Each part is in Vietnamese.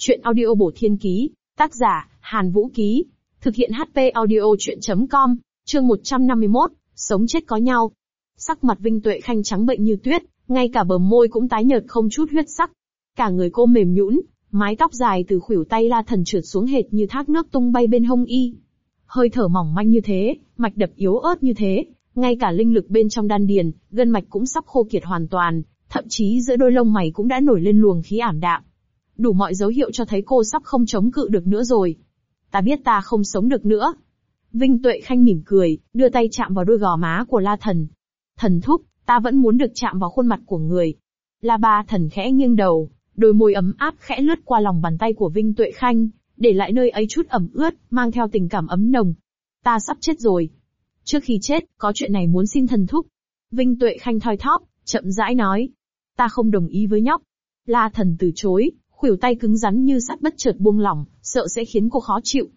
Chuyện audio bổ thiên ký, tác giả, Hàn Vũ Ký. Thực hiện HP audio chuyện.com, chương 151, sống chết có nhau. Sắc mặt Vinh Tuệ Khanh trắng bệnh như tuyết, ngay cả bờ môi cũng tái nhợt không chút huyết sắc. Cả người cô mềm nhũn, mái tóc dài từ khuỷu tay La Thần trượt xuống hệt như thác nước tung bay bên hông y. Hơi thở mỏng manh như thế, mạch đập yếu ớt như thế, ngay cả linh lực bên trong đan điền, gân mạch cũng sắp khô kiệt hoàn toàn, thậm chí giữa đôi lông mày cũng đã nổi lên luồng khí ảm đạm. Đủ mọi dấu hiệu cho thấy cô sắp không chống cự được nữa rồi. Ta biết ta không sống được nữa. Vinh Tuệ Khanh mỉm cười, đưa tay chạm vào đôi gò má của La Thần. Thần thúc, ta vẫn muốn được chạm vào khuôn mặt của người. La Ba Thần khẽ nghiêng đầu, đôi môi ấm áp khẽ lướt qua lòng bàn tay của Vinh Tuệ Khanh, để lại nơi ấy chút ẩm ướt, mang theo tình cảm ấm nồng. Ta sắp chết rồi. Trước khi chết, có chuyện này muốn xin thần thúc. Vinh Tuệ Khanh thoi thóp, chậm rãi nói. Ta không đồng ý với nhóc. La Thần từ chối, khuỷu tay cứng rắn như sắt bất chợt buông lỏng, sợ sẽ khiến cô khó chịu.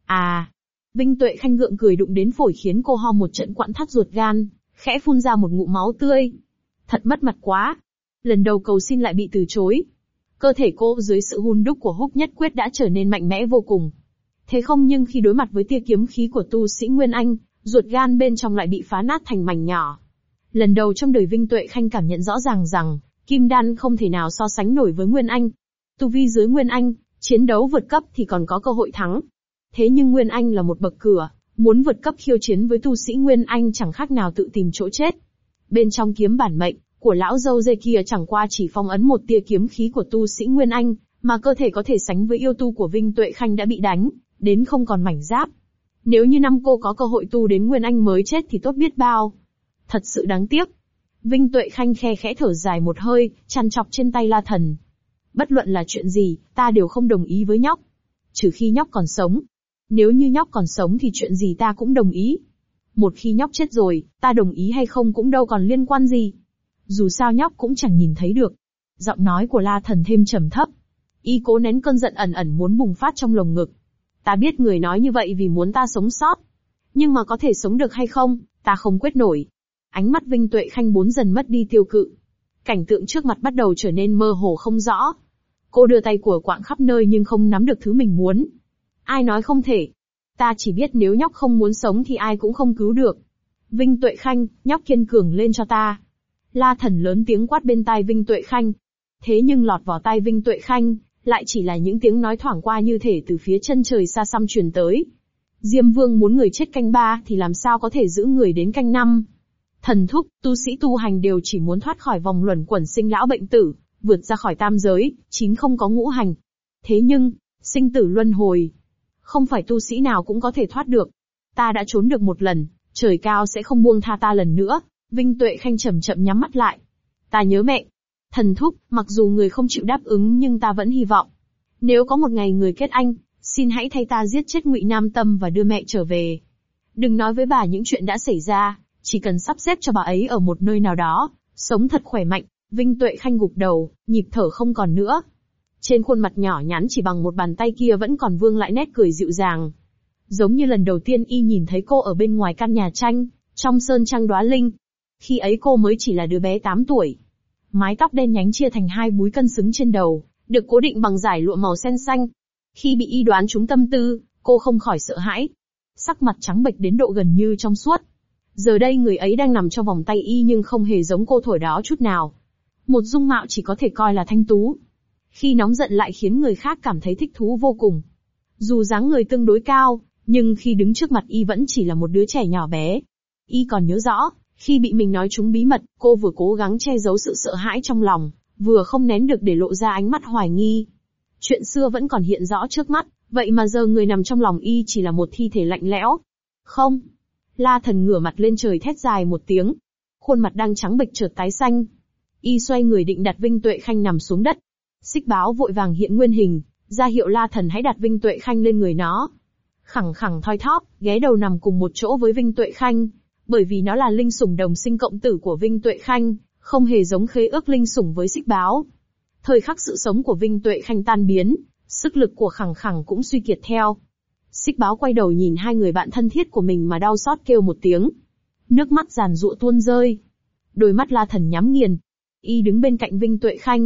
À! Vinh Tuệ Khanh gượng cười đụng đến phổi khiến cô ho một trận quặn thắt ruột gan, khẽ phun ra một ngụm máu tươi. Thật mất mặt quá. Lần đầu cầu xin lại bị từ chối. Cơ thể cô dưới sự hun đúc của Húc Nhất Quyết đã trở nên mạnh mẽ vô cùng. Thế không nhưng khi đối mặt với tia kiếm khí của tu sĩ Nguyên Anh, ruột gan bên trong lại bị phá nát thành mảnh nhỏ. Lần đầu trong đời Vinh Tuệ Khanh cảm nhận rõ ràng rằng, Kim Đan không thể nào so sánh nổi với Nguyên Anh. Tu vi dưới Nguyên Anh, chiến đấu vượt cấp thì còn có cơ hội thắng. Thế nhưng Nguyên Anh là một bậc cửa, muốn vượt cấp khiêu chiến với tu sĩ Nguyên Anh chẳng khác nào tự tìm chỗ chết. Bên trong kiếm bản mệnh của lão dâu dê kia chẳng qua chỉ phong ấn một tia kiếm khí của tu sĩ Nguyên Anh, mà cơ thể có thể sánh với yêu tu của Vinh Tuệ Khanh đã bị đánh đến không còn mảnh giáp. Nếu như năm cô có cơ hội tu đến Nguyên Anh mới chết thì tốt biết bao. Thật sự đáng tiếc. Vinh Tuệ Khanh khe khẽ thở dài một hơi, chằn chọc trên tay La Thần. Bất luận là chuyện gì, ta đều không đồng ý với nhóc. Trừ khi nhóc còn sống. Nếu như nhóc còn sống thì chuyện gì ta cũng đồng ý. Một khi nhóc chết rồi, ta đồng ý hay không cũng đâu còn liên quan gì. Dù sao nhóc cũng chẳng nhìn thấy được. Giọng nói của La Thần thêm trầm thấp. Y cố nén cơn giận ẩn ẩn muốn bùng phát trong lồng ngực. Ta biết người nói như vậy vì muốn ta sống sót. Nhưng mà có thể sống được hay không, ta không quyết nổi. Ánh mắt Vinh Tuệ Khanh dần mất đi tiêu cự. Cảnh tượng trước mặt bắt đầu trở nên mơ hồ không rõ. Cô đưa tay của quạng khắp nơi nhưng không nắm được thứ mình muốn. Ai nói không thể? Ta chỉ biết nếu nhóc không muốn sống thì ai cũng không cứu được. Vinh Tuệ Khanh, nhóc kiên cường lên cho ta. La Thần lớn tiếng quát bên tai Vinh Tuệ Khanh. Thế nhưng lọt vào tai Vinh Tuệ Khanh, lại chỉ là những tiếng nói thoảng qua như thể từ phía chân trời xa xăm truyền tới. Diêm Vương muốn người chết canh 3 thì làm sao có thể giữ người đến canh 5? Thần thúc, tu sĩ tu hành đều chỉ muốn thoát khỏi vòng luẩn quẩn sinh lão bệnh tử, vượt ra khỏi tam giới, 9 không có ngũ hành. Thế nhưng, sinh tử luân hồi, không phải tu sĩ nào cũng có thể thoát được. Ta đã trốn được một lần, trời cao sẽ không buông tha ta lần nữa. Vinh Tuệ Khanh chậm chậm nhắm mắt lại. Ta nhớ mẹ. Thần thúc, mặc dù người không chịu đáp ứng nhưng ta vẫn hy vọng. Nếu có một ngày người kết anh, xin hãy thay ta giết chết Ngụy Nam Tâm và đưa mẹ trở về. Đừng nói với bà những chuyện đã xảy ra, chỉ cần sắp xếp cho bà ấy ở một nơi nào đó, sống thật khỏe mạnh. Vinh Tuệ Khanh gục đầu, nhịp thở không còn nữa. Trên khuôn mặt nhỏ nhắn chỉ bằng một bàn tay kia vẫn còn vương lại nét cười dịu dàng. Giống như lần đầu tiên y nhìn thấy cô ở bên ngoài căn nhà tranh, trong sơn trang đóa linh. Khi ấy cô mới chỉ là đứa bé 8 tuổi. Mái tóc đen nhánh chia thành 2 búi cân xứng trên đầu, được cố định bằng dải lụa màu sen xanh. Khi bị y đoán trúng tâm tư, cô không khỏi sợ hãi. Sắc mặt trắng bệch đến độ gần như trong suốt. Giờ đây người ấy đang nằm trong vòng tay y nhưng không hề giống cô thổi đó chút nào. Một dung mạo chỉ có thể coi là thanh tú. Khi nóng giận lại khiến người khác cảm thấy thích thú vô cùng. Dù dáng người tương đối cao, nhưng khi đứng trước mặt y vẫn chỉ là một đứa trẻ nhỏ bé. Y còn nhớ rõ, khi bị mình nói trúng bí mật, cô vừa cố gắng che giấu sự sợ hãi trong lòng, vừa không nén được để lộ ra ánh mắt hoài nghi. Chuyện xưa vẫn còn hiện rõ trước mắt, vậy mà giờ người nằm trong lòng y chỉ là một thi thể lạnh lẽo. Không. La Thần ngửa mặt lên trời thét dài một tiếng. Khuôn mặt đang trắng bệch chợt tái xanh. Y xoay người định đặt Vinh Tuệ Khanh nằm xuống đất. Xích Báo vội vàng hiện nguyên hình, ra hiệu La Thần hãy đặt Vinh Tuệ Khanh lên người nó. Khẳng khẳng thoi thóp, ghé đầu nằm cùng một chỗ với Vinh Tuệ Khanh. Bởi vì nó là linh sủng đồng sinh cộng tử của Vinh Tuệ Khanh, không hề giống khế ước linh sủng với Xích Báo. Thời khắc sự sống của Vinh Tuệ Khanh tan biến, sức lực của khẳng khẳng cũng suy kiệt theo. Xích Báo quay đầu nhìn hai người bạn thân thiết của mình mà đau xót kêu một tiếng. Nước mắt giàn giụa tuôn rơi. Đôi mắt La Thần nhắm nghiền. Y đứng bên cạnh Vinh Tuệ Khanh,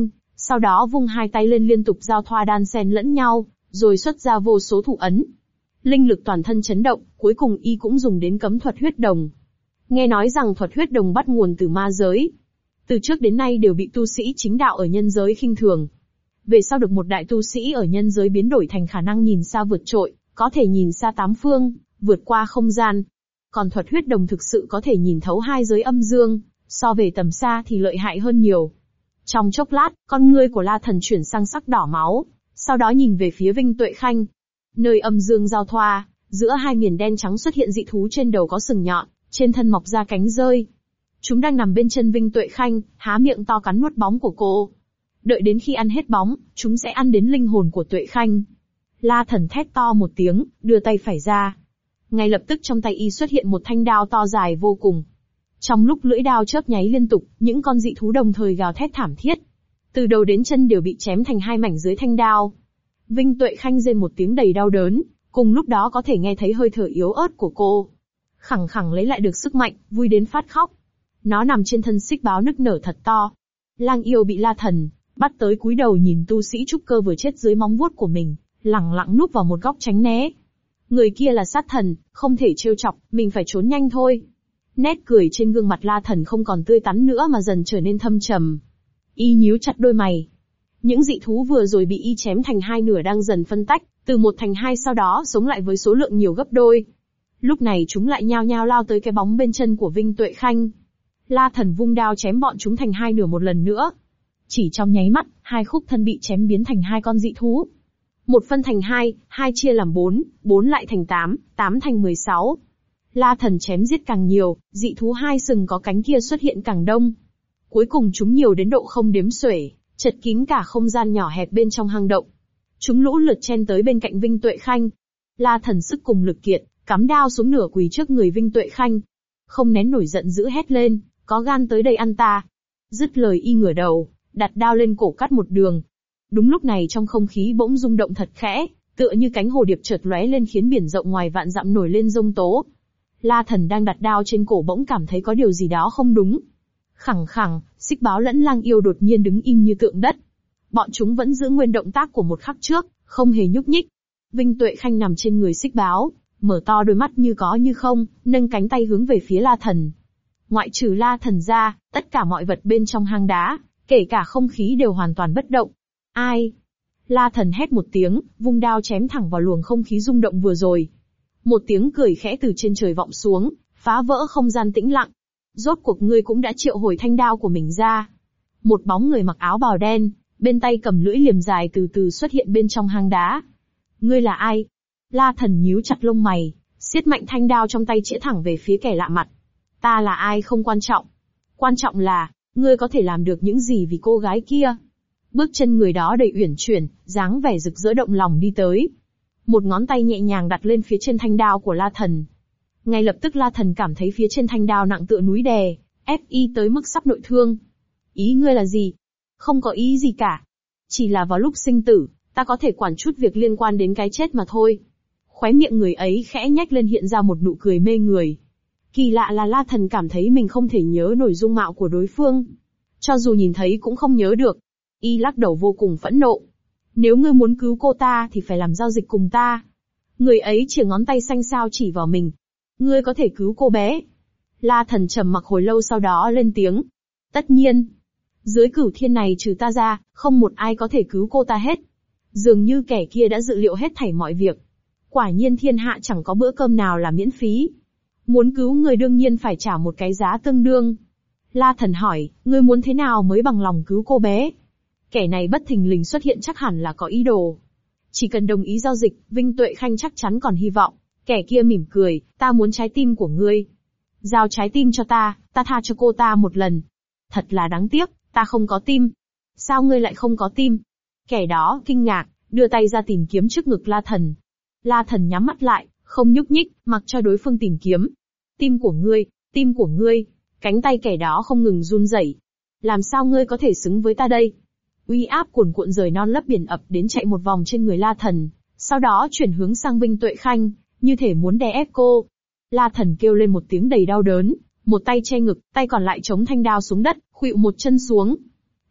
Sau đó vung hai tay lên liên tục giao thoa đan xen lẫn nhau, rồi xuất ra vô số thủ ấn. Linh lực toàn thân chấn động, cuối cùng y cũng dùng đến cấm thuật huyết đồng. Nghe nói rằng thuật huyết đồng bắt nguồn từ ma giới. Từ trước đến nay đều bị tu sĩ chính đạo ở nhân giới khinh thường. Về sau được một đại tu sĩ ở nhân giới biến đổi thành khả năng nhìn xa vượt trội, có thể nhìn xa tám phương, vượt qua không gian. Còn thuật huyết đồng thực sự có thể nhìn thấu hai giới âm dương, so về tầm xa thì lợi hại hơn nhiều. Trong chốc lát, con ngươi của La Thần chuyển sang sắc đỏ máu, sau đó nhìn về phía Vinh Tuệ Khanh. Nơi âm dương giao thoa, giữa hai miền đen trắng xuất hiện dị thú trên đầu có sừng nhọn, trên thân mọc ra cánh rơi. Chúng đang nằm bên chân Vinh Tuệ Khanh, há miệng to cắn nuốt bóng của cô. Đợi đến khi ăn hết bóng, chúng sẽ ăn đến linh hồn của Tuệ Khanh. La Thần thét to một tiếng, đưa tay phải ra. Ngay lập tức trong tay y xuất hiện một thanh đao to dài vô cùng. Trong lúc lưỡi đao chớp nháy liên tục, những con dị thú đồng thời gào thét thảm thiết. Từ đầu đến chân đều bị chém thành hai mảnh dưới thanh đao. Vinh Tuệ Khanh rên một tiếng đầy đau đớn, cùng lúc đó có thể nghe thấy hơi thở yếu ớt của cô. Khẳng khẳng lấy lại được sức mạnh, vui đến phát khóc. Nó nằm trên thân xích báo nức nở thật to. Lang yêu bị La Thần bắt tới cúi đầu nhìn tu sĩ trúc cơ vừa chết dưới móng vuốt của mình, lẳng lặng núp vào một góc tránh né. Người kia là sát thần, không thể trêu chọc, mình phải trốn nhanh thôi. Nét cười trên gương mặt La Thần không còn tươi tắn nữa mà dần trở nên thâm trầm. Y nhíu chặt đôi mày. Những dị thú vừa rồi bị y chém thành hai nửa đang dần phân tách, từ một thành hai sau đó sống lại với số lượng nhiều gấp đôi. Lúc này chúng lại nhao nhao lao tới cái bóng bên chân của Vinh Tuệ Khanh. La Thần vung đao chém bọn chúng thành hai nửa một lần nữa. Chỉ trong nháy mắt, hai khúc thân bị chém biến thành hai con dị thú. Một phân thành hai, hai chia làm bốn, bốn lại thành 8, 8 thành 16. La Thần chém giết càng nhiều, dị thú hai sừng có cánh kia xuất hiện càng đông. Cuối cùng chúng nhiều đến độ không đếm xuể, chật kín cả không gian nhỏ hẹp bên trong hang động. Chúng lũ lượt chen tới bên cạnh Vinh Tuệ Khanh. La Thần sức cùng lực kiệt, cắm đao xuống nửa quỳ trước người Vinh Tuệ Khanh. Không nén nổi giận dữ hét lên, có gan tới đây ăn ta. Dứt lời y ngửa đầu, đặt đao lên cổ cắt một đường. Đúng lúc này trong không khí bỗng rung động thật khẽ, tựa như cánh hồ điệp chợt lóe lên khiến biển rộng ngoài vạn dặm nổi lên giông tố. La Thần đang đặt đao trên cổ bỗng cảm thấy có điều gì đó không đúng. Khẳng khẳng, xích báo lẫn lang yêu đột nhiên đứng im như tượng đất. Bọn chúng vẫn giữ nguyên động tác của một khắc trước, không hề nhúc nhích. Vinh Tuệ Khanh nằm trên người xích báo, mở to đôi mắt như có như không, nâng cánh tay hướng về phía La Thần. Ngoại trừ La Thần ra, tất cả mọi vật bên trong hang đá, kể cả không khí đều hoàn toàn bất động. Ai? La Thần hét một tiếng, vung đao chém thẳng vào luồng không khí rung động vừa rồi. Một tiếng cười khẽ từ trên trời vọng xuống, phá vỡ không gian tĩnh lặng. Rốt cuộc ngươi cũng đã triệu hồi thanh đao của mình ra. Một bóng người mặc áo bào đen, bên tay cầm lưỡi liềm dài từ từ xuất hiện bên trong hang đá. Ngươi là ai? La Thần nhíu chặt lông mày, siết mạnh thanh đao trong tay chĩa thẳng về phía kẻ lạ mặt. Ta là ai không quan trọng. Quan trọng là, ngươi có thể làm được những gì vì cô gái kia. Bước chân người đó đầy uyển chuyển, dáng vẻ rực rỡ động lòng đi tới. Một ngón tay nhẹ nhàng đặt lên phía trên thanh đao của La Thần. Ngay lập tức La Thần cảm thấy phía trên thanh đao nặng tựa núi đè, ép y tới mức sắp nội thương. Ý ngươi là gì? Không có ý gì cả. Chỉ là vào lúc sinh tử, ta có thể quản chút việc liên quan đến cái chết mà thôi. Khóe miệng người ấy khẽ nhếch lên hiện ra một nụ cười mê người. Kỳ lạ là La Thần cảm thấy mình không thể nhớ nổi dung mạo của đối phương. Cho dù nhìn thấy cũng không nhớ được. Y lắc đầu vô cùng phẫn nộ. Nếu ngươi muốn cứu cô ta thì phải làm giao dịch cùng ta. Người ấy chỉ ngón tay xanh xao chỉ vào mình. Ngươi có thể cứu cô bé. La Thần trầm mặc hồi lâu sau đó lên tiếng. Tất nhiên. Dưới cửu thiên này trừ ta ra, không một ai có thể cứu cô ta hết. Dường như kẻ kia đã dự liệu hết thảy mọi việc. Quả nhiên thiên hạ chẳng có bữa cơm nào là miễn phí. Muốn cứu người đương nhiên phải trả một cái giá tương đương. La Thần hỏi, ngươi muốn thế nào mới bằng lòng cứu cô bé? Kẻ này bất thình lình xuất hiện chắc hẳn là có ý đồ. Chỉ cần đồng ý giao dịch, Vinh Tuệ Khanh chắc chắn còn hy vọng. Kẻ kia mỉm cười, ta muốn trái tim của ngươi. Giao trái tim cho ta tha cho cô ta một lần. Thật là đáng tiếc, ta không có tim. Sao ngươi lại không có tim? Kẻ đó kinh ngạc, đưa tay ra tìm kiếm trước ngực La Thần. La Thần nhắm mắt lại, không nhúc nhích, mặc cho đối phương tìm kiếm. Tim của ngươi, tim của ngươi. Cánh tay kẻ đó không ngừng run rẩy. Làm sao ngươi có thể xứng với ta đây? Uy áp cuồn cuộn rời non lấp biển ập đến chạy một vòng trên người La Thần, sau đó chuyển hướng sang Vinh Tuệ Khanh, như thể muốn đè ép cô. La Thần kêu lên một tiếng đầy đau đớn, một tay che ngực, tay còn lại chống thanh đao xuống đất, khuỵu một chân xuống.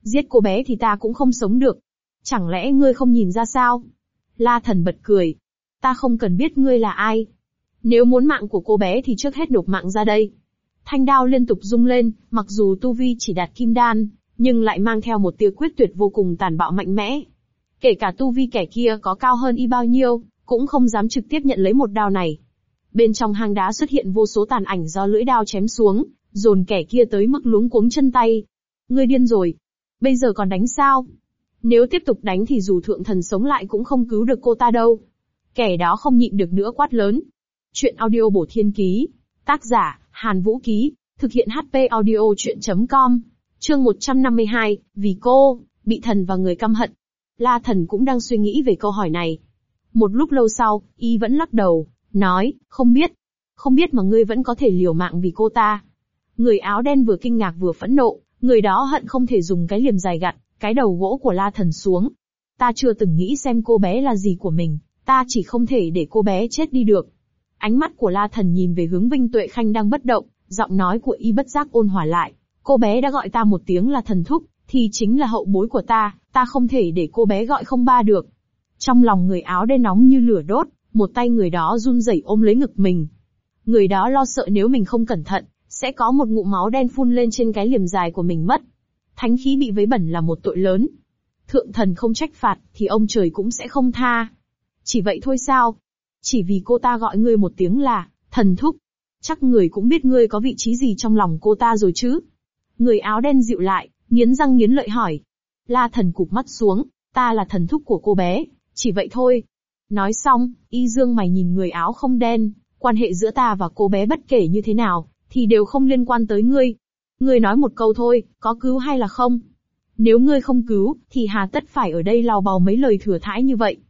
Giết cô bé thì ta cũng không sống được. Chẳng lẽ ngươi không nhìn ra sao? La Thần bật cười. Ta không cần biết ngươi là ai. Nếu muốn mạng của cô bé thì trước hết nộp mạng ra đây. Thanh đao liên tục rung lên, mặc dù tu vi chỉ đạt kim đan, nhưng lại mang theo một tia quyết tuyệt vô cùng tàn bạo mạnh mẽ. Kể cả tu vi kẻ kia có cao hơn y bao nhiêu, cũng không dám trực tiếp nhận lấy một đao này. Bên trong hang đá xuất hiện vô số tàn ảnh do lưỡi đao chém xuống, dồn kẻ kia tới mức luống cuống chân tay. Ngươi điên rồi. Bây giờ còn đánh sao? Nếu tiếp tục đánh thì dù thượng thần sống lại cũng không cứu được cô ta đâu. Kẻ đó không nhịn được nữa quát lớn. Chuyện audio bổ thiên ký. Tác giả, Hàn Vũ Ký. Thực hiện HP audio chuyện.com. Chương 152, vì cô, bị thần và người căm hận. La Thần cũng đang suy nghĩ về câu hỏi này. Một lúc lâu sau, y vẫn lắc đầu, nói, không biết. Không biết mà ngươi vẫn có thể liều mạng vì cô ta. Người áo đen vừa kinh ngạc vừa phẫn nộ, người đó hận không thể dùng cái liềm dài gặt cái đầu gỗ của La Thần xuống. Ta chưa từng nghĩ xem cô bé là gì của mình, ta chỉ không thể để cô bé chết đi được. Ánh mắt của La Thần nhìn về hướng Vinh Tuệ Khanh đang bất động, giọng nói của y bất giác ôn hòa lại. Cô bé đã gọi ta một tiếng là thần thúc, thì chính là hậu bối của ta không thể để cô bé gọi không ba được. Trong lòng người áo đen nóng như lửa đốt, một tay người đó run rẩy ôm lấy ngực mình. Người đó lo sợ nếu mình không cẩn thận, sẽ có một ngụm máu đen phun lên trên cái liềm dài của mình mất. Thánh khí bị vấy bẩn là một tội lớn. Thượng thần không trách phạt, thì ông trời cũng sẽ không tha. Chỉ vậy thôi sao? Chỉ vì cô ta gọi ngươi một tiếng là thần thúc. Chắc người cũng biết ngươi có vị trí gì trong lòng cô ta rồi chứ? Người áo đen dịu lại, nghiến răng nghiến lợi hỏi. La Thần cụp mắt xuống, ta là thần thúc của cô bé, chỉ vậy thôi. Nói xong, y dương mày nhìn người áo không đen, quan hệ giữa ta và cô bé bất kể như thế nào, thì đều không liên quan tới ngươi. Ngươi nói một câu thôi, có cứu hay là không? Nếu ngươi không cứu, thì hà tất phải ở đây lào bào mấy lời thừa thãi như vậy.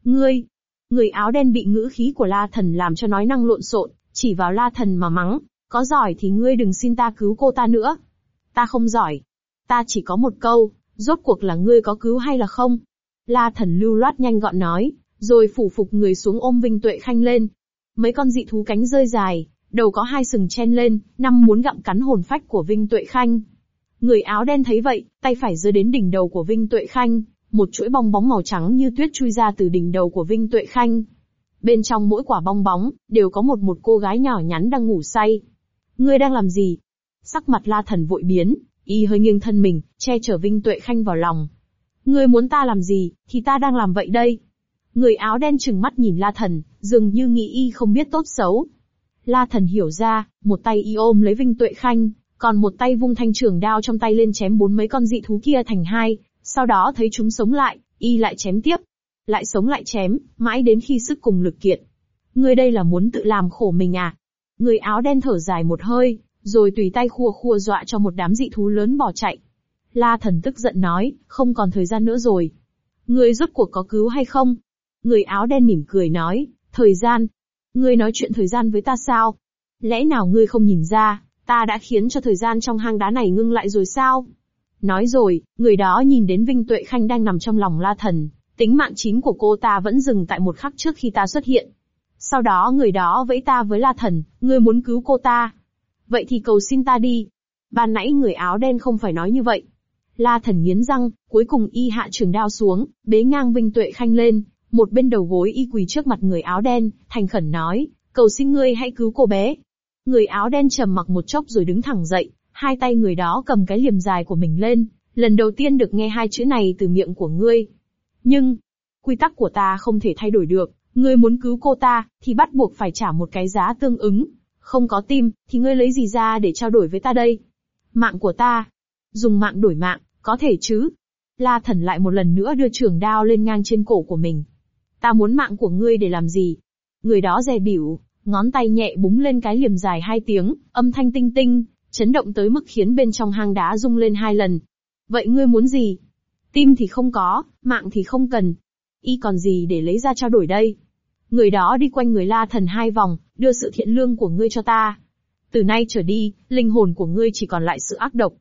Người áo đen bị ngữ khí của La Thần làm cho nói năng lộn xộn, chỉ vào La Thần mà mắng, có giỏi thì ngươi đừng xin ta cứu cô ta nữa. Ta không giỏi. Ta chỉ có một câu, rốt cuộc là ngươi có cứu hay là không? La Thần lưu loát nhanh gọn nói, rồi phủ phục người xuống ôm Vinh Tuệ Khanh lên. Mấy con dị thú cánh rơi dài, đầu có hai sừng chen lên, muốn gặm cắn hồn phách của Vinh Tuệ Khanh. Người áo đen thấy vậy, tay phải giơ đến đỉnh đầu của Vinh Tuệ Khanh, một chuỗi bong bóng màu trắng như tuyết chui ra từ đỉnh đầu của Vinh Tuệ Khanh. Bên trong mỗi quả bong bóng, đều có một cô gái nhỏ nhắn đang ngủ say. Ngươi đang làm gì? Sắc mặt La Thần vội biến, y hơi nghiêng thân mình, che chở Vinh Tuệ Khanh vào lòng. Ngươi muốn ta làm gì, thì ta đang làm vậy đây. Người áo đen trừng mắt nhìn La Thần, dường như nghĩ y không biết tốt xấu. La Thần hiểu ra, một tay y ôm lấy Vinh Tuệ Khanh, còn một tay vung thanh trường đao trong tay lên chém bốn mấy con dị thú kia thành hai, sau đó thấy chúng sống lại, y lại chém tiếp. Lại sống lại chém, mãi đến khi sức cùng lực kiệt. Ngươi đây là muốn tự làm khổ mình à? Người áo đen thở dài một hơi, rồi tùy tay khua dọa cho một đám dị thú lớn bỏ chạy. La Thần tức giận nói, không còn thời gian nữa rồi. Ngươi rốt cuộc có cứu hay không? Người áo đen mỉm cười nói, thời gian? Ngươi nói chuyện thời gian với ta sao? Lẽ nào ngươi không nhìn ra, ta đã khiến cho thời gian trong hang đá này ngưng lại rồi sao? Nói rồi, người đó nhìn đến Vinh Tuệ Khanh đang nằm trong lòng La Thần, tính mạng chín của cô ta vẫn dừng tại một khắc trước khi ta xuất hiện. Sau đó người đó vẫy ta với La Thần, ngươi muốn cứu cô ta. Vậy thì cầu xin ta đi. Ban nãy người áo đen không phải nói như vậy. La Thần nghiến răng, cuối cùng y hạ trường đao xuống, bế ngang Vinh Tuệ Khanh lên, một bên đầu gối y quỳ trước mặt người áo đen, thành khẩn nói, cầu xin ngươi hãy cứu cô bé. Người áo đen trầm mặc một chốc rồi đứng thẳng dậy, hai tay người đó cầm cái liềm dài của mình lên, lần đầu tiên được nghe hai chữ này từ miệng của ngươi. Nhưng, quy tắc của ta không thể thay đổi được, ngươi muốn cứu cô ta, thì bắt buộc phải trả một cái giá tương ứng. Không có tim, thì ngươi lấy gì ra để trao đổi với ta đây? Mạng của ta. Dùng mạng đổi mạng, có thể chứ? La Thần lại một lần nữa đưa trường đao lên ngang trên cổ của mình. Ta muốn mạng của ngươi để làm gì? Người đó dè bỉu, ngón tay nhẹ búng lên cái liềm dài 2 tiếng, âm thanh tinh tinh, chấn động tới mức khiến bên trong hang đá rung lên 2 lần. Vậy ngươi muốn gì? Tim thì không có, mạng thì không cần. Y còn gì để lấy ra trao đổi đây? Người đó đi quanh người La Thần 2 vòng, đưa sự thiện lương của ngươi cho ta. Từ nay trở đi, linh hồn của ngươi chỉ còn lại sự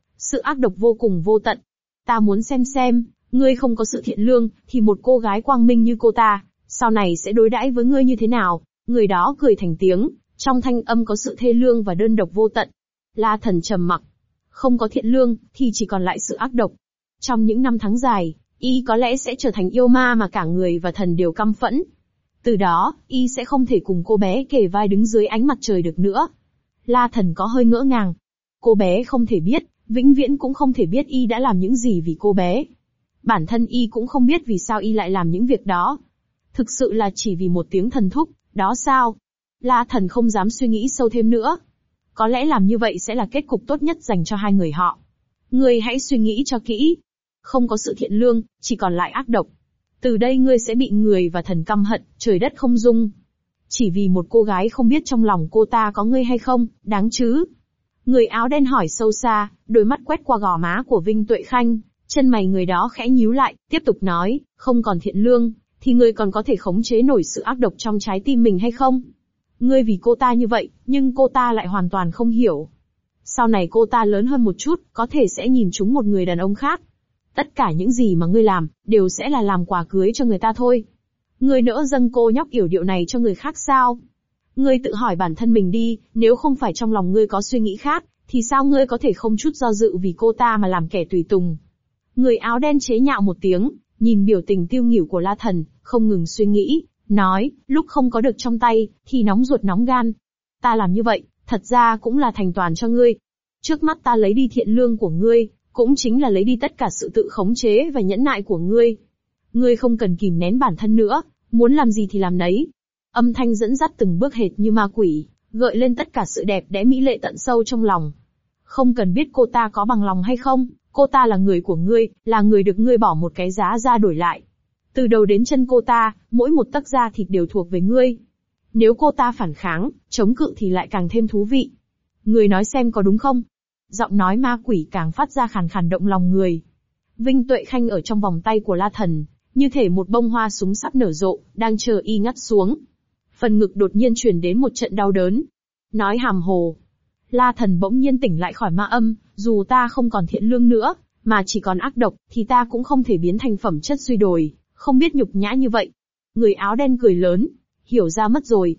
ác độc vô cùng vô tận. Ta muốn xem, ngươi không có sự thiện lương, thì một cô gái quang minh như cô ta, sau này sẽ đối đãi với ngươi như thế nào? Người đó cười thành tiếng, trong thanh âm có sự thê lương và đơn độc vô tận. La Thần trầm mặc. Không có thiện lương, thì chỉ còn lại sự ác độc. Trong những năm tháng dài, y có lẽ sẽ trở thành yêu ma mà cả người và thần đều căm phẫn. Từ đó, y sẽ không thể cùng cô bé kề vai đứng dưới ánh mặt trời được nữa. La Thần có hơi ngỡ ngàng. Cô bé không thể biết, vĩnh viễn cũng không thể biết y đã làm những gì vì cô bé. Bản thân y cũng không biết vì sao y lại làm những việc đó. Thực sự là chỉ vì một tiếng thần thúc, đó sao? La Thần không dám suy nghĩ sâu thêm nữa. Có lẽ làm như vậy sẽ là kết cục tốt nhất dành cho hai người họ. Ngươi hãy suy nghĩ cho kỹ. Không có sự thiện lương, chỉ còn lại ác độc. Từ đây ngươi sẽ bị người và thần căm hận, trời đất không dung. Chỉ vì một cô gái không biết trong lòng cô ta có ngươi hay không, đáng chứ? Người áo đen hỏi sâu xa, đôi mắt quét qua gò má của Vinh Tuệ Khanh, chân mày người đó khẽ nhíu lại, tiếp tục nói, không còn thiện lương, thì ngươi còn có thể khống chế nổi sự ác độc trong trái tim mình hay không? Ngươi vì cô ta như vậy, nhưng cô ta lại hoàn toàn không hiểu. Sau này cô ta lớn hơn một chút, có thể sẽ nhìn trúng một người đàn ông khác. Tất cả những gì mà ngươi làm, đều sẽ là làm quà cưới cho người ta thôi. Ngươi nỡ dâng cô nhóc yểu điệu này cho người khác sao? Ngươi tự hỏi bản thân mình đi, nếu không phải trong lòng ngươi có suy nghĩ khác, thì sao ngươi có thể không chút do dự vì cô ta mà làm kẻ tùy tùng? Người áo đen chế nhạo một tiếng, nhìn biểu tình tiêu nghỉu của La Thần, không ngừng suy nghĩ, nói, lúc không có được trong tay, thì nóng ruột nóng gan. Ta làm như vậy, thật ra cũng là thành toàn cho ngươi. Trước mắt ta lấy đi thiện lương của ngươi, cũng chính là lấy đi tất cả sự tự khống chế và nhẫn nại của ngươi. Ngươi không cần kìm nén bản thân nữa, muốn làm gì thì làm nấy. Âm thanh dẫn dắt từng bước hệt như ma quỷ, gợi lên tất cả sự đẹp đẽ mỹ lệ tận sâu trong lòng. Không cần biết cô ta có bằng lòng hay không, cô ta là người của ngươi, là người được ngươi bỏ một cái giá ra đổi lại. Từ đầu đến chân cô ta, mỗi một tấc da thịt đều thuộc về ngươi. Nếu cô ta phản kháng, chống cự thì lại càng thêm thú vị. Ngươi nói xem có đúng không? Giọng nói ma quỷ càng phát ra khàn khàn động lòng người. Vinh Tuệ Khanh ở trong vòng tay của La Thần, như thể một bông hoa súng sắp nở rộ, đang chờ y ngắt xuống. Phần ngực đột nhiên truyền đến một trận đau đớn. Nói hàm hồ. La Thần bỗng nhiên tỉnh lại khỏi ma âm, dù ta không còn thiện lương nữa, mà chỉ còn ác độc, thì ta cũng không thể biến thành phẩm chất suy đồi, không biết nhục nhã như vậy. Người áo đen cười lớn, hiểu ra mất rồi.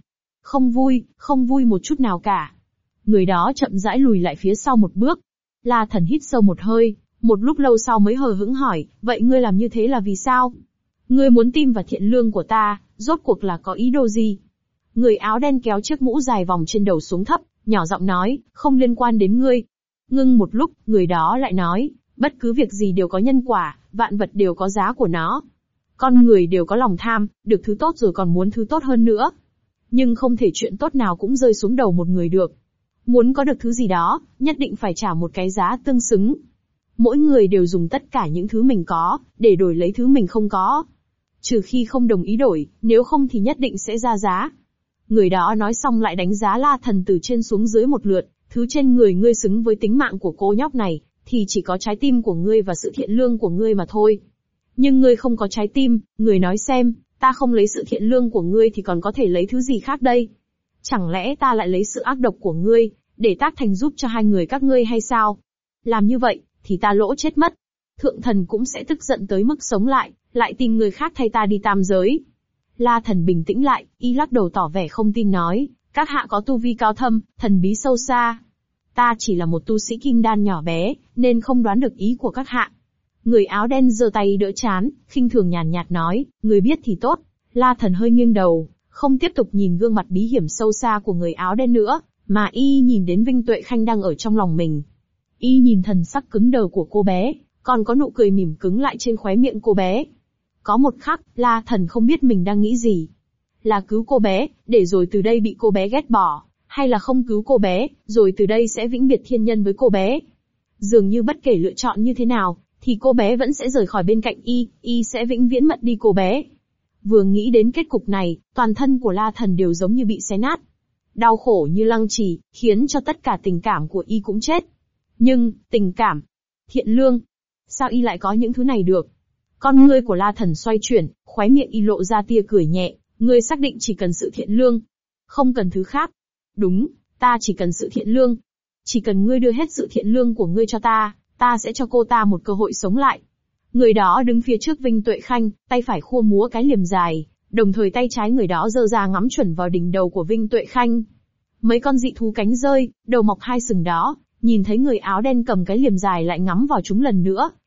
Không vui một chút nào cả. Người đó chậm rãi lùi lại phía sau một bước. La Thần hít sâu một hơi, một lúc lâu sau mới hờ hững hỏi, vậy ngươi làm như thế là vì sao? Ngươi muốn tin vào thiện lương của ta, rốt cuộc là có ý đồ gì? Người áo đen kéo chiếc mũ dài vòng trên đầu xuống thấp, nhỏ giọng nói, không liên quan đến ngươi. Ngưng một lúc, người đó lại nói, bất cứ việc gì đều có nhân quả, vạn vật đều có giá của nó. Con người đều có lòng tham, được thứ tốt rồi còn muốn thứ tốt hơn nữa. Nhưng không thể chuyện tốt nào cũng rơi xuống đầu một người được. Muốn có được thứ gì đó, nhất định phải trả một cái giá tương xứng. Mỗi người đều dùng tất cả những thứ mình có, để đổi lấy thứ mình không có. Trừ khi không đồng ý đổi, nếu không thì nhất định sẽ ra giá. Người đó nói xong lại đánh giá La Thần từ trên xuống dưới một lượt, thứ trên người ngươi xứng với tính mạng của cô nhóc này, thì chỉ có trái tim của ngươi và sự thiện lương của ngươi mà thôi. Nhưng ngươi không có trái tim, người nói xem, ta không lấy sự thiện lương của ngươi thì còn có thể lấy thứ gì khác đây? Chẳng lẽ ta lại lấy sự ác độc của ngươi, để tác thành giúp cho hai người các ngươi hay sao? Làm như vậy, thì ta lỗ chết mất. Thượng thần cũng sẽ tức giận tới mức sống lại tìm người khác thay ta đi tam giới. La Thần bình tĩnh lại, y lắc đầu tỏ vẻ không tin nói, các hạ có tu vi cao thâm, thần bí sâu xa. Ta chỉ là một tu sĩ kim đan nhỏ bé, nên không đoán được ý của các hạ. Người áo đen giơ tay đỡ trán, khinh thường nhàn nhạt nói, người biết thì tốt. La Thần hơi nghiêng đầu, không tiếp tục nhìn gương mặt bí hiểm sâu xa của người áo đen nữa, mà y nhìn đến Vinh Tuệ Khanh đang ở trong lòng mình. Y nhìn thần sắc cứng đờ của cô bé, còn có nụ cười mỉm cứng lại trên khóe miệng cô bé. Có một khắc, La Thần không biết mình đang nghĩ gì. Là cứu cô bé, để rồi từ đây bị cô bé ghét bỏ, hay là không cứu cô bé, rồi từ đây sẽ vĩnh biệt thiên nhân với cô bé. Dường như bất kể lựa chọn như thế nào, thì cô bé vẫn sẽ rời khỏi bên cạnh y sẽ vĩnh viễn mất đi cô bé. Vừa nghĩ đến kết cục này, toàn thân của La Thần đều giống như bị xé nát. Đau khổ như lăng trì, khiến cho tất cả tình cảm của y cũng chết. Nhưng, tình cảm, thiện lương, sao y lại có những thứ này được? Con ngươi của La Thần xoay chuyển, khóe miệng y lộ ra tia cười nhẹ, ngươi xác định chỉ cần sự thiện lương, không cần thứ khác. Đúng, ta chỉ cần sự thiện lương. Chỉ cần ngươi đưa hết sự thiện lương của ngươi cho ta sẽ cho cô ta một cơ hội sống lại. Người đó đứng phía trước Vinh Tuệ Khanh, tay phải khua múa cái liềm dài, đồng thời tay trái người đó giơ ra ngắm chuẩn vào đỉnh đầu của Vinh Tuệ Khanh. Mấy con dị thú cánh rơi, đầu mọc hai sừng đó, nhìn thấy người áo đen cầm cái liềm dài lại ngắm vào chúng lần nữa,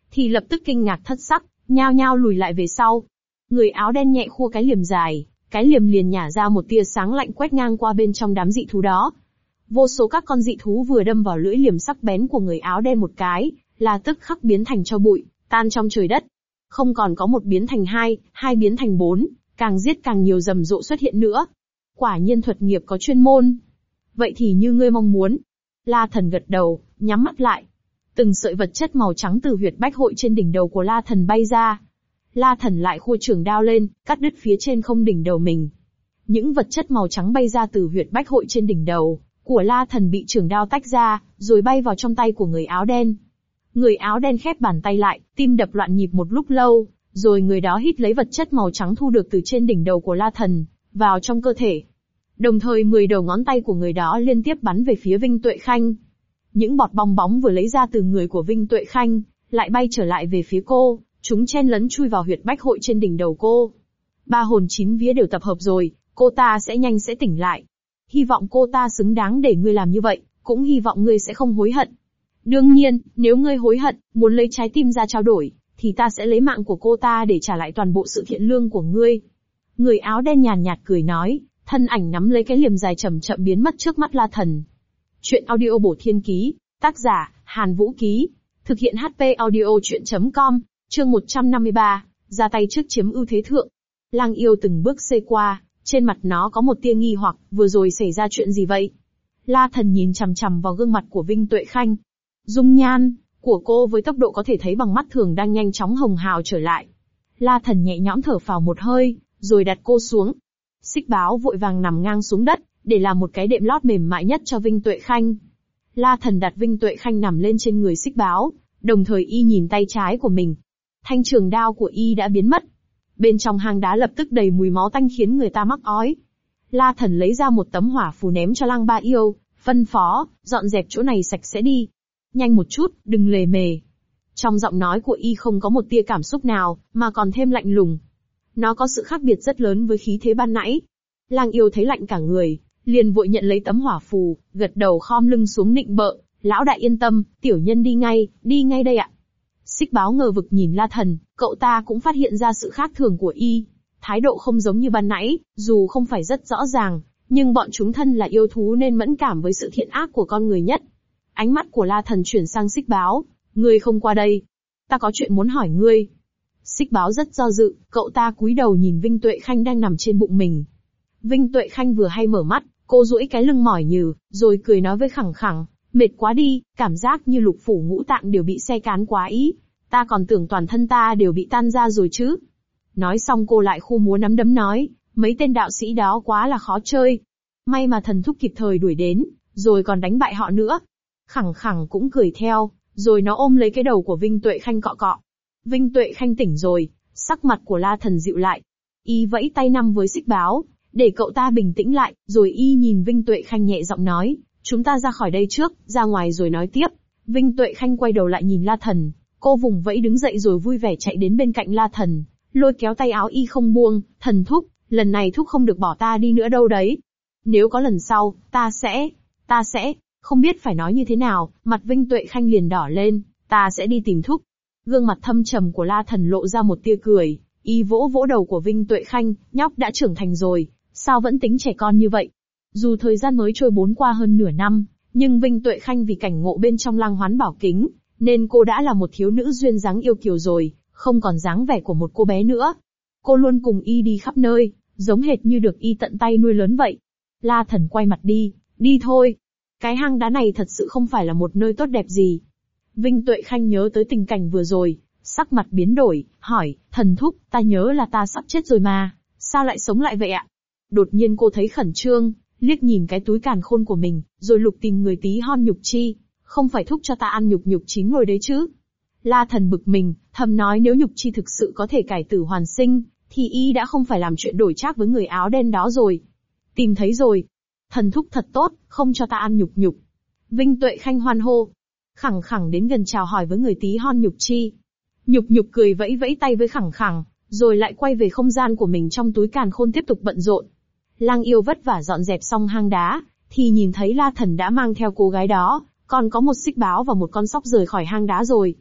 thì lập tức kinh ngạc thất sắc, nhao nhao lùi lại về sau. Người áo đen nhẹ khua cái liềm dài, cái liềm liền nhả ra một tia sáng lạnh quét ngang qua bên trong đám dị thú đó. Vô số các con dị thú vừa đâm vào lưỡi liềm sắc bén của người áo đen một cái, là tức khắc biến thành tro bụi, tan trong trời đất. Không còn có một biến thành hai, hai biến thành bốn, càng giết càng nhiều rầm rộ xuất hiện nữa. Quả nhiên thuật nghiệp có chuyên môn. Vậy thì như ngươi mong muốn. La Thần gật đầu, nhắm mắt lại. Từng sợi vật chất màu trắng từ huyệt bách hội trên đỉnh đầu của La Thần bay ra. La Thần lại khua trường đao lên, cắt đứt phía trên không đỉnh đầu mình. Những vật chất màu trắng bay ra từ huyệt bách hội trên đỉnh đầu của La Thần bị trường đao tách ra, rồi bay vào trong tay của người áo đen. Người áo đen khép bàn tay lại, tim đập loạn nhịp một lúc lâu, rồi người đó hít lấy vật chất màu trắng thu được từ trên đỉnh đầu của La Thần, vào trong cơ thể. Đồng thời 10 đầu ngón tay của người đó liên tiếp bắn về phía Vinh Tuệ Khanh. Những bọt bong bóng vừa lấy ra từ người của Vinh Tuệ Khanh, lại bay trở lại về phía cô, chúng chen lấn chui vào huyệt bách hội trên đỉnh đầu cô. 3 hồn 9 vía đều tập hợp rồi, cô ta sẽ nhanh sẽ tỉnh lại. Hy vọng cô ta xứng đáng để ngươi làm như vậy, cũng hy vọng ngươi sẽ không hối hận. Đương nhiên, nếu ngươi hối hận, muốn lấy trái tim ra trao đổi, thì ta sẽ lấy mạng của cô ta để trả lại toàn bộ sự thiện lương của ngươi. Người áo đen nhàn nhạt cười nói, thân ảnh nắm lấy cái liềm dài chậm chậm biến mất trước mắt La Thần. Chuyện audio bổ thiên ký, tác giả, Hàn Vũ Ký. Thực hiện HP audio chuyện.com, chương 153, ra tay trước chiếm ưu thế thượng. Lang yêu từng bước xê qua, trên mặt nó có một tia nghi hoặc, vừa rồi xảy ra chuyện gì vậy? La Thần nhìn chằm chằm vào gương mặt của Vinh Tuệ Khanh. Dung nhan của cô với tốc độ có thể thấy bằng mắt thường đang nhanh chóng hồng hào trở lại. La Thần nhẹ nhõm thở phào một hơi, rồi đặt cô xuống. Xích Báo vội vàng nằm ngang xuống đất, để làm một cái đệm lót mềm mại nhất cho Vinh Tuệ Khanh. La Thần đặt Vinh Tuệ Khanh nằm lên trên người Xích Báo, đồng thời y nhìn tay trái của mình. Thanh trường đao của y đã biến mất. Bên trong hang đá lập tức đầy mùi máu tanh khiến người ta mắc ói. La Thần lấy ra một tấm hỏa phù ném cho Lăng Ba Yêu, phân phó, dọn dẹp chỗ này sạch sẽ đi. Nhanh một chút, đừng lề mề. Trong giọng nói của y không có một tia cảm xúc nào, mà còn thêm lạnh lùng. Nó có sự khác biệt rất lớn với khí thế ban nãy. Lang Yêu thấy lạnh cả người, liền vội nhận lấy tấm hỏa phù, gật đầu khom lưng xuống nịnh bợ, lão đại yên tâm, tiểu nhân đi ngay đây ạ. Xích Báo ngờ vực nhìn La Thần, cậu ta cũng phát hiện ra sự khác thường của y. Thái độ không giống như ban nãy, dù không phải rất rõ ràng, nhưng bọn chúng thân là yêu thú nên mẫn cảm với sự thiện ác của con người nhất. Ánh mắt của La Thần chuyển sang Xích Báo, ngươi không qua đây. Ta có chuyện muốn hỏi ngươi. Xích Báo rất do dự, cậu ta cúi đầu nhìn Vinh Tuệ Khanh đang nằm trên bụng mình. Vinh Tuệ Khanh vừa hay mở mắt, cô duỗi cái lưng mỏi nhừ, rồi cười nói với khẳng khẳng, mệt quá đi, cảm giác như lục phủ ngũ tạng đều bị xe cán quá ý. Ta còn tưởng toàn thân ta đều bị tan ra rồi chứ. Nói xong cô lại khu múa nắm đấm nói, mấy tên đạo sĩ đó quá là khó chơi. May mà thần thúc kịp thời đuổi đến, rồi còn đánh bại họ nữa. Khẳng khẳng cũng cười theo, rồi nó ôm lấy cái đầu của Vinh Tuệ Khanh cọ cọ. Vinh Tuệ Khanh tỉnh rồi, sắc mặt của La Thần dịu lại. Y vẫy tay năm với Xích Báo, để cậu ta bình tĩnh lại, rồi y nhìn Vinh Tuệ Khanh nhẹ giọng nói, chúng ta ra khỏi đây trước, ra ngoài rồi nói tiếp. Vinh Tuệ Khanh quay đầu lại nhìn La Thần, cô vùng vẫy đứng dậy rồi vui vẻ chạy đến bên cạnh La Thần, lôi kéo tay áo y không buông, thần thúc, lần này thúc không được bỏ ta đi nữa đâu đấy. Nếu có lần sau, ta sẽ, không biết phải nói như thế nào, mặt Vinh Tuệ Khanh liền đỏ lên, ta sẽ đi tìm thúc. Gương mặt thâm trầm của La Thần lộ ra một tia cười, y vỗ vỗ đầu của Vinh Tuệ Khanh, nhóc đã trưởng thành rồi, sao vẫn tính trẻ con như vậy? Dù thời gian mới trôi qua hơn nửa năm, nhưng Vinh Tuệ Khanh vì cảnh ngộ bên trong Lăng Hoán Bảo Kính, nên cô đã là một thiếu nữ duyên dáng yêu kiều rồi, không còn dáng vẻ của một cô bé nữa. Cô luôn cùng y đi khắp nơi, giống hệt như được y tận tay nuôi lớn vậy. La Thần quay mặt đi thôi. Cái hang đá này thật sự không phải là một nơi tốt đẹp gì. Vinh Tuệ Khanh nhớ tới tình cảnh vừa rồi, sắc mặt biến đổi, hỏi, thần thúc, ta nhớ là ta sắp chết rồi mà, sao lại sống lại vậy ạ? Đột nhiên cô thấy khẩn trương, liếc nhìn cái túi càn khôn của mình, rồi lục tìm người tí hon nhục chi, không phải thúc cho ta ăn nhục chín rồi đấy chứ? La Thần bực mình, thầm nói nếu nhục chi thực sự có thể cải tử hoàn sinh, thì y đã không phải làm chuyện đổi trác với người áo đen đó rồi. Tìm thấy rồi. Thần thúc thật tốt, không cho ta ăn nhục. Vinh Tuệ Khanh hoan hô. Khẳng khẳng đến gần chào hỏi với người tí hon nhục chi. Nhục cười vẫy vẫy tay với khẳng khẳng, rồi lại quay về không gian của mình trong túi càn khôn tiếp tục bận rộn. Lang yêu vất vả dọn dẹp xong hang đá, thì nhìn thấy La Thần đã mang theo cô gái đó, còn có một Xích Báo và một con sóc rời khỏi hang đá rồi.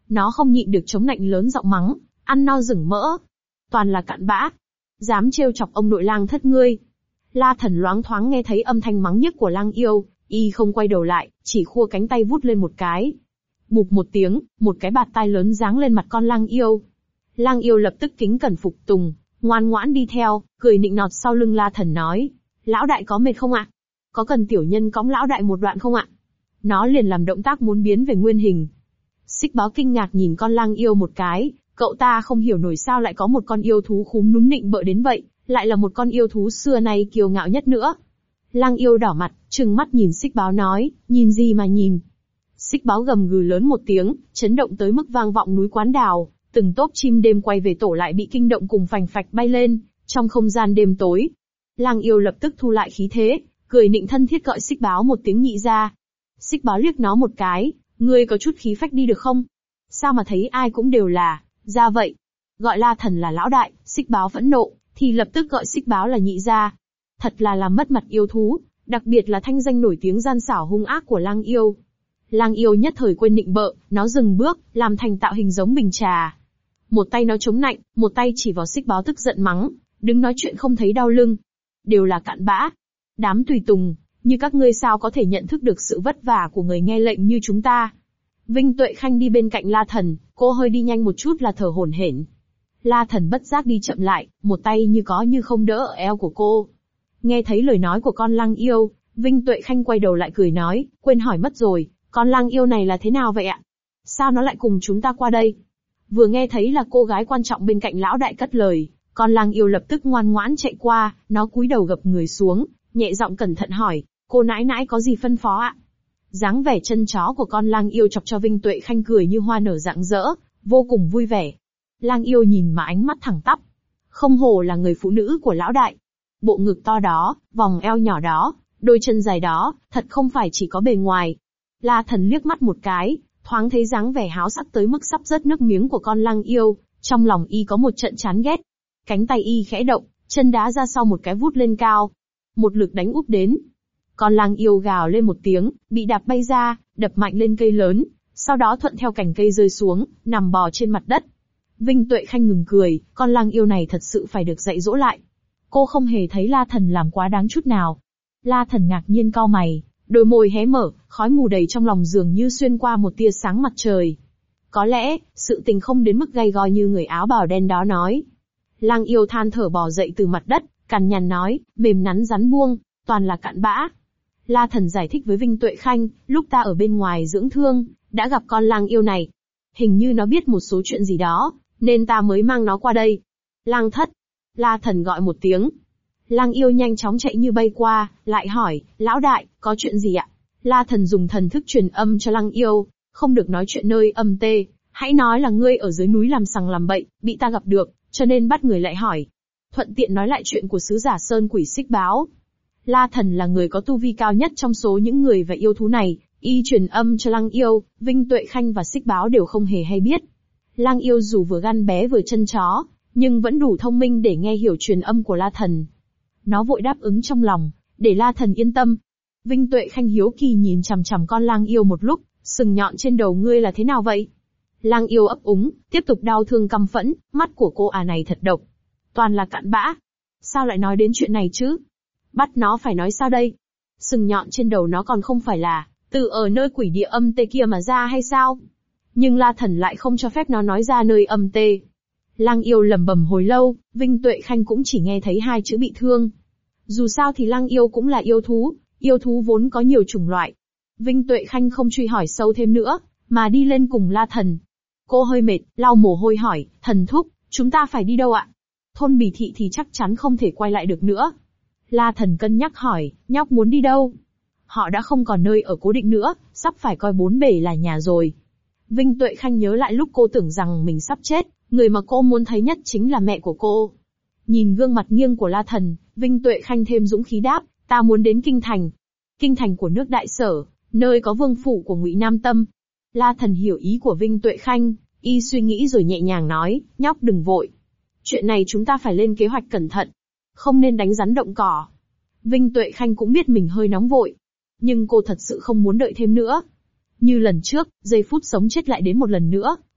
Nó không nhịn được chống nạnh lớn giọng mắng, ăn no rừng mỡ. Toàn là cặn bã. Dám trêu chọc ông nội lang thất ngươi. La Thần loáng thoáng nghe thấy âm thanh mắng nhiếc của Lang Yêu, y không quay đầu lại, chỉ khua cánh tay vút lên một cái. Bụp một tiếng, một cái bạt tai lớn giáng lên mặt con Lang Yêu. Lang Yêu lập tức kính cẩn phục tùng, ngoan ngoãn đi theo, cười nịnh nọt sau lưng La Thần nói. Lão đại có mệt không ạ? Có cần tiểu nhân cõng lão đại một đoạn không ạ? Nó liền làm động tác muốn biến về nguyên hình. Xích Báo kinh ngạc nhìn con Lang Yêu một cái, cậu ta không hiểu nổi sao lại có một con yêu thú khúm núm nịnh bợ đến vậy, lại là một con yêu thú xưa nay kiêu ngạo nhất nữa. Lang Yêu đỏ mặt, trừng mắt nhìn Xích Báo nói, nhìn gì mà nhìn. Xích Báo gầm gừ lớn một tiếng, chấn động tới mức vang vọng núi Quán Đào, từng tốp chim đêm quay về tổ lại bị kinh động cùng phành phạch bay lên, trong không gian đêm tối. Lang Yêu lập tức thu lại khí thế, cười nịnh thân thiết gọi Xích Báo một tiếng nhị gia. Xích Báo liếc nó một cái, ngươi có chút khí phách đi được không? Sao mà thấy ai cũng đều là ra vậy? Gọi La Thần là lão đại, Xích Báo phẫn nộ, thì lập tức gọi Xích Báo là nhị gia. Thật là làm mất mặt yêu thú, đặc biệt là thanh danh nổi tiếng gian xảo hung ác của Lang Yêu. Lang Yêu nhất thời quên nịnh bợ, nó dừng bước, làm thành tạo hình giống bình trà. Một tay nó chống nạnh, một tay chỉ vào Xích Báo tức giận mắng, đứng nói chuyện không thấy đau lưng. Đều là cặn bã. Đám tùy tùng, như các ngươi sao có thể nhận thức được sự vất vả của người nghe lệnh như chúng ta. Vinh Tuệ Khanh đi bên cạnh La Thần, cô hơi đi nhanh một chút là thở hổn hển. La Thần bất giác đi chậm lại, một tay như có như không đỡ ở eo của cô. Nghe thấy lời nói của con Lang Yêu, Vinh Tuệ Khanh quay đầu lại cười nói, quên hỏi mất rồi, con Lang Yêu này là thế nào vậy ạ? Sao nó lại cùng chúng ta qua đây? Vừa nghe thấy là cô gái quan trọng bên cạnh lão đại cất lời, con Lang Yêu lập tức ngoan ngoãn chạy qua, nó cúi đầu gập người xuống, nhẹ giọng cẩn thận hỏi, cô nãi nãi có gì phân phó ạ? Dáng vẻ chân chó của con Lang Yêu chọc cho Vinh Tuệ Khanh cười như hoa nở rạng rỡ, vô cùng vui vẻ. Lang Yêu nhìn mà ánh mắt thẳng tắp. Không hổ là người phụ nữ của lão đại. Bộ ngực to đó, vòng eo nhỏ đó, đôi chân dài đó, thật không phải chỉ có bề ngoài. La Thần liếc mắt một cái, thoáng thấy dáng vẻ háo sắc tới mức sắp rớt nước miếng của con Lang Yêu, trong lòng y có một trận chán ghét. Cánh tay y khẽ động, chân đá ra sau một cái vút lên cao. Một lực đánh úp đến. Con Lang Yêu gào lên một tiếng, bị đạp bay ra, đập mạnh lên cây lớn, sau đó thuận theo cành cây rơi xuống, nằm bò trên mặt đất. Vinh Tuệ Khanh ngừng cười, con Lang Yêu này thật sự phải được dạy dỗ lại. Cô không hề thấy La Thần làm quá đáng chút nào. La Thần ngạc nhiên cau mày, đôi môi hé mở, khói mù đầy trong lòng dường như xuyên qua một tia sáng mặt trời. Có lẽ, sự tình không đến mức gay go như người áo bào đen đó nói. Lang Yêu than thở bò dậy từ mặt đất, cằn nhằn nói, mềm nắn rắn buông, toàn là cặn bã. La Thần giải thích với Vinh Tuệ Khanh, lúc ta ở bên ngoài dưỡng thương, đã gặp con Lang Yêu này. Hình như nó biết một số chuyện gì đó, nên ta mới mang nó qua đây. Lang thất. La Thần gọi một tiếng. Lang Yêu nhanh chóng chạy như bay qua, lại hỏi, lão đại, có chuyện gì ạ? La Thần dùng thần thức truyền âm cho Lang Yêu, không được nói chuyện nơi âm tê, hãy nói là ngươi ở dưới núi làm sằng làm bậy, bị ta gặp được, cho nên bắt người lại hỏi. Thuận tiện nói lại chuyện của sứ giả Sơn Quỷ Xích Báo. La Thần là người có tu vi cao nhất trong số những người và yêu thú này, y truyền âm cho Lang Yêu, Vinh Tuệ Khanh và Xích Báo đều không hề hay biết. Lang Yêu dù vừa gan bé vừa chân chó, nhưng vẫn đủ thông minh để nghe hiểu truyền âm của La Thần. Nó vội đáp ứng trong lòng, để La Thần yên tâm. Vinh Tuệ Khanh hiếu kỳ nhìn chằm chằm con Lang Yêu một lúc, sừng nhọn trên đầu ngươi là thế nào vậy? Lang Yêu ấp úng, tiếp tục đau thương căm phẫn, mắt của cô này thật độc. Toàn là cặn bã. Sao lại nói đến chuyện này chứ? Bắt nó phải nói sao đây? Sừng nhọn trên đầu nó còn không phải là từ ở nơi quỷ địa âm tê kia mà ra hay sao? Nhưng La Thần lại không cho phép nó nói ra nơi âm tê. Lang Yêu lẩm bẩm hồi lâu, Vinh Tuệ Khanh cũng chỉ nghe thấy hai chữ bị thương. Dù sao thì Lang Yêu cũng là yêu thú vốn có nhiều chủng loại. Vinh Tuệ Khanh không truy hỏi sâu thêm nữa, mà đi lên cùng La Thần. Cô hơi mệt, lau mồ hôi hỏi, thần thúc, chúng ta phải đi đâu ạ? Thôn Bỉ Thị thì chắc chắn không thể quay lại được nữa. La Thần cân nhắc hỏi, nhóc muốn đi đâu? Họ đã không còn nơi ở cố định nữa, sắp phải coi bốn bể là nhà rồi. Vinh Tuệ Khanh nhớ lại lúc cô tưởng rằng mình sắp chết, người mà cô muốn thấy nhất chính là mẹ của cô. Nhìn gương mặt nghiêng của La Thần, Vinh Tuệ Khanh thêm dũng khí đáp, ta muốn đến Kinh Thành. Kinh Thành của nước Đại Sở, nơi có vương phủ của Ngụy Nam Tâm. La Thần hiểu ý của Vinh Tuệ Khanh, y suy nghĩ rồi nhẹ nhàng nói, nhóc đừng vội. Chuyện này chúng ta phải lên kế hoạch cẩn thận. Không nên đánh rắn động cỏ. Vinh Tuệ Khanh cũng biết mình hơi nóng vội. Nhưng cô thật sự không muốn đợi thêm nữa. Như lần trước, giây phút sống chết lại đến một lần nữa,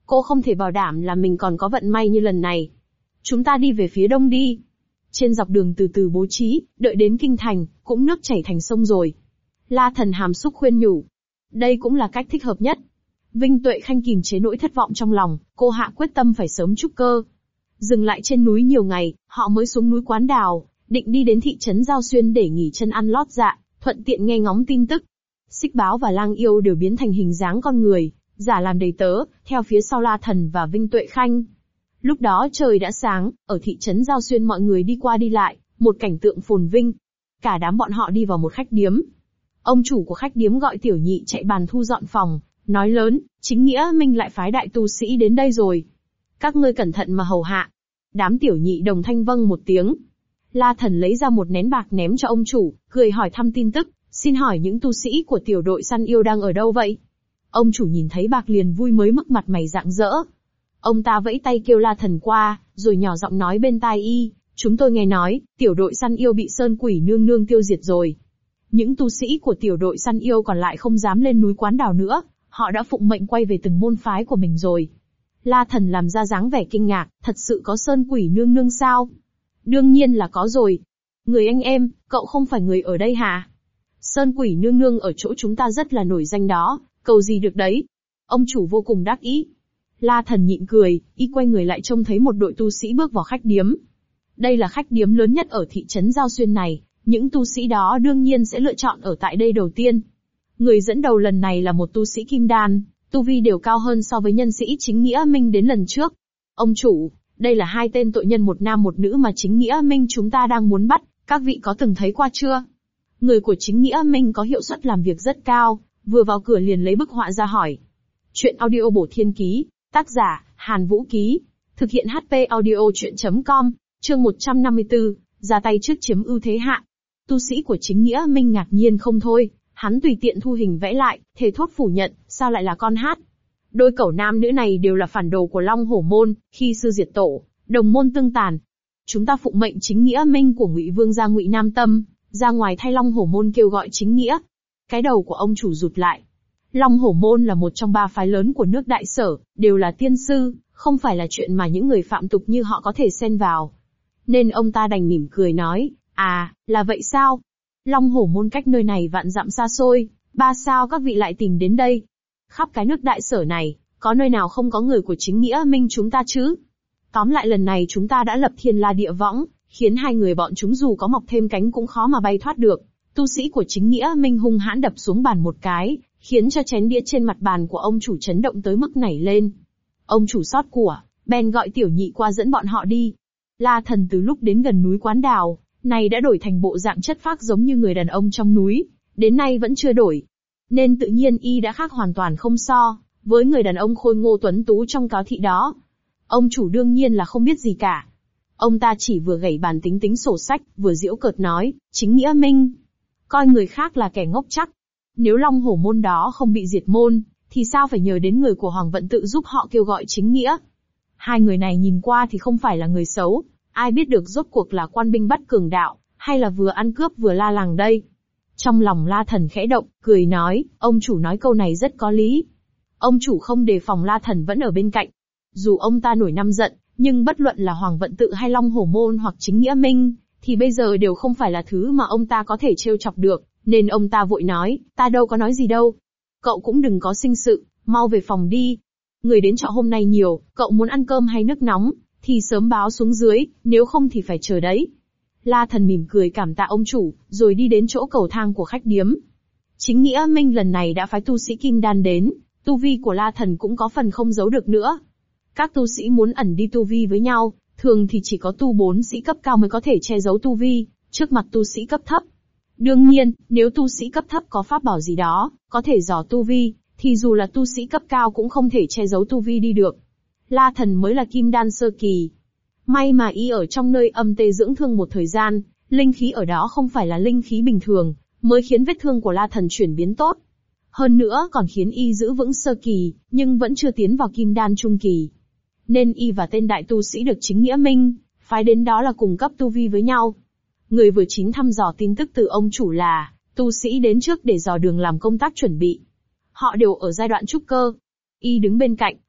cô không thể bảo đảm là mình còn có vận may như lần này. Chúng ta đi về phía đông đi. Trên dọc đường từ từ bố trí, đợi đến kinh thành, cũng nước chảy thành sông rồi. La Thần hàm xúc khuyên nhủ. Đây cũng là cách thích hợp nhất. Vinh Tuệ Khanh kìm chế nỗi thất vọng trong lòng, cô hạ quyết tâm phải sớm trúc cơ. Dừng lại trên núi nhiều ngày, họ mới xuống núi Quán Đào, định đi đến thị trấn Giao Xuyên để nghỉ chân ăn lót dạ, thuận tiện nghe ngóng tin tức. Xích Báo và Lang Yêu đều biến thành hình dáng con người, giả làm đầy tớ, theo phía sau La Thần và Vinh Tuệ Khanh. Lúc đó trời đã sáng, ở thị trấn Giao Xuyên mọi người đi qua đi lại, một cảnh tượng phồn vinh. Cả đám bọn họ đi vào một khách điếm. Ông chủ của khách điếm gọi Tiểu Nhị chạy bàn thu dọn phòng, nói lớn, Chính Nghĩa Minh lại phái đại tu sĩ đến đây rồi. Các ngươi cẩn thận mà hầu hạ. Đám Tiểu Nhị đồng thanh vâng một tiếng. La Thần lấy ra một nén bạc ném cho ông chủ, cười hỏi thăm tin tức, xin hỏi những tu sĩ của tiểu đội săn yêu đang ở đâu vậy? Ông chủ nhìn thấy bạc liền vui mới mức mặt mày rạng rỡ. Ông ta vẫy tay kêu La Thần qua, rồi nhỏ giọng nói bên tai y, chúng tôi nghe nói, tiểu đội săn yêu bị Sơn Quỷ Nương Nương tiêu diệt rồi. Những tu sĩ của tiểu đội săn yêu còn lại không dám lên núi Quán Đào nữa, họ đã phụng mệnh quay về từng môn phái của mình rồi. La Thần làm ra dáng vẻ kinh ngạc, thật sự có Sơn Quỷ Nương Nương sao? Đương nhiên là có rồi. Người anh em, cậu không phải người ở đây hả? Sơn Quỷ Nương Nương ở chỗ chúng ta rất là nổi danh đó, cầu gì được đấy. Ông chủ vô cùng đắc ý. La Thần nhịn cười, y quay người lại trông thấy một đội tu sĩ bước vào khách điếm. Đây là khách điếm lớn nhất ở thị trấn Giao Xuyên này, những tu sĩ đó đương nhiên sẽ lựa chọn ở tại đây đầu tiên. Người dẫn đầu lần này là một tu sĩ kim đan, tu vi đều cao hơn so với nhân sĩ Chính Nghĩa Minh đến lần trước. Ông chủ, đây là hai tên tội nhân một nam một nữ mà Chính Nghĩa Minh chúng ta đang muốn bắt, các vị có từng thấy qua chưa? Người của Chính Nghĩa Minh có hiệu suất làm việc rất cao, vừa vào cửa liền lấy bức họa ra hỏi. Chuyện audio bổ thiên ký, tác giả, Hàn Vũ Ký, thực hiện HP audio chuyện.com, chương 154, ra tay trước chiếm ưu thế hạ. Tu sĩ của Chính Nghĩa Minh ngạc nhiên không thôi, hắn tùy tiện thu hình vẽ lại, thề thốt phủ nhận, sao lại là con hát. Đôi cẩu nam nữ này đều là phản đồ của Long Hổ Môn, khi sư diệt tổ, đồng môn tương tàn. Chúng ta phụng mệnh Chính Nghĩa Minh của Ngụy Vương gia Ngụy Nam Tâm, ra ngoài thay Long Hổ Môn kêu gọi chính nghĩa. Cái đầu của ông chủ rụt lại. Long Hổ Môn là một trong ba phái lớn của nước Đại Sở, đều là tiên sư, không phải là chuyện mà những người phạm tục như họ có thể xen vào. Nên ông ta đành mỉm cười nói, là vậy sao? Long Hổ Môn cách nơi này vạn dặm xa xôi, sao các vị lại tìm đến đây? Khắp cái nước Đại Sở này, có nơi nào không có người của Chính Nghĩa Minh chúng ta chứ? Tóm lại lần này chúng ta đã lập thiên la địa võng, khiến hai người bọn chúng dù có mọc thêm cánh cũng khó mà bay thoát được. Tu sĩ của Chính Nghĩa Minh hung hãn đập xuống bàn một cái, khiến cho chén đĩa trên mặt bàn của ông chủ chấn động tới mức nảy lên. Ông chủ xót của, bèn gọi Tiểu Nhị qua dẫn bọn họ đi. La Thần từ lúc đến gần núi Quán Đào, này đã đổi thành bộ dạng chất phác giống như người đàn ông trong núi, đến nay vẫn chưa đổi. Nên tự nhiên y đã khác hoàn toàn không so với người đàn ông khôi ngô tuấn tú trong cáo thị đó. Ông chủ đương nhiên là không biết gì cả. Ông ta chỉ vừa gảy bàn tính tính sổ sách, vừa giễu cợt nói, Chính Nghĩa Minh coi người khác là kẻ ngốc chắc. Nếu Long Hổ Môn đó không bị diệt môn, thì sao phải nhờ đến người của Hoàng Vận Tự giúp họ kêu gọi chính nghĩa? Hai người này nhìn qua thì không phải là người xấu, ai biết được rốt cuộc là quan binh bắt cường đạo, hay là vừa ăn cướp vừa la làng đây? Trong lòng La Thần khẽ động, cười nói, ông chủ nói câu này rất có lý. Ông chủ không đề phòng La Thần vẫn ở bên cạnh. Dù ông ta nổi năm giận, nhưng bất luận là Hoàng Vận Tự hay Long Hổ Môn hoặc Chính Nghĩa Minh, thì bây giờ đều không phải là thứ mà ông ta có thể trêu chọc được, nên ông ta vội nói, ta đâu có nói gì đâu. Cậu cũng đừng có sinh sự, mau về phòng đi. Người đến chợ hôm nay nhiều, cậu muốn ăn cơm hay nước nóng, thì sớm báo xuống dưới, nếu không thì phải chờ đấy. La Thần mỉm cười cảm tạ ông chủ, rồi đi đến chỗ cầu thang của khách điếm. Chính Nghĩa Minh lần này đã phái tu sĩ Kim Đan đến, tu vi của La Thần cũng có phần không giấu được nữa. Các tu sĩ muốn ẩn đi tu vi với nhau, thường thì chỉ có tu 4 sĩ cấp cao mới có thể che giấu tu vi, trước mặt tu sĩ cấp thấp. Đương nhiên, nếu tu sĩ cấp thấp có pháp bảo gì đó, có thể dò tu vi, thì dù là tu sĩ cấp cao cũng không thể che giấu tu vi đi được. La Thần mới là Kim Đan sơ kỳ. May mà y ở trong nơi âm tê dưỡng thương một thời gian, linh khí ở đó không phải là linh khí bình thường, mới khiến vết thương của La Thần chuyển biến tốt. Hơn nữa còn khiến y giữ vững sơ kỳ, nhưng vẫn chưa tiến vào Kim Đan trung kỳ. Nên y và tên đại tu sĩ được Chính Nghĩa Minh phái đến đó là cùng cấp tu vi với nhau. Người vừa chín thăm dò tin tức từ ông chủ là tu sĩ đến trước để dò đường làm công tác chuẩn bị. Họ đều ở giai đoạn trúc cơ. Y đứng bên cạnh,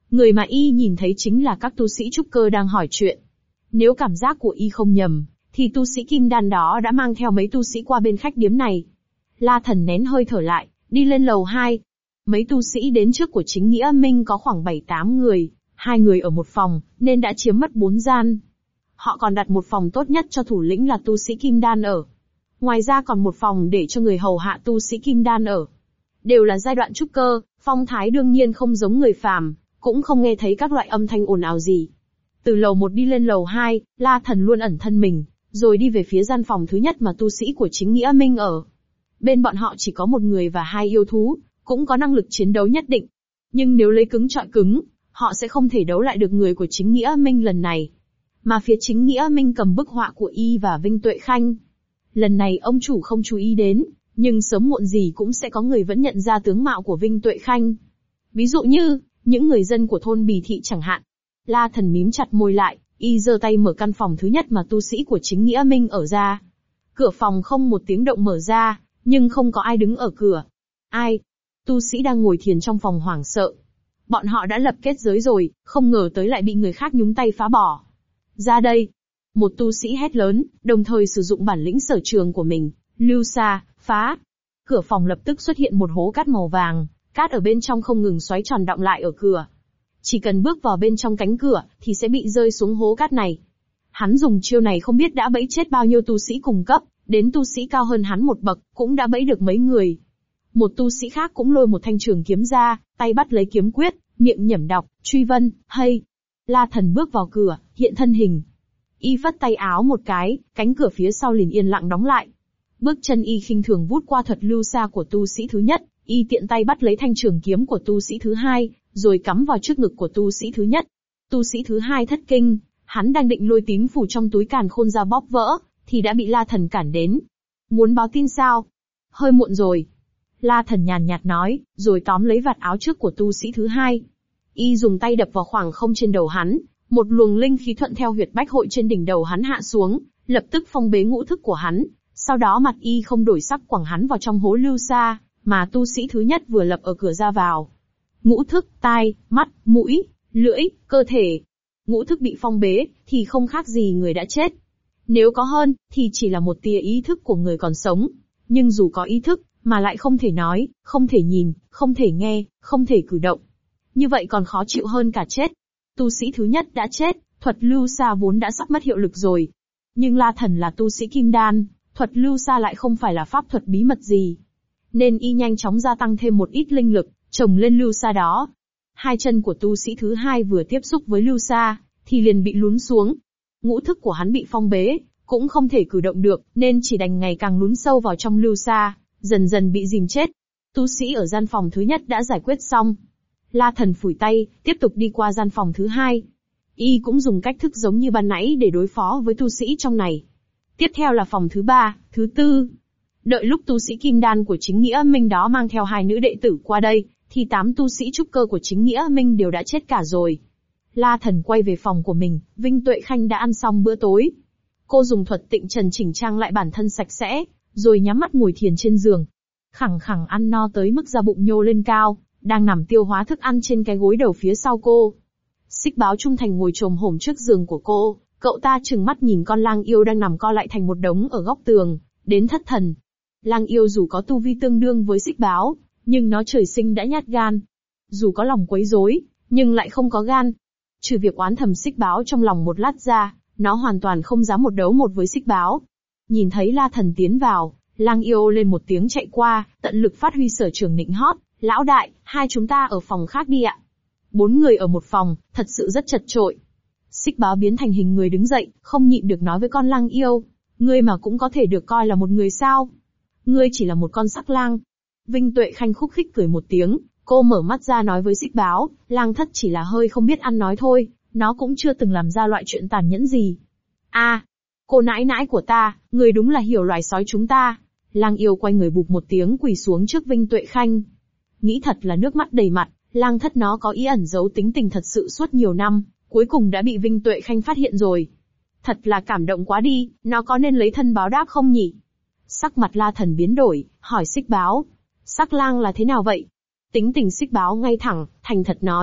Người mà y nhìn thấy chính là các tu sĩ trúc cơ đang hỏi chuyện. Nếu cảm giác của y không nhầm, thì tu sĩ kim đan đó đã mang theo mấy tu sĩ qua bên khách điếm này. La Thần nén hơi thở lại, đi lên lầu 2. Mấy tu sĩ đến trước của Chính Nghĩa Minh có khoảng 7-8 người, 2 người ở một phòng, nên đã chiếm mất 4 gian. Họ còn đặt một phòng tốt nhất cho thủ lĩnh là tu sĩ kim đan ở. Ngoài ra còn một phòng để cho người hầu hạ tu sĩ kim đan ở. Đều là giai đoạn trúc cơ, phong thái đương nhiên không giống người phàm, cũng không nghe thấy các loại âm thanh ồn ào gì. Từ lầu 1 đi lên lầu 2, La Thần luôn ẩn thân mình, rồi đi về phía gian phòng thứ nhất mà tu sĩ của Chính Nghĩa Minh ở. Bên bọn họ chỉ có một người và 2 yêu thú, cũng có năng lực chiến đấu nhất định. Nhưng nếu lấy cứng chọi cứng, họ sẽ không thể đấu lại được người của Chính Nghĩa Minh lần này. Mà phía Chính Nghĩa Minh cầm bức họa của y và Vinh Tuệ Khanh. Lần này ông chủ không chú ý đến, nhưng sớm muộn gì cũng sẽ có người vẫn nhận ra tướng mạo của Vinh Tuệ Khanh. Ví dụ như, những người dân của thôn Bì Thị chẳng hạn. La Thần mím chặt môi lại, y giơ tay mở căn phòng thứ nhất mà tu sĩ của Chính Nghĩa Minh ở ra. Cửa phòng không một tiếng động mở ra, nhưng không có ai đứng ở cửa. Ai? Tu sĩ đang ngồi thiền trong phòng hoảng sợ. Bọn họ đã lập kết giới rồi, không ngờ tới lại bị người khác nhúng tay phá bỏ. Ra đây! Một tu sĩ hét lớn, đồng thời sử dụng bản lĩnh sở trường của mình, lưu xa, phá. Cửa phòng lập tức xuất hiện một hố cát màu vàng, cát ở bên trong không ngừng xoáy tròn đọng lại ở cửa. Chỉ cần bước vào bên trong cánh cửa, thì sẽ bị rơi xuống hố cát này. Hắn dùng chiêu này không biết đã bẫy chết bao nhiêu tu sĩ cùng cấp, đến tu sĩ cao hơn hắn một bậc, cũng đã bẫy được mấy người. Một tu sĩ khác cũng lôi một thanh trường kiếm ra, tay bắt lấy kiếm quyết, miệng nhẩm đọc, truy vân, hay. La Thần bước vào cửa, hiện thân hình. Y phất tay áo một cái, cánh cửa phía sau liền yên lặng đóng lại. Bước chân y khinh thường vút qua thuật lưu xa của tu sĩ thứ nhất, y tiện tay bắt lấy thanh trường kiếm của tu sĩ thứ hai, rồi cắm vào trước ngực của tu sĩ thứ nhất. Tu sĩ thứ hai thất kinh, hắn đang định lôi tín phù trong túi càn khôn ra bóp vỡ, thì đã bị La Thần cản đến. Muốn báo tin sao? Hơi muộn rồi. La Thần nhàn nhạt nói, rồi tóm lấy vạt áo trước của tu sĩ thứ hai. Y dùng tay đập vào khoảng không trên đầu hắn, một luồng linh khí thuận theo huyệt bách hội trên đỉnh đầu hắn hạ xuống, lập tức phong bế ngũ thức của hắn. Sau đó mặt y không đổi sắc quẳng hắn vào trong hố lưu xa, mà tu sĩ thứ nhất vừa lập ở cửa ra vào. Ngũ thức, tai, mắt, mũi, lưỡi, cơ thể. Ngũ thức bị phong bế, thì không khác gì người đã chết. Nếu có hơn, thì chỉ là một tia ý thức của người còn sống. Nhưng dù có ý thức, mà lại không thể nói, không thể nhìn, không thể nghe, không thể cử động. Như vậy còn khó chịu hơn cả chết. Tu sĩ thứ nhất đã chết, thuật lưu xa vốn đã sắp mất hiệu lực rồi. Nhưng La Thần là tu sĩ kim đan, thuật lưu xa lại không phải là pháp thuật bí mật gì. Nên y nhanh chóng gia tăng thêm một ít linh lực, trồng lên lưu xa đó. Hai chân của tu sĩ thứ hai vừa tiếp xúc với lưu xa, thì liền bị lún xuống. Ngũ thức của hắn bị phong bế, cũng không thể cử động được, nên chỉ đành ngày càng lún sâu vào trong lưu xa, dần dần bị dìm chết. Tu sĩ ở gian phòng thứ nhất đã giải quyết xong. La Thần phủi tay, tiếp tục đi qua gian phòng thứ hai. Y cũng dùng cách thức giống như ban nãy để đối phó với tu sĩ trong này. Tiếp theo là phòng thứ ba, thứ tư. Đợi lúc tu sĩ kim đan của Chính Nghĩa Minh đó mang theo 2 nữ đệ tử qua đây, thì 8 tu sĩ trúc cơ của Chính Nghĩa Minh đều đã chết cả rồi. La Thần quay về phòng của mình, Vinh Tuệ Khanh đã ăn xong bữa tối. Cô dùng thuật tịnh trần chỉnh trang lại bản thân sạch sẽ, rồi nhắm mắt ngồi thiền trên giường. Khẳng khẳng ăn no tới mức da bụng nhô lên cao, đang nằm tiêu hóa thức ăn trên cái gối đầu phía sau cô. Xích Báo trung thành ngồi chồm hổm trước giường của cô, cậu ta trừng mắt nhìn con lang yêu đang nằm co lại thành một đống ở góc tường, đến thất thần. Lang yêu dù có tu vi tương đương với Xích Báo, nhưng nó trời sinh đã nhát gan. Dù có lòng quấy rối, nhưng lại không có gan. Trừ việc oán thầm Xích Báo trong lòng một lát ra, nó hoàn toàn không dám một đấu một với Xích Báo. Nhìn thấy La Thần tiến vào, lang yêu lên một tiếng chạy qua, tận lực phát huy sở trường nịnh hót. Lão đại, hai chúng ta ở phòng khác đi ạ. 4 người ở một phòng, thật sự rất chật chội. Xích Báo biến thành hình người đứng dậy, không nhịn được nói với con lang yêu. Ngươi mà cũng có thể được coi là một người sao? Ngươi chỉ là một con sắc lang. Vinh Tuệ Khanh khúc khích cười một tiếng, cô mở mắt ra nói với Xích Báo, lang thất chỉ là hơi không biết ăn nói thôi, nó cũng chưa từng làm ra loại chuyện tàn nhẫn gì. Cô nãi nãi của ta, ngươi đúng là hiểu loài sói chúng ta. Lang yêu quay người bụp một tiếng quỳ xuống trước Vinh Tuệ Khanh. Nghĩ thật là nước mắt đầy mặt, lang thất nó có ý ẩn giấu tính tình thật sự suốt nhiều năm, cuối cùng đã bị Vinh Tuệ Khanh phát hiện rồi. Thật là cảm động quá đi, nó có nên lấy thân báo đáp không nhỉ? Sắc mặt La Thần biến đổi, hỏi Xích Báo. Sắc lang là thế nào vậy? Tính tình Xích Báo ngay thẳng, thành thật nói,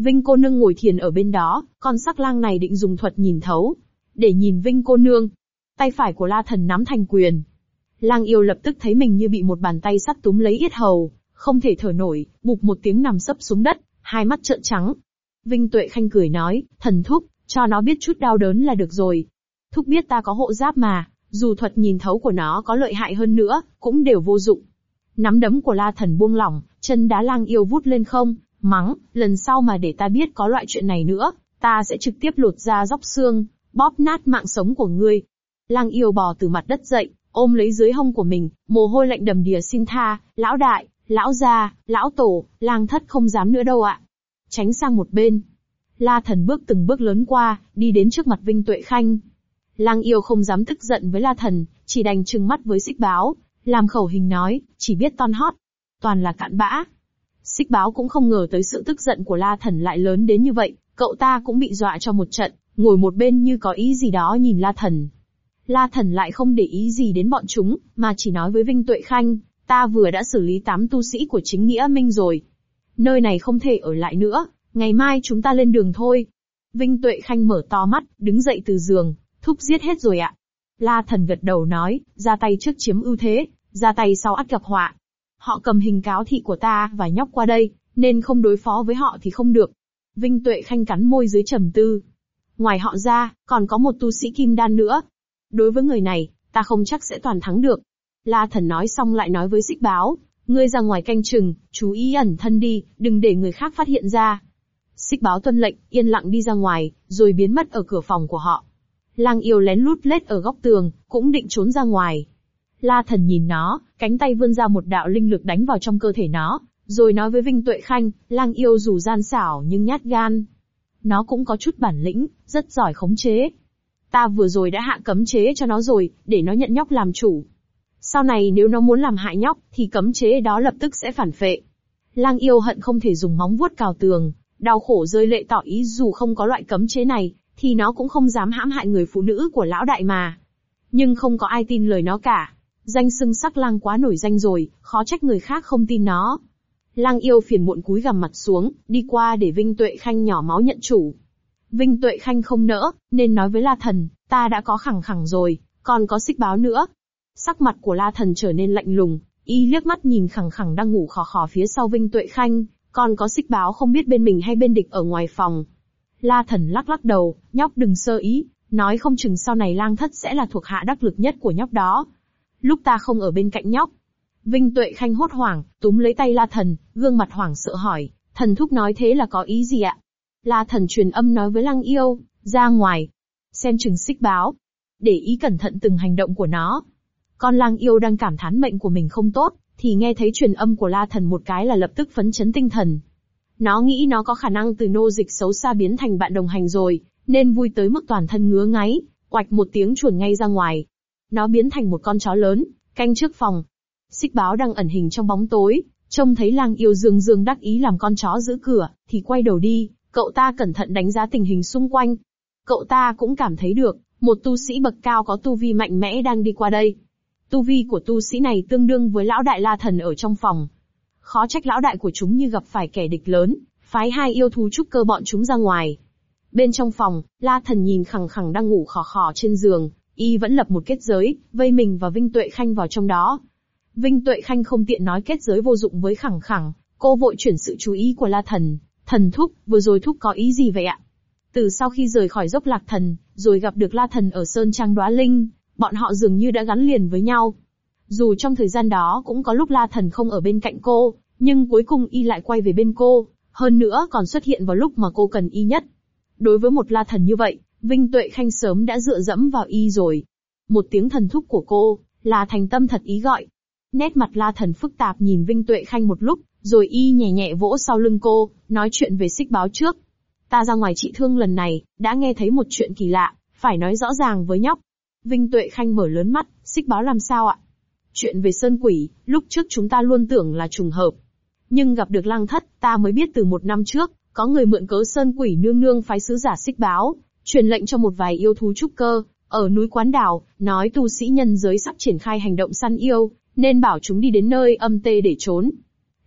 Vinh cô nương ngồi thiền ở bên đó, con sắc lang này định dùng thuật nhìn thấu. Để nhìn Vinh cô nương. Tay phải của La Thần nắm thành quyền. Lang yêu lập tức thấy mình như bị một bàn tay sắt túm lấy yết hầu, không thể thở nổi, bụp một tiếng nằm sấp xuống đất, hai mắt trợn trắng. Vinh Tuệ Khanh cười nói, thần thúc, cho nó biết chút đau đớn là được rồi. Thúc biết ta có hộ giáp mà, dù thuật nhìn thấu của nó có lợi hại hơn nữa, cũng đều vô dụng. Nắm đấm của La Thần buông lỏng, chân đá Lang yêu vút lên không, mắng, lần sau mà để ta biết có loại chuyện này nữa, ta sẽ trực tiếp lột da róc xương, bóp nát mạng sống của ngươi. Lang yêu bò từ mặt đất dậy, ôm lấy dưới hông của mình, mồ hôi lạnh đầm đìa xin tha, lão đại, lão gia, lão tổ, Lang thất không dám nữa đâu ạ. Tránh sang một bên. La Thần bước từng bước lớn qua, đi đến trước mặt Vinh Tuệ Khanh. Lang yêu không dám tức giận với La Thần, chỉ đành trừng mắt với Xích Báo, làm khẩu hình nói, chỉ biết ton hót. Toàn là cặn bã. Xích Báo cũng không ngờ tới sự tức giận của La Thần lại lớn đến như vậy, cậu ta cũng bị dọa cho một trận, ngồi một bên như có ý gì đó nhìn La Thần. La Thần lại không để ý gì đến bọn chúng, mà chỉ nói với Vinh Tuệ Khanh, ta vừa đã xử lý 8 tu sĩ của chính nghĩa minh rồi. Nơi này không thể ở lại nữa, ngày mai chúng ta lên đường thôi. Vinh Tuệ Khanh mở to mắt, đứng dậy từ giường, thúc giết hết rồi ạ. La Thần gật đầu nói, ra tay trước chiếm ưu thế, ra tay sau ắt gặp họa. Họ cầm hình cáo thị của ta và nhóc qua đây, nên không đối phó với họ thì không được. Vinh Tuệ Khanh cắn môi dưới trầm tư. Ngoài họ ra, còn có một tu sĩ kim đan nữa. Đối với người này, ta không chắc sẽ toàn thắng được. La Thần nói xong lại nói với Xích Báo, ngươi ra ngoài canh chừng, chú ý ẩn thân đi, đừng để người khác phát hiện ra. Xích Báo tuân lệnh, yên lặng đi ra ngoài, rồi biến mất ở cửa phòng của họ. Lang yêu lén lút lết ở góc tường, cũng định trốn ra ngoài. La Thần nhìn nó, cánh tay vươn ra một đạo linh lực đánh vào trong cơ thể nó, rồi nói với Vinh Tuệ Khanh, Lang yêu dù gian xảo nhưng nhát gan. Nó cũng có chút bản lĩnh, rất giỏi khống chế. Ta vừa rồi đã hạ cấm chế cho nó rồi, để nó nhận nhóc làm chủ. Sau này nếu nó muốn làm hại nhóc, thì cấm chế đó lập tức sẽ phản phệ. Lang yêu hận không thể dùng móng vuốt cào tường, đau khổ rơi lệ tỏ ý dù không có loại cấm chế này, thì nó cũng không dám hãm hại người phụ nữ của lão đại mà. Nhưng không có ai tin lời nó cả. Danh xưng sắc lang quá nổi danh rồi, khó trách người khác không tin nó. Lang yêu phiền muộn cúi gằm mặt xuống, đi qua để Vinh Tuệ Khanh nhỏ máu nhận chủ. Vinh Tuệ Khanh không nỡ, nên nói với La Thần, ta đã có khẳng khẳng rồi, còn có Xích Báo nữa. Sắc mặt của La Thần trở nên lạnh lùng, y liếc mắt nhìn khẳng khẳng đang ngủ khò khò phía sau Vinh Tuệ Khanh, còn có Xích Báo không biết bên mình hay bên địch ở ngoài phòng. La Thần lắc lắc đầu, nhóc đừng sơ ý, nói không chừng sau này Lang thất sẽ là thuộc hạ đắc lực nhất của nhóc đó. Lúc ta không ở bên cạnh nhóc. Vinh Tuệ Khanh hốt hoảng, túm lấy tay La Thần, gương mặt hoảng sợ hỏi, thần thúc nói thế là có ý gì ạ? La Thần truyền âm nói với Lang yêu, ra ngoài, xem chừng Xích Báo, để ý cẩn thận từng hành động của nó. Con Lang yêu đang cảm thán mệnh của mình không tốt, thì nghe thấy truyền âm của La Thần một cái là lập tức phấn chấn tinh thần. Nó nghĩ nó có khả năng từ nô dịch xấu xa biến thành bạn đồng hành rồi, nên vui tới mức toàn thân ngứa ngáy, oạch một tiếng chuồn ngay ra ngoài. Nó biến thành một con chó lớn, canh trước phòng. Xích Báo đang ẩn hình trong bóng tối, trông thấy Lang yêu dương dương đắc ý làm con chó giữ cửa, thì quay đầu đi, cậu ta cẩn thận đánh giá tình hình xung quanh. Cậu ta cũng cảm thấy được, một tu sĩ bậc cao có tu vi mạnh mẽ đang đi qua đây. Tu vi của tu sĩ này tương đương với lão đại La Thần ở trong phòng. Khó trách lão đại của chúng như gặp phải kẻ địch lớn, phái 2 yêu thú trúc cơ bọn chúng ra ngoài. Bên trong phòng, La Thần nhìn khẳng khẳng đang ngủ khò khò trên giường, y vẫn lập một kết giới, vây mình và Vinh Tuệ Khanh vào trong đó. Vinh Tuệ Khanh không tiện nói kết giới vô dụng với khẳng khẳng, cô vội chuyển sự chú ý của La Thần. Thần thúc, vừa rồi thúc có ý gì vậy ạ? Từ sau khi rời khỏi dốc Lạc Thần, rồi gặp được La Thần ở Sơn Trang Đóa Linh, bọn họ dường như đã gắn liền với nhau. Dù trong thời gian đó cũng có lúc La Thần không ở bên cạnh cô, nhưng cuối cùng y lại quay về bên cô, hơn nữa còn xuất hiện vào lúc mà cô cần y nhất. Đối với một La Thần như vậy, Vinh Tuệ Khanh sớm đã dựa dẫm vào y rồi. Một tiếng thần thúc của cô, là thành tâm thật ý gọi. Nét mặt La Thần phức tạp nhìn Vinh Tuệ Khanh một lúc, rồi y nhẹ nhẹ vỗ sau lưng cô, nói chuyện về Xích Báo trước. Ta ra ngoài trị thương lần này, đã nghe thấy một chuyện kỳ lạ, phải nói rõ ràng với nhóc. Vinh Tuệ Khanh mở lớn mắt, Xích Báo làm sao ạ? Chuyện về Sơn Quỷ, lúc trước chúng ta luôn tưởng là trùng hợp. Nhưng gặp được Lang thất, ta mới biết từ 1 năm trước, có người mượn cớ Sơn Quỷ nương nương phái sứ giả Xích Báo, truyền lệnh cho một vài yêu thú trúc cơ, ở núi Quán Đảo, nói tu sĩ nhân giới sắp triển khai hành động săn yêu, nên bảo chúng đi đến nơi âm tê để trốn.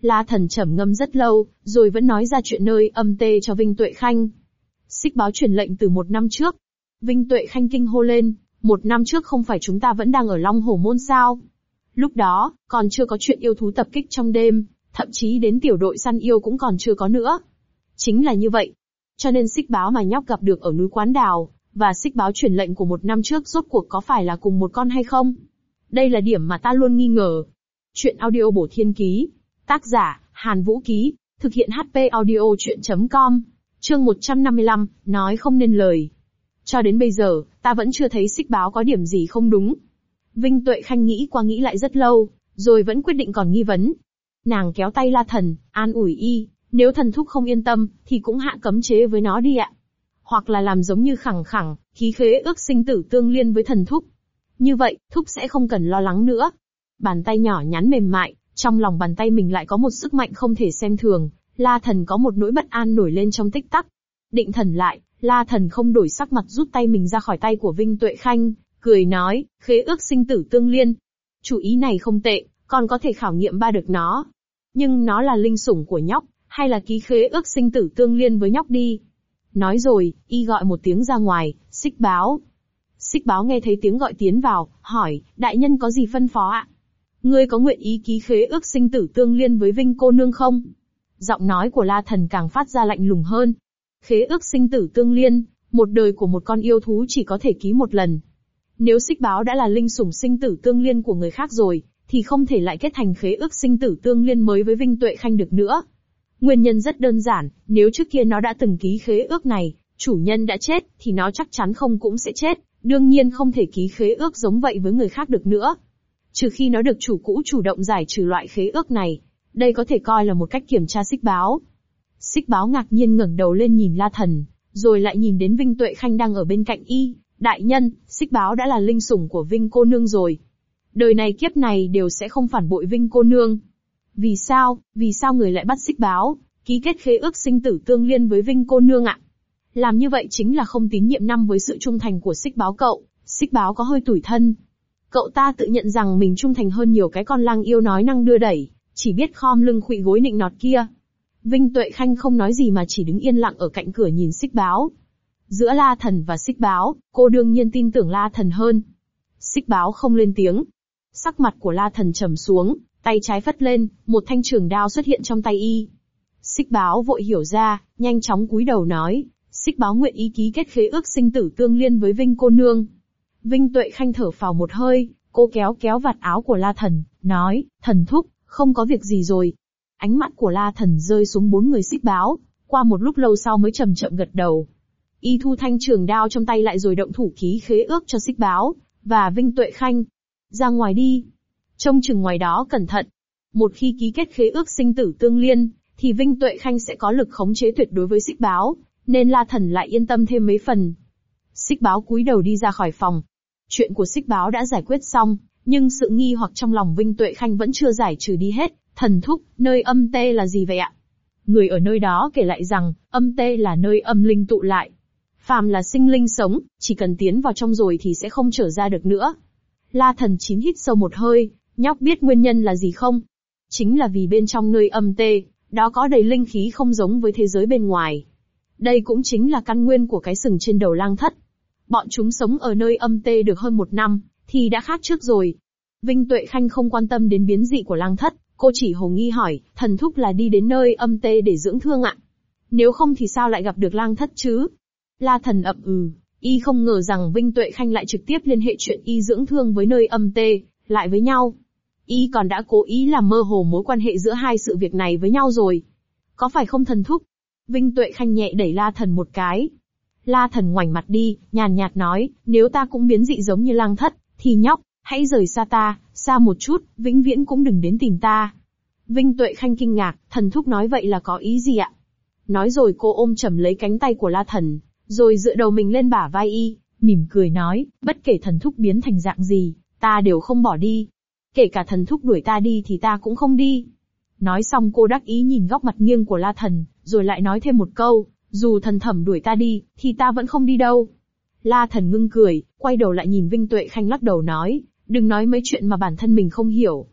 La Thần trầm ngâm rất lâu, rồi vẫn nói ra chuyện nơi âm tê cho Vinh Tuệ Khanh. Xích báo truyền lệnh từ 1 năm trước. Vinh Tuệ Khanh kinh hô lên, 1 năm trước không phải chúng ta vẫn đang ở Long Hổ Môn sao? Lúc đó, còn chưa có chuyện yêu thú tập kích trong đêm, thậm chí đến tiểu đội săn yêu cũng còn chưa có nữa. Chính là như vậy. Cho nên xích báo mà nhóc gặp được ở núi Quán Đào, và xích báo truyền lệnh của 1 năm trước rốt cuộc có phải là cùng một con hay không? Đây là điểm mà ta luôn nghi ngờ. Chuyện audio bổ thiên ký. Tác giả, Hàn Vũ Ký. Thực hiện HP audio chuyện.com. Chương 155, nói không nên lời. Cho đến bây giờ, ta vẫn chưa thấy xích báo có điểm gì không đúng. Vinh Tuệ Khanh nghĩ qua nghĩ lại rất lâu, rồi vẫn quyết định còn nghi vấn. Nàng kéo tay La Thần, an ủi y, nếu thần thúc không yên tâm, thì cũng hạ cấm chế với nó đi ạ. Hoặc là làm giống như khẳng khẳng, ký khế ước sinh tử tương liên với thần thúc. Như vậy, thúc sẽ không cần lo lắng nữa. Bàn tay nhỏ nhắn mềm mại, trong lòng bàn tay mình lại có một sức mạnh không thể xem thường. La Thần có một nỗi bất an nổi lên trong tích tắc. Định thần lại, La Thần không đổi sắc mặt rút tay mình ra khỏi tay của Vinh Tuệ Khanh, cười nói, khế ước sinh tử tương liên. Chủ ý này không tệ, còn có thể khảo nghiệm ba được nó. Nhưng nó là linh sủng của nhóc, hay là ký khế ước sinh tử tương liên với nhóc đi. Nói rồi, y gọi một tiếng ra ngoài, xích báo. Xích báo nghe thấy tiếng gọi tiến vào, hỏi, đại nhân có gì phân phó ạ? Ngươi có nguyện ý ký khế ước sinh tử tương liên với Vinh cô nương không? Giọng nói của La Thần càng phát ra lạnh lùng hơn. Khế ước sinh tử tương liên, một đời của một con yêu thú chỉ có thể ký một lần. Nếu xích báo đã là linh sủng sinh tử tương liên của người khác rồi, thì không thể lại kết thành khế ước sinh tử tương liên mới với Vinh Tuệ Khanh được nữa. Nguyên nhân rất đơn giản, nếu trước kia nó đã từng ký khế ước này, chủ nhân đã chết, thì nó chắc chắn không cũng sẽ chết, đương nhiên không thể ký khế ước giống vậy với người khác được nữa. Trừ khi nó được chủ cũ chủ động giải trừ loại khế ước này, đây có thể coi là một cách kiểm tra xích báo. Xích báo ngạc nhiên ngẩng đầu lên nhìn La Thần, rồi lại nhìn đến Vinh Tuệ Khanh đang ở bên cạnh y, đại nhân, xích báo đã là linh sủng của Vinh cô nương rồi. Đời này kiếp này đều sẽ không phản bội Vinh cô nương. Vì sao người lại bắt xích báo, ký kết khế ước sinh tử tương liên với Vinh cô nương ạ? Làm như vậy chính là không tín nhiệm năm với sự trung thành của xích báo cậu, xích báo có hơi tủi thân. Cậu ta tự nhận rằng mình trung thành hơn nhiều cái con lang yêu nói năng đưa đẩy, chỉ biết khom lưng khuỵu gối nịnh nọt kia. Vinh Tuệ Khanh không nói gì mà chỉ đứng yên lặng ở cạnh cửa nhìn xích báo. Giữa La Thần và xích báo, cô đương nhiên tin tưởng La Thần hơn. Xích báo không lên tiếng. Sắc mặt của La Thần trầm xuống, tay trái phất lên, một thanh trường đao xuất hiện trong tay y. Xích báo vội hiểu ra, nhanh chóng cúi đầu nói, xích báo nguyện ý ký kết khế ước sinh tử tương liên với Vinh cô nương. Vinh Tuệ Khanh thở phào một hơi, cô kéo kéo vạt áo của La Thần, nói, thần thúc, không có việc gì rồi. Ánh mắt của La Thần rơi xuống 4 người xích báo, qua một lúc lâu sau mới chậm chậm gật đầu. Y thu thanh trường đao trong tay lại rồi động thủ ký khế ước cho xích báo, và Vinh Tuệ Khanh. Ra ngoài đi. Trông chừng ngoài đó cẩn thận. Một khi ký kết khế ước sinh tử tương liên, thì Vinh Tuệ Khanh sẽ có lực khống chế tuyệt đối với xích báo, nên La Thần lại yên tâm thêm mấy phần. Xích báo cúi đầu đi ra khỏi phòng. Chuyện của xích báo đã giải quyết xong, nhưng sự nghi hoặc trong lòng Vinh Tuệ Khanh vẫn chưa giải trừ đi hết. Thần thúc, nơi âm tê là gì vậy ạ? Người ở nơi đó kể lại rằng, âm tê là nơi âm linh tụ lại. Phàm là sinh linh sống, chỉ cần tiến vào trong rồi thì sẽ không trở ra được nữa. La Thần Chín hít sâu một hơi, nhóc biết nguyên nhân là gì không? Chính là vì bên trong nơi âm tê, đó có đầy linh khí không giống với thế giới bên ngoài. Đây cũng chính là căn nguyên của cái sừng trên đầu lang thất. Bọn chúng sống ở nơi âm tê được hơn 1 năm, thì đã khác trước rồi. Vinh Tuệ Khanh không quan tâm đến biến dị của lang thất, cô chỉ hồ nghi hỏi, thần thúc là đi đến nơi âm tê để dưỡng thương ạ? Nếu không thì sao lại gặp được lang thất chứ? La Thần ậm ừ, y không ngờ rằng Vinh Tuệ Khanh lại trực tiếp liên hệ chuyện y dưỡng thương với nơi âm tê, lại với nhau. Y còn đã cố ý làm mơ hồ mối quan hệ giữa hai sự việc này với nhau rồi. Có phải không thần thúc? Vinh Tuệ Khanh nhẹ đẩy La Thần một cái. La Thần ngoảnh mặt đi, nhàn nhạt nói, nếu ta cũng biến dị giống như lang thất, thì nhóc, hãy rời xa ta, xa một chút, vĩnh viễn cũng đừng đến tìm ta. Vinh Tuệ Khanh kinh ngạc, thần thúc nói vậy là có ý gì ạ? Nói rồi cô ôm chầm lấy cánh tay của La Thần, rồi dựa đầu mình lên bả vai y, mỉm cười nói, bất kể thần thúc biến thành dạng gì, ta đều không bỏ đi. Kể cả thần thúc đuổi ta đi thì ta cũng không đi. Nói xong cô đắc ý nhìn góc mặt nghiêng của La Thần, rồi lại nói thêm một câu, dù thần thẩm đuổi ta đi, thì ta vẫn không đi đâu. La Thần ngưng cười, quay đầu lại nhìn Vinh Tuệ Khanh lắc đầu nói, đừng nói mấy chuyện mà bản thân mình không hiểu.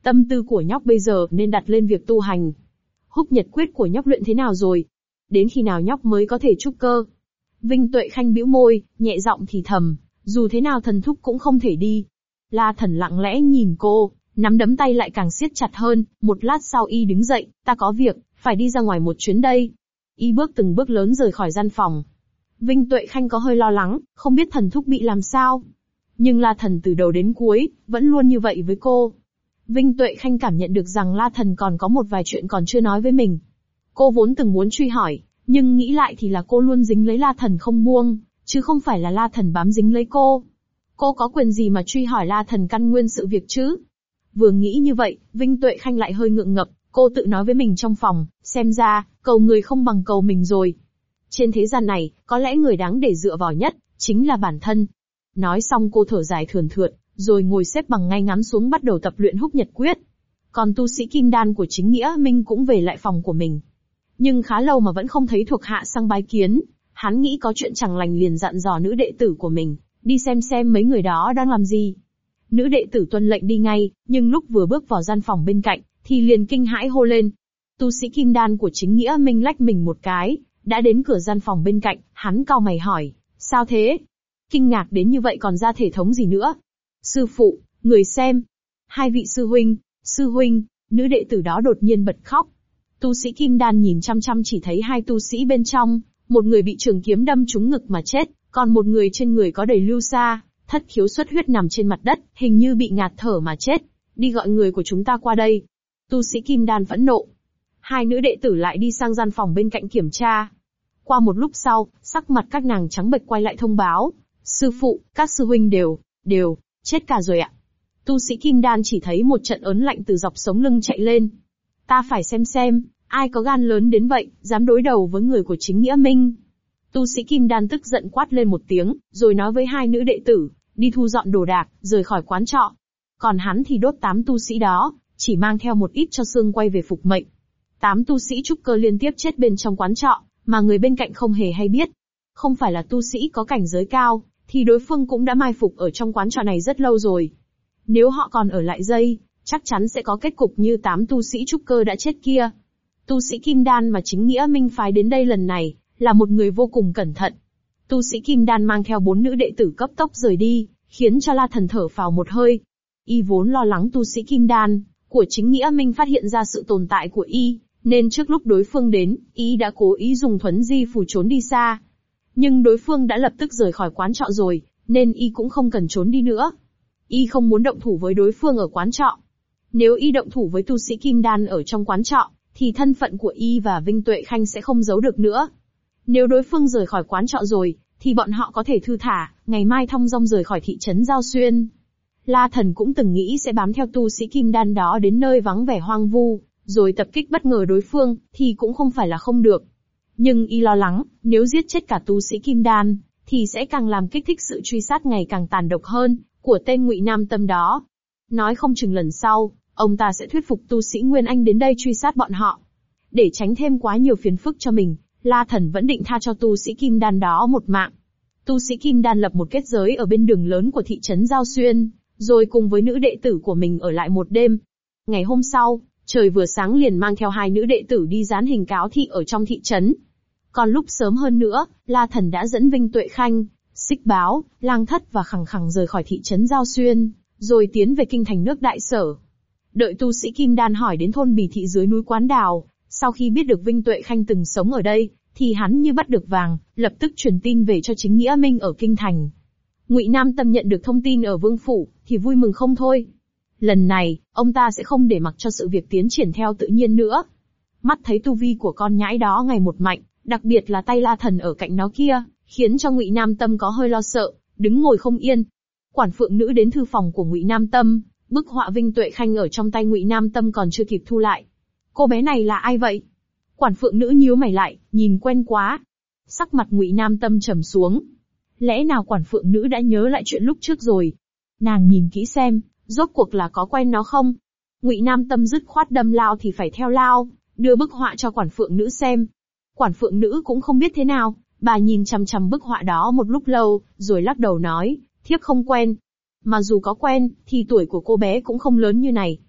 Tâm tư của nhóc bây giờ nên đặt lên việc tu hành. Húc nhật quyết của nhóc luyện thế nào rồi? Đến khi nào nhóc mới có thể trúc cơ? Vinh Tuệ Khanh bĩu môi, nhẹ giọng thì thầm, dù thế nào thần thúc cũng không thể đi. La Thần lặng lẽ nhìn cô, nắm đấm tay lại càng siết chặt hơn, một lát sau y đứng dậy, ta có việc, phải đi ra ngoài một chuyến đây. Y bước từng bước lớn rời khỏi gian phòng. Vinh Tuệ Khanh có hơi lo lắng, không biết thần thúc bị làm sao. Nhưng La Thần từ đầu đến cuối, vẫn luôn như vậy với cô. Vinh Tuệ Khanh cảm nhận được rằng La Thần còn có một vài chuyện còn chưa nói với mình. Cô vốn từng muốn truy hỏi, nhưng nghĩ lại thì là cô luôn dính lấy La Thần không buông, chứ không phải là La Thần bám dính lấy cô. Cô có quyền gì mà truy hỏi La Thần căn nguyên sự việc chứ? Vừa nghĩ như vậy, Vinh Tuệ Khanh lại hơi ngượng ngập, cô tự nói với mình trong phòng, xem ra, cầu người không bằng cầu mình rồi. Trên thế gian này, có lẽ người đáng để dựa vào nhất, chính là bản thân. Nói xong cô thở dài thườn thượt, rồi ngồi xếp bằng ngay ngắn xuống bắt đầu tập luyện Húc Nhật Quyết. Còn tu sĩ Kim Đan của chính Nghĩa Minh cũng về lại phòng của mình. Nhưng khá lâu mà vẫn không thấy thuộc hạ sang bái kiến, hắn nghĩ có chuyện chẳng lành liền dặn dò nữ đệ tử của mình, đi xem mấy người đó đang làm gì. Nữ đệ tử tuân lệnh đi ngay, nhưng lúc vừa bước vào gian phòng bên cạnh, thì liền kinh hãi hô lên. Tu sĩ Kim Đan của chính Nghĩa Minh lách mình một cái, đã đến cửa gian phòng bên cạnh, hắn cau mày hỏi, sao thế? Kinh ngạc đến như vậy còn ra thể thống gì nữa? Sư phụ, người xem. Hai vị sư huynh, nữ đệ tử đó đột nhiên bật khóc. Tu sĩ Kim Đan nhìn chăm chăm chỉ thấy hai tu sĩ bên trong, một người bị trường kiếm đâm trúng ngực mà chết, còn một người trên người có đầy lưu sa, thất khiếu xuất huyết nằm trên mặt đất, hình như bị ngạt thở mà chết. Đi gọi người của chúng ta qua đây. Tu sĩ Kim Đan phẫn nộ. Hai nữ đệ tử lại đi sang gian phòng bên cạnh kiểm tra. Qua một lúc sau, sắc mặt các nàng trắng bệch quay lại thông báo. Sư phụ, các sư huynh đều, chết cả rồi ạ. Tu sĩ Kim Đan chỉ thấy một trận ớn lạnh từ dọc sống lưng chạy lên. Ta phải xem, ai có gan lớn đến vậy, dám đối đầu với người của chính Nghĩa Minh. Tu sĩ Kim Đan tức giận quát lên một tiếng, rồi nói với hai nữ đệ tử, đi thu dọn đồ đạc, rời khỏi quán trọ. Còn hắn thì đốt 8 tu sĩ đó, chỉ mang theo một ít cho xương quay về phục mệnh. 8 tu sĩ trúc cơ liên tiếp chết bên trong quán trọ, mà người bên cạnh không hề hay biết. Không phải là tu sĩ có cảnh giới cao, thì đối phương cũng đã mai phục ở trong quán trọ này rất lâu rồi. Nếu họ còn ở lại dây, chắc chắn sẽ có kết cục như 8 tu sĩ trúc cơ đã chết kia. Tu sĩ Kim Đan mà chính Nghĩa Minh phái đến đây lần này, là một người vô cùng cẩn thận. Tu sĩ Kim Đan mang theo 4 nữ đệ tử cấp tốc rời đi, khiến cho La Thần thở phào một hơi. Y vốn lo lắng tu sĩ Kim Đan của chính Nghĩa Minh phát hiện ra sự tồn tại của y, nên trước lúc đối phương đến, y đã cố ý dùng thuấn di phù trốn đi xa. Nhưng đối phương đã lập tức rời khỏi quán trọ rồi, nên y cũng không cần trốn đi nữa. Y không muốn động thủ với đối phương ở quán trọ. Nếu y động thủ với tu sĩ Kim Đan ở trong quán trọ, thì thân phận của y và Vinh Tuệ Khanh sẽ không giấu được nữa. Nếu đối phương rời khỏi quán trọ rồi, thì bọn họ có thể thư thả, ngày mai thong dong rời khỏi thị trấn Giao Xuyên. La Thần cũng từng nghĩ sẽ bám theo tu sĩ Kim Đan đó đến nơi vắng vẻ hoang vu, rồi tập kích bất ngờ đối phương, thì cũng không phải là không được. Nhưng y lo lắng, nếu giết chết cả tu sĩ Kim Đan, thì sẽ càng làm kích thích sự truy sát ngày càng tàn độc hơn, của tên Ngụy Nam Tâm đó. Nói không chừng lần sau, ông ta sẽ thuyết phục tu sĩ Nguyên Anh đến đây truy sát bọn họ. Để tránh thêm quá nhiều phiền phức cho mình, La Thần vẫn định tha cho tu sĩ Kim Đan đó một mạng. Tu sĩ Kim Đan lập một kết giới ở bên đường lớn của thị trấn Giao Xuyên, rồi cùng với nữ đệ tử của mình ở lại một đêm. Ngày hôm sau, trời vừa sáng liền mang theo hai nữ đệ tử đi dán hình cáo thị ở trong thị trấn. Còn lúc sớm hơn nữa, La Thần đã dẫn Vinh Tuệ Khanh, Xích Báo, Lang Thất và Khẳng Khẳng rời khỏi thị trấn Giao Xuyên, rồi tiến về kinh thành nước Đại Sở. Đợi tu sĩ Kim Đan hỏi đến thôn Bì Thị dưới núi Quán Đào, sau khi biết được Vinh Tuệ Khanh từng sống ở đây, thì hắn như bắt được vàng, lập tức truyền tin về cho chính Nghĩa Minh ở kinh thành. Ngụy Nam Tâm nhận được thông tin ở Vương phủ, thì vui mừng không thôi. Lần này, ông ta sẽ không để mặc cho sự việc tiến triển theo tự nhiên nữa. Mắt thấy tu vi của con nhãi đó ngày một mạnh, đặc biệt là tay La Thần ở cạnh nó kia, khiến cho Ngụy Nam Tâm có hơi lo sợ, đứng ngồi không yên. Quản phượng nữ đến thư phòng của Ngụy Nam Tâm, bức họa Vinh Tuệ Khanh ở trong tay Ngụy Nam Tâm còn chưa kịp thu lại. Cô bé này là ai vậy? Quản phượng nữ nhíu mày lại, nhìn quen quá. Sắc mặt Ngụy Nam Tâm trầm xuống. Lẽ nào quản phượng nữ đã nhớ lại chuyện lúc trước rồi? Nàng nhìn kỹ xem, rốt cuộc là có quen nó không? Ngụy Nam Tâm dứt khoát đâm lao thì phải theo lao, đưa bức họa cho quản phượng nữ xem. Quản phượng nữ cũng không biết thế nào, bà nhìn chằm chằm bức họa đó một lúc lâu, rồi lắc đầu nói, thiếp không quen. Mà dù có quen, thì tuổi của cô bé cũng không lớn như này.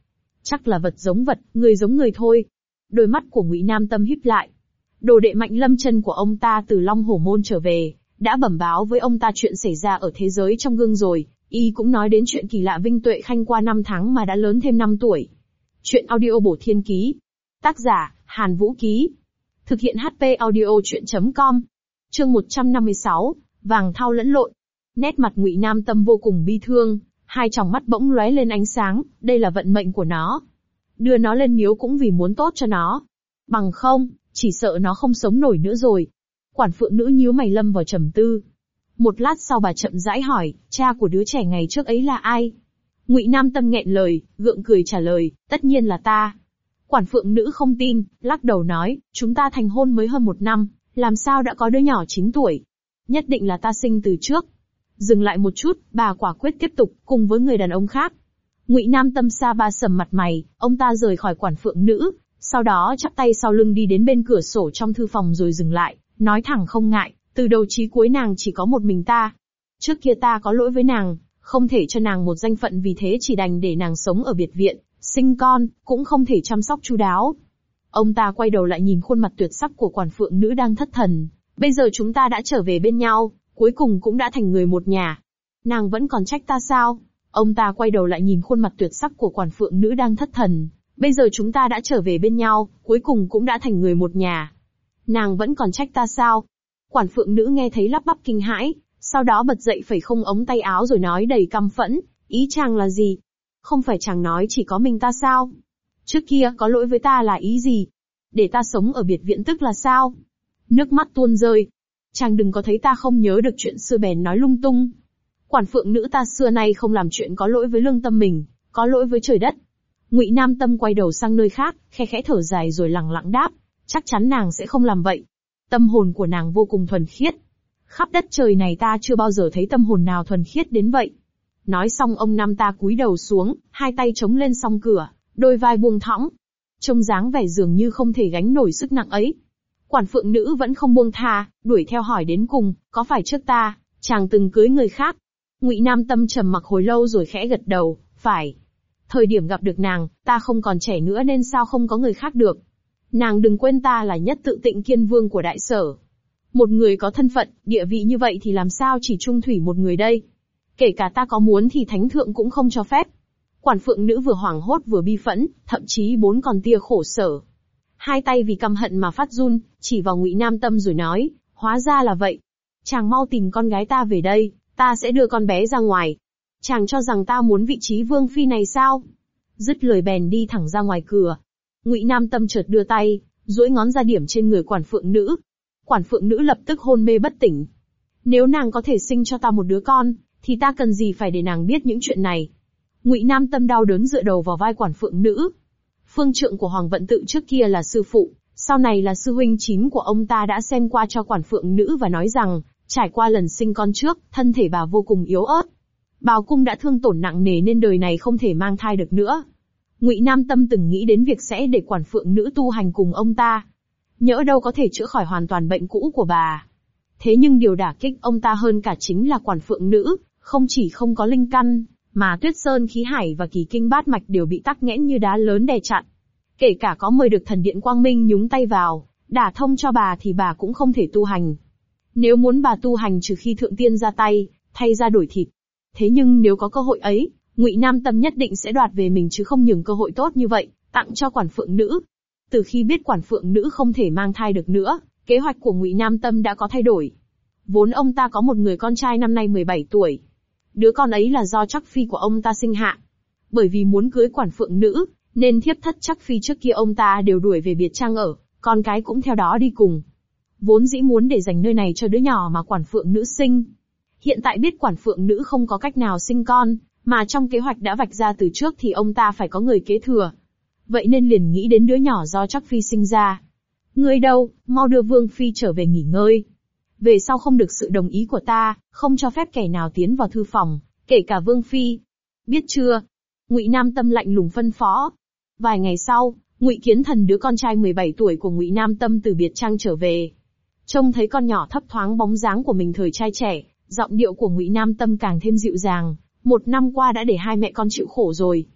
Chắc là vật giống vật, người giống người thôi. Đôi mắt của Ngụy Nam Tâm híp lại. Đồ đệ Mạnh Lâm Chân của ông ta từ Long Hổ Môn trở về, đã bẩm báo với ông ta chuyện xảy ra ở thế giới trong gương rồi, y cũng nói đến chuyện kỳ lạ Vinh Tuệ Khanh qua 5 tháng mà đã lớn thêm 5 tuổi. Chuyện audio Bổ Thiên Ký. Tác giả, Hàn Vũ Ký. Thực hiện HP audio chuyện.com. Chương 156, Vàng thau lẫn lộn. Nét mặt Ngụy Nam Tâm vô cùng bi thương, hai tròng mắt bỗng lóe lên ánh sáng, đây là vận mệnh của nó. Đưa nó lên miếu cũng vì muốn tốt cho nó. Bằng không, chỉ sợ nó không sống nổi nữa rồi. Quản phượng nữ nhíu mày lâm vào trầm tư. Một lát sau bà chậm rãi hỏi, cha của đứa trẻ ngày trước ấy là ai? Ngụy Nam Tâm nghẹn lời, gượng cười trả lời, tất nhiên là ta. Quản phượng nữ không tin, lắc đầu nói, chúng ta thành hôn mới hơn 1 năm, làm sao đã có đứa nhỏ 9 tuổi? Nhất định là ta sinh từ trước. Dừng lại một chút, bà quả quyết tiếp tục, cùng với người đàn ông khác. Ngụy Nam Tâm sa ba sầm mặt mày, ông ta rời khỏi quản phượng nữ, sau đó chắp tay sau lưng đi đến bên cửa sổ trong thư phòng rồi dừng lại, nói thẳng không ngại, từ đầu chí cuối nàng chỉ có một mình ta. Trước kia ta có lỗi với nàng, không thể cho nàng một danh phận vì thế chỉ đành để nàng sống ở biệt viện, sinh con, cũng không thể chăm sóc chu đáo. Ông ta quay đầu lại nhìn khuôn mặt tuyệt sắc của quản phượng nữ đang thất thần. Bây giờ chúng ta đã trở về bên nhau, cuối cùng cũng đã thành người một nhà. Nàng vẫn còn trách ta sao? Ông ta quay đầu lại nhìn khuôn mặt tuyệt sắc của quản phượng nữ đang thất thần. Bây giờ chúng ta đã trở về bên nhau, cuối cùng cũng đã thành người một nhà. Nàng vẫn còn trách ta sao? Quản phượng nữ nghe thấy lắp bắp kinh hãi, sau đó bật dậy phẩy không ống tay áo rồi nói đầy căm phẫn, ý chàng là gì? Không phải chàng nói chỉ có mình ta sao? Trước kia có lỗi với ta là ý gì? Để ta sống ở biệt viện tức là sao? Nước mắt tuôn rơi. Chàng đừng có thấy ta không nhớ được chuyện xưa bèn nói lung tung. Quản phượng nữ ta xưa nay không làm chuyện có lỗi với lương tâm mình, có lỗi với trời đất. Ngụy Nam Tâm quay đầu sang nơi khác, khe khẽ thở dài rồi lẳng lặng đáp, chắc chắn nàng sẽ không làm vậy. Tâm hồn của nàng vô cùng thuần khiết. Khắp đất trời này ta chưa bao giờ thấy tâm hồn nào thuần khiết đến vậy. Nói xong ông Nam ta cúi đầu xuống, hai tay chống lên song cửa, đôi vai buông thõng. Trông dáng vẻ dường như không thể gánh nổi sức nặng ấy. Quản phượng nữ vẫn không buông tha, đuổi theo hỏi đến cùng, có phải trước ta, chàng từng cưới người khác? Ngụy Nam Tâm trầm mặc hồi lâu rồi khẽ gật đầu, phải. Thời điểm gặp được nàng, ta không còn trẻ nữa nên sao không có người khác được. Nàng đừng quên ta là nhất tự Tịnh Kiên Vương của Đại Sở. Một người có thân phận, địa vị như vậy thì làm sao chỉ trung thủy một người đây? Kể cả ta có muốn thì thánh thượng cũng không cho phép. Quản phượng nữ vừa hoảng hốt vừa bi phẫn, thậm chí bốn còn tia khổ sở. Hai tay vì căm hận mà phát run, chỉ vào Ngụy Nam Tâm rồi nói, hóa ra là vậy. Chàng mau tìm con gái ta về đây, ta sẽ đưa con bé ra ngoài. Chàng cho rằng ta muốn vị trí vương phi này sao? Dứt lời bèn đi thẳng ra ngoài cửa. Ngụy Nam Tâm chợt đưa tay, duỗi ngón ra điểm trên người quản phượng nữ. Quản phượng nữ lập tức hôn mê bất tỉnh. Nếu nàng có thể sinh cho ta một đứa con, thì ta cần gì phải để nàng biết những chuyện này? Ngụy Nam Tâm đau đớn dựa đầu vào vai quản phượng nữ. Phương trượng của Hoàng Vận Tự trước kia là sư phụ, sau này là sư huynh chín của ông ta đã xem qua cho quản phượng nữ và nói rằng, trải qua lần sinh con trước, thân thể bà vô cùng yếu ớt. Bào cung đã thương tổn nặng nề nên đời này không thể mang thai được nữa. Ngụy Nam Tâm từng nghĩ đến việc sẽ để quản phượng nữ tu hành cùng ông ta. Nhỡ đâu có thể chữa khỏi hoàn toàn bệnh cũ của bà. Thế nhưng điều đả kích ông ta hơn cả chính là quản phượng nữ, không chỉ không có linh căn, mà Tuyết Sơn khí hải và kỳ kinh bát mạch đều bị tắc nghẽn như đá lớn đè chặn. Kể cả có mời được thần điện Quang Minh nhúng tay vào, đả thông cho bà thì bà cũng không thể tu hành. Nếu muốn bà tu hành trừ khi thượng tiên ra tay, thay ra đổi thịt. Thế nhưng nếu có cơ hội ấy, Ngụy Nam Tâm nhất định sẽ đoạt về mình chứ không nhường cơ hội tốt như vậy, tặng cho quản phượng nữ. Từ khi biết quản phượng nữ không thể mang thai được nữa, kế hoạch của Ngụy Nam Tâm đã có thay đổi. Vốn ông ta có một người con trai năm nay 17 tuổi. Đứa con ấy là do Trắc Phi của ông ta sinh hạ. Bởi vì muốn cưới quản phượng nữ, nên thiếp thất Trắc Phi trước kia ông ta đều đuổi về biệt trang ở, con cái cũng theo đó đi cùng. Vốn dĩ muốn để dành nơi này cho đứa nhỏ mà quản phượng nữ sinh. Hiện tại biết quản phượng nữ không có cách nào sinh con, mà trong kế hoạch đã vạch ra từ trước thì ông ta phải có người kế thừa. Vậy nên liền nghĩ đến đứa nhỏ do Trắc Phi sinh ra. Ngươi đâu, mau đưa Vương Phi trở về nghỉ ngơi. Về sau không được sự đồng ý của ta, không cho phép kẻ nào tiến vào thư phòng, kể cả Vương Phi. Biết chưa? Ngụy Nam Tâm lạnh lùng phân phó. Vài ngày sau, Ngụy Kiến Thần đứa con trai 17 tuổi của Ngụy Nam Tâm từ biệt trang trở về. Trông thấy con nhỏ thấp thoáng bóng dáng của mình thời trai trẻ, giọng điệu của Ngụy Nam Tâm càng thêm dịu dàng. 1 năm qua đã để hai mẹ con chịu khổ rồi.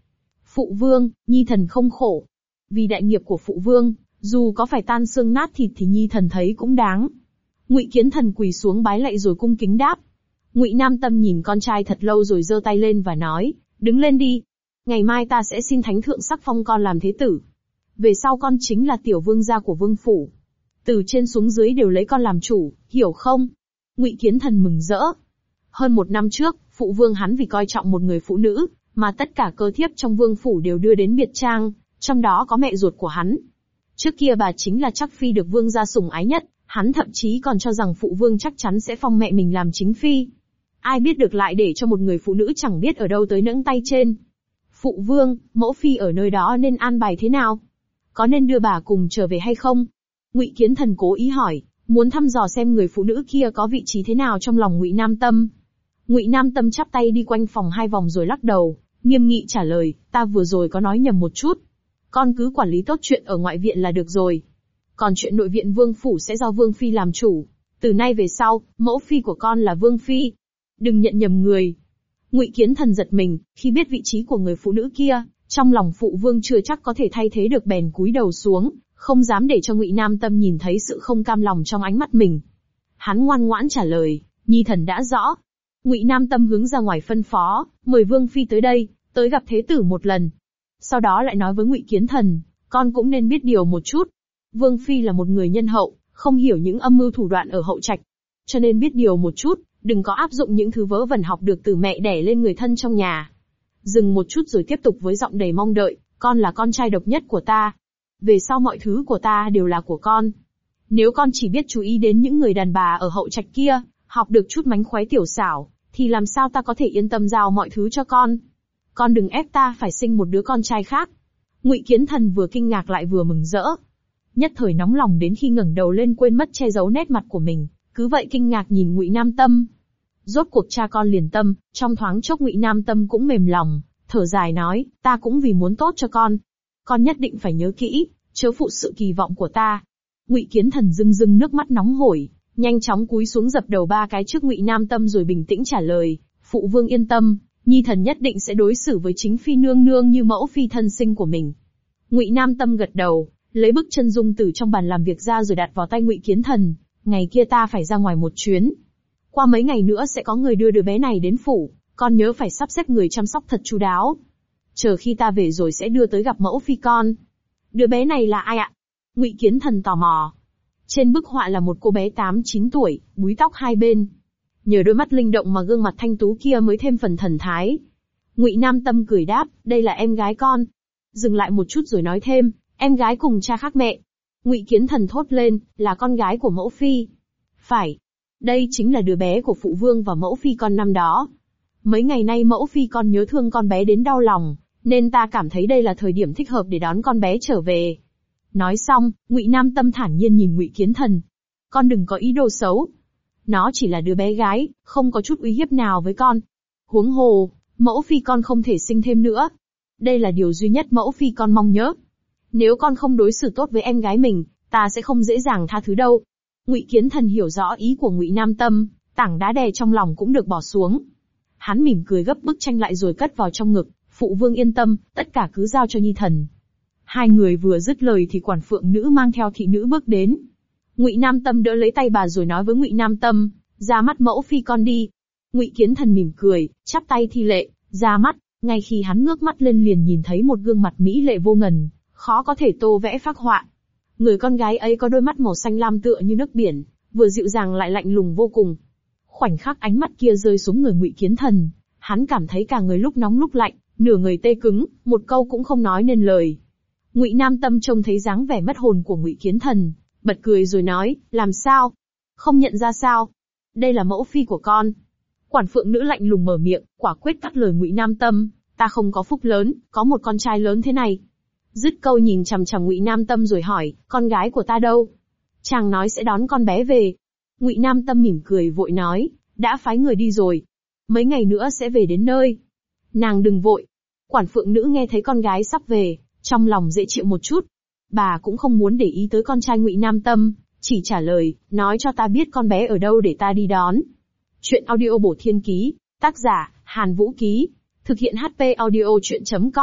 Phụ vương, nhi thần không khổ. Vì đại nghiệp của phụ vương, dù có phải tan xương nát thịt thì nhi thần thấy cũng đáng. Ngụy Kiến Thần quỳ xuống bái lạy rồi cung kính đáp. Ngụy Nam Tâm nhìn con trai thật lâu rồi giơ tay lên và nói, đứng lên đi. Ngày mai ta sẽ xin thánh thượng sắc phong con làm thế tử. Về sau con chính là tiểu vương gia của vương phủ. Từ trên xuống dưới đều lấy con làm chủ, hiểu không? Ngụy Kiến Thần mừng rỡ. Hơn 1 năm trước, phụ vương hắn vì coi trọng một người phụ nữ, mà tất cả cơ thiếp trong vương phủ đều đưa đến biệt trang, trong đó có mẹ ruột của hắn. Trước kia bà chính là Trắc Phi được vương gia sủng ái nhất, hắn thậm chí còn cho rằng phụ vương chắc chắn sẽ phong mẹ mình làm chính phi. Ai biết được lại để cho một người phụ nữ chẳng biết ở đâu tới nẫng tay trên. Phụ vương, mẫu phi ở nơi đó nên an bài thế nào? Có nên đưa bà cùng trở về hay không? Ngụy Kiến Thần cố ý hỏi, muốn thăm dò xem người phụ nữ kia có vị trí thế nào trong lòng Ngụy Nam Tâm. Ngụy Nam Tâm chắp tay đi quanh phòng 2 vòng rồi lắc đầu, nghiêm nghị trả lời, ta vừa rồi có nói nhầm một chút. Con cứ quản lý tốt chuyện ở ngoại viện là được rồi. Còn chuyện nội viện vương phủ sẽ do vương phi làm chủ. Từ nay về sau, mẫu phi của con là vương phi. Đừng nhận nhầm người. Ngụy Kiến Thần giật mình, khi biết vị trí của người phụ nữ kia, trong lòng phụ vương chưa chắc có thể thay thế được bèn cúi đầu xuống, không dám để cho Ngụy Nam Tâm nhìn thấy sự không cam lòng trong ánh mắt mình. Hắn ngoan ngoãn trả lời, nhi thần đã rõ. Ngụy Nam Tâm hướng ra ngoài phân phó, mời vương phi tới đây, tới gặp thế tử một lần. Sau đó lại nói với Ngụy Kiến Thần, con cũng nên biết điều một chút. Vương phi là một người nhân hậu, không hiểu những âm mưu thủ đoạn ở hậu trạch, cho nên biết điều một chút, đừng có áp dụng những thứ vớ vẩn học được từ mẹ đẻ lên người thân trong nhà. Dừng một chút rồi tiếp tục với giọng đầy mong đợi, con là con trai độc nhất của ta. Về sau mọi thứ của ta đều là của con. Nếu con chỉ biết chú ý đến những người đàn bà ở hậu trạch kia, học được chút mánh khóe tiểu xảo, thì làm sao ta có thể yên tâm giao mọi thứ cho con? Con đừng ép ta phải sinh một đứa con trai khác. Ngụy Kiến Thần vừa kinh ngạc lại vừa mừng rỡ. Nhất thời nóng lòng đến khi ngẩng đầu lên quên mất che giấu nét mặt của mình, cứ vậy kinh ngạc nhìn Ngụy Nam Tâm. Rốt cuộc cha con liền tâm, trong thoáng chốc Ngụy Nam Tâm cũng mềm lòng, thở dài nói, ta cũng vì muốn tốt cho con. Con nhất định phải nhớ kỹ, chớ phụ sự kỳ vọng của ta. Ngụy Kiến Thần rưng rưng nước mắt nóng hổi, nhanh chóng cúi xuống dập đầu 3 cái trước Ngụy Nam Tâm rồi bình tĩnh trả lời, phụ vương yên tâm, nhi thần nhất định sẽ đối xử với chính phi nương nương như mẫu phi thân sinh của mình. Ngụy Nam Tâm gật đầu, lấy bức chân dung từ trong bàn làm việc ra rồi đặt vào tay Ngụy Kiến Thần, ngày kia ta phải ra ngoài một chuyến. Qua mấy ngày nữa sẽ có người đưa đứa bé này đến phủ, con nhớ phải sắp xếp người chăm sóc thật chu đáo. Chờ khi ta về rồi sẽ đưa tới gặp mẫu phi con. Đứa bé này là ai ạ? Ngụy Kiến Thần tò mò. Trên bức họa là một cô bé 8-9 tuổi, búi tóc hai bên. Nhờ đôi mắt linh động mà gương mặt thanh tú kia mới thêm phần thần thái. Ngụy Nam Tâm cười đáp, đây là em gái con. Dừng lại một chút rồi nói thêm, em gái cùng cha khác mẹ. Ngụy Kiến Thần thốt lên, là con gái của mẫu phi. Phải. Đây chính là đứa bé của phụ vương và mẫu phi con năm đó. Mấy ngày nay mẫu phi con nhớ thương con bé đến đau lòng, nên ta cảm thấy đây là thời điểm thích hợp để đón con bé trở về. Nói xong, Ngụy Nam Tâm thản nhiên nhìn Ngụy Kiến Thần. Con đừng có ý đồ xấu. Nó chỉ là đứa bé gái, không có chút uy hiếp nào với con. Huống hồ, mẫu phi con không thể sinh thêm nữa. Đây là điều duy nhất mẫu phi con mong nhớ. Nếu con không đối xử tốt với em gái mình, ta sẽ không dễ dàng tha thứ đâu. Ngụy Kiến Thần hiểu rõ ý của Ngụy Nam Tâm, tảng đá đè trong lòng cũng được bỏ xuống. Hắn mỉm cười gấp bức tranh lại rồi cất vào trong ngực, phụ vương yên tâm, tất cả cứ giao cho nhi thần. Hai người vừa dứt lời thì quản phượng nữ mang theo thị nữ bước đến. Ngụy Nam Tâm đỡ lấy tay bà rồi nói với Ngụy Nam Tâm, ra mắt mẫu phi con đi. Ngụy Kiến Thần mỉm cười, chắp tay thi lệ, ra mắt. Ngay khi hắn ngước mắt lên liền nhìn thấy một gương mặt mỹ lệ vô ngần, khó có thể tô vẽ phác họa. Người con gái ấy có đôi mắt màu xanh lam tựa như nước biển, vừa dịu dàng lại lạnh lùng vô cùng. Khoảnh khắc ánh mắt kia rơi xuống người Ngụy Kiến Thần, hắn cảm thấy cả người lúc nóng lúc lạnh, nửa người tê cứng, một câu cũng không nói nên lời. Ngụy Nam Tâm trông thấy dáng vẻ mất hồn của Ngụy Kiến Thần, bật cười rồi nói, làm sao? Không nhận ra sao? Đây là mẫu phi của con. Quản phượng nữ lạnh lùng mở miệng, quả quyết cắt lời Ngụy Nam Tâm, ta không có phúc lớn, có một con trai lớn thế này. Dứt câu nhìn chằm chằm Ngụy Nam Tâm rồi hỏi, con gái của ta đâu? Chàng nói sẽ đón con bé về. Ngụy Nam Tâm mỉm cười vội nói, đã phái người đi rồi. Mấy ngày nữa sẽ về đến nơi. Nàng đừng vội. Quản phượng nữ nghe thấy con gái sắp về, trong lòng dễ chịu một chút. Bà cũng không muốn để ý tới con trai Ngụy Nam Tâm, chỉ trả lời, nói cho ta biết con bé ở đâu để ta đi đón. Chuyện audio bổ thiên ký, tác giả, Hàn Vũ Ký. Thực hiện HP audio chuyện.com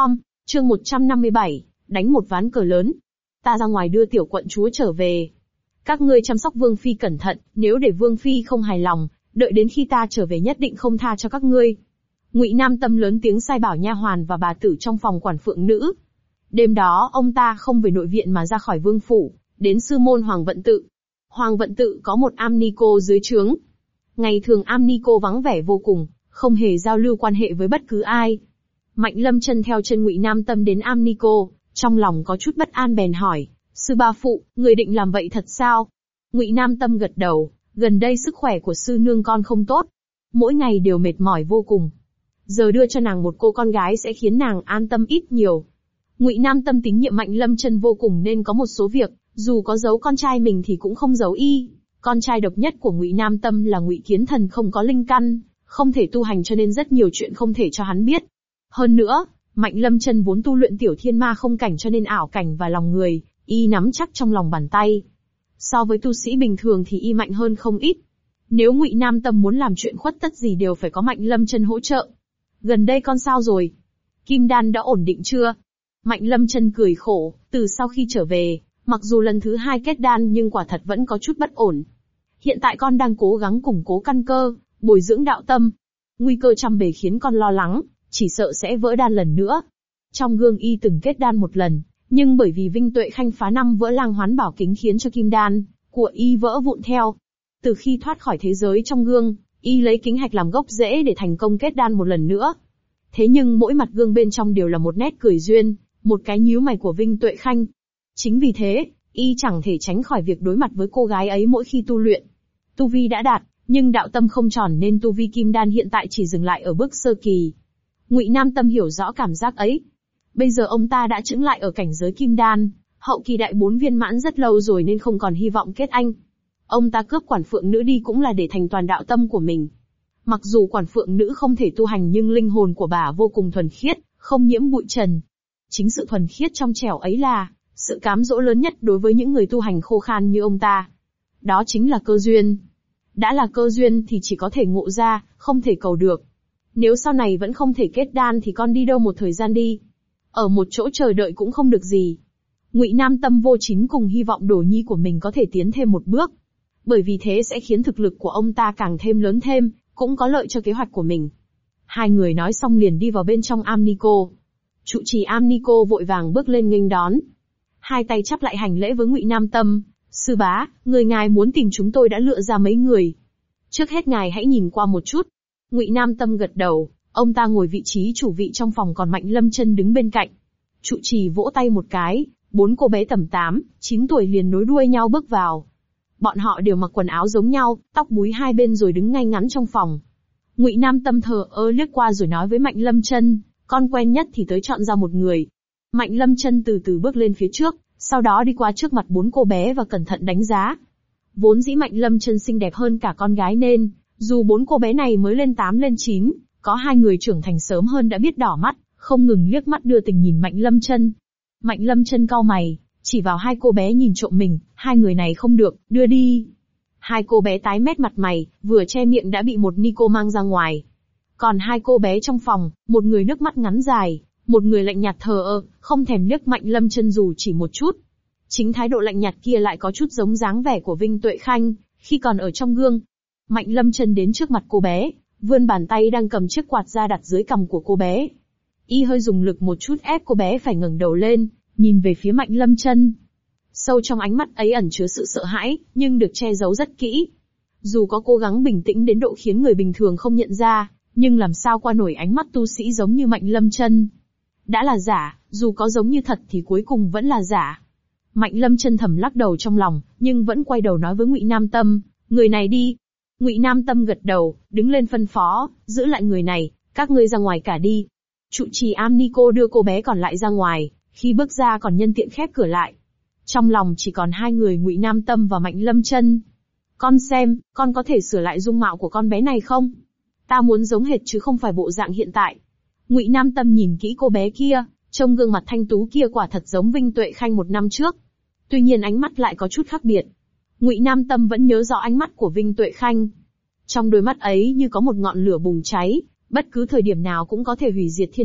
Chương 157, đánh một ván cờ lớn. Ta ra ngoài đưa tiểu quận chúa trở về. Các ngươi chăm sóc Vương Phi cẩn thận, nếu để Vương Phi không hài lòng, đợi đến khi ta trở về nhất định không tha cho các ngươi. Ngụy Nam Tâm lớn tiếng sai bảo nha hoàn và bà tử trong phòng quản phượng nữ. Đêm đó ông ta không về nội viện mà ra khỏi vương phủ, đến sư môn Hoàng Vận Tự. Hoàng Vận Tự có một am ni cô dưới trướng. Ngày thường am ni cô vắng vẻ vô cùng, không hề giao lưu quan hệ với bất cứ ai. Mạnh Lâm Chân theo chân Ngụy Nam Tâm đến am ni cô, trong lòng có chút bất an bèn hỏi, sư ba phụ, người định làm vậy thật sao? Ngụy Nam Tâm gật đầu, gần đây sức khỏe của sư nương con không tốt, mỗi ngày đều mệt mỏi vô cùng. Giờ đưa cho nàng một cô con gái sẽ khiến nàng an tâm ít nhiều. Ngụy Nam Tâm tín nhiệm Mạnh Lâm Chân vô cùng nên có một số việc, dù có giấu con trai mình thì cũng không giấu y. Con trai độc nhất của Ngụy Nam Tâm là Ngụy Kiến Thần không có linh căn, không thể tu hành cho nên rất nhiều chuyện không thể cho hắn biết. Hơn nữa, Mạnh Lâm Chân vốn tu luyện tiểu thiên ma không cảnh cho nên ảo cảnh và lòng người, y nắm chắc trong lòng bàn tay. So với tu sĩ bình thường thì y mạnh hơn không ít. Nếu Ngụy Nam Tâm muốn làm chuyện khuất tất gì đều phải có Mạnh Lâm Chân hỗ trợ. Gần đây con sao rồi? Kim đan đã ổn định chưa? Mạnh Lâm Chân cười khổ, từ sau khi trở về, mặc dù lần thứ 2 kết đan nhưng quả thật vẫn có chút bất ổn. Hiện tại con đang cố gắng củng cố căn cơ, bồi dưỡng đạo tâm. Nguy cơ trăm bề khiến con lo lắng, chỉ sợ sẽ vỡ đan lần nữa. Trong gương y từng kết đan một lần, nhưng bởi vì Vinh Tuệ Khanh phá năm vỡ lang hoán bảo kính khiến cho kim đan của y vỡ vụn theo. Từ khi thoát khỏi thế giới trong gương, y lấy kính hạch làm gốc rễ để thành công kết đan một lần nữa. Thế nhưng mỗi mặt gương bên trong đều là một nét cười duyên, một cái nhíu mày của Vinh Tuệ Khanh. Chính vì thế, y chẳng thể tránh khỏi việc đối mặt với cô gái ấy mỗi khi tu luyện. Tu vi đã đạt, nhưng đạo tâm không tròn nên tu vi kim đan hiện tại chỉ dừng lại ở bước sơ kỳ. Ngụy Nam Tâm hiểu rõ cảm giác ấy. Bây giờ ông ta đã chững lại ở cảnh giới kim đan, hậu kỳ đại 4 viên mãn rất lâu rồi nên không còn hy vọng kết anh. Ông ta cướp quản phượng nữ đi cũng là để thành toàn đạo tâm của mình. Mặc dù quản phượng nữ không thể tu hành nhưng linh hồn của bà vô cùng thuần khiết, không nhiễm bụi trần. Chính sự thuần khiết trong trẻo ấy là sự cám dỗ lớn nhất đối với những người tu hành khô khan như ông ta. Đó chính là cơ duyên. Đã là cơ duyên thì chỉ có thể ngộ ra, không thể cầu được. Nếu sau này vẫn không thể kết đan thì con đi đâu một thời gian đi. Ở một chỗ chờ đợi cũng không được gì. Ngụy Nam Tâm vô chính cùng hy vọng đồ nhi của mình có thể tiến thêm một bước. Bởi vì thế sẽ khiến thực lực của ông ta càng thêm lớn thêm, cũng có lợi cho kế hoạch của mình. Hai người nói xong liền đi vào bên trong am ni cô. Trụ trì am ni cô vội vàng bước lên nghênh đón. Hai tay chắp lại hành lễ với Ngụy Nam Tâm. Sư bá, người ngài muốn tìm chúng tôi đã lựa ra mấy người. Trước hết ngài hãy nhìn qua một chút. Ngụy Nam Tâm gật đầu, ông ta ngồi vị trí chủ vị trong phòng còn Mạnh Lâm Chân đứng bên cạnh. Trụ trì vỗ tay một cái, 4 cô bé tầm 8, 9 tuổi liền nối đuôi nhau bước vào. Bọn họ đều mặc quần áo giống nhau, tóc búi hai bên rồi đứng ngay ngắn trong phòng. Ngụy Nam Tâm thờ ơ liếc qua rồi nói với Mạnh Lâm Chân, con quen nhất thì tới chọn ra một người. Mạnh Lâm Chân từ từ bước lên phía trước, sau đó đi qua trước mặt 4 cô bé và cẩn thận đánh giá. Vốn dĩ Mạnh Lâm Chân xinh đẹp hơn cả con gái nên, dù 4 cô bé này mới lên 8 lên 9, có 2 người trưởng thành sớm hơn đã biết đỏ mắt, không ngừng liếc mắt đưa tình nhìn Mạnh Lâm Chân. Mạnh Lâm Chân cau mày, chỉ vào 2 cô bé nhìn trộm mình, 2 người này không được, đưa đi. 2 cô bé tái mét mặt mày, vừa che miệng đã bị một ni cô mang ra ngoài. Còn 2 cô bé trong phòng, một người nước mắt ngắn dài, một người lạnh nhạt thờ ơ, không thèm liếc Mạnh Lâm Chân dù chỉ một chút. Chính thái độ lạnh nhạt kia lại có chút giống dáng vẻ của Vinh Tuệ Khanh, khi còn ở trong gương. Mạnh Lâm Chân đến trước mặt cô bé, vươn bàn tay đang cầm chiếc quạt ra đặt dưới cằm của cô bé. Y hơi dùng lực một chút ép cô bé phải ngẩng đầu lên, nhìn về phía Mạnh Lâm Chân. Sâu trong ánh mắt ấy ẩn chứa sự sợ hãi, nhưng được che giấu rất kỹ. Dù có cố gắng bình tĩnh đến độ khiến người bình thường không nhận ra, nhưng làm sao qua nổi ánh mắt tu sĩ giống như Mạnh Lâm Chân. Đã là giả, dù có giống như thật thì cuối cùng vẫn là giả. Mạnh Lâm Chân thầm lắc đầu trong lòng, nhưng vẫn quay đầu nói với Ngụy Nam Tâm, người này đi. Ngụy Nam Tâm gật đầu, đứng lên phân phó, giữ lại người này, các ngươi ra ngoài cả đi. Trụ trì am ni cô đưa cô bé còn lại ra ngoài, khi bước ra còn nhân tiện khép cửa lại. Trong lòng chỉ còn 2 người Ngụy Nam Tâm và Mạnh Lâm Chân. Con xem, con có thể sửa lại dung mạo của con bé này không? Ta muốn giống hệt chứ không phải bộ dạng hiện tại. Ngụy Nam Tâm nhìn kỹ cô bé kia, trông gương mặt thanh tú kia quả thật giống Vinh Tuệ Khanh 1 năm trước. Tuy nhiên ánh mắt lại có chút khác biệt. Ngụy Nam Tâm vẫn nhớ rõ ánh mắt của Vinh Tuệ Khanh. Trong đôi mắt ấy như có một ngọn lửa bùng cháy, bất cứ thời điểm nào cũng có thể hủy diệt thiên địa,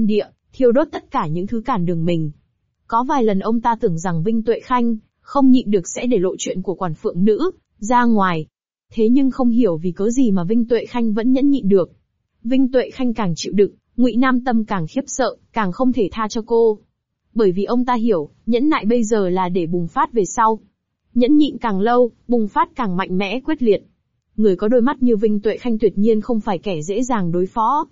thiêu đốt tất cả những thứ cản đường mình. Có vài lần ông ta tưởng rằng Vinh Tuệ Khanh không nhịn được sẽ để lộ chuyện của quản phượng nữ ra ngoài. Thế nhưng không hiểu vì cớ gì mà Vinh Tuệ Khanh vẫn nhẫn nhịn được. Vinh Tuệ Khanh càng chịu đựng, Ngụy Nam Tâm càng khiếp sợ, càng không thể tha cho cô. Bởi vì ông ta hiểu, nhẫn nại bây giờ là để bùng phát về sau. Nhẫn nhịn càng lâu, bùng phát càng mạnh mẽ quyết liệt. Người có đôi mắt như Vinh Tuệ Khanh tuyệt nhiên không phải kẻ dễ dàng đối phó.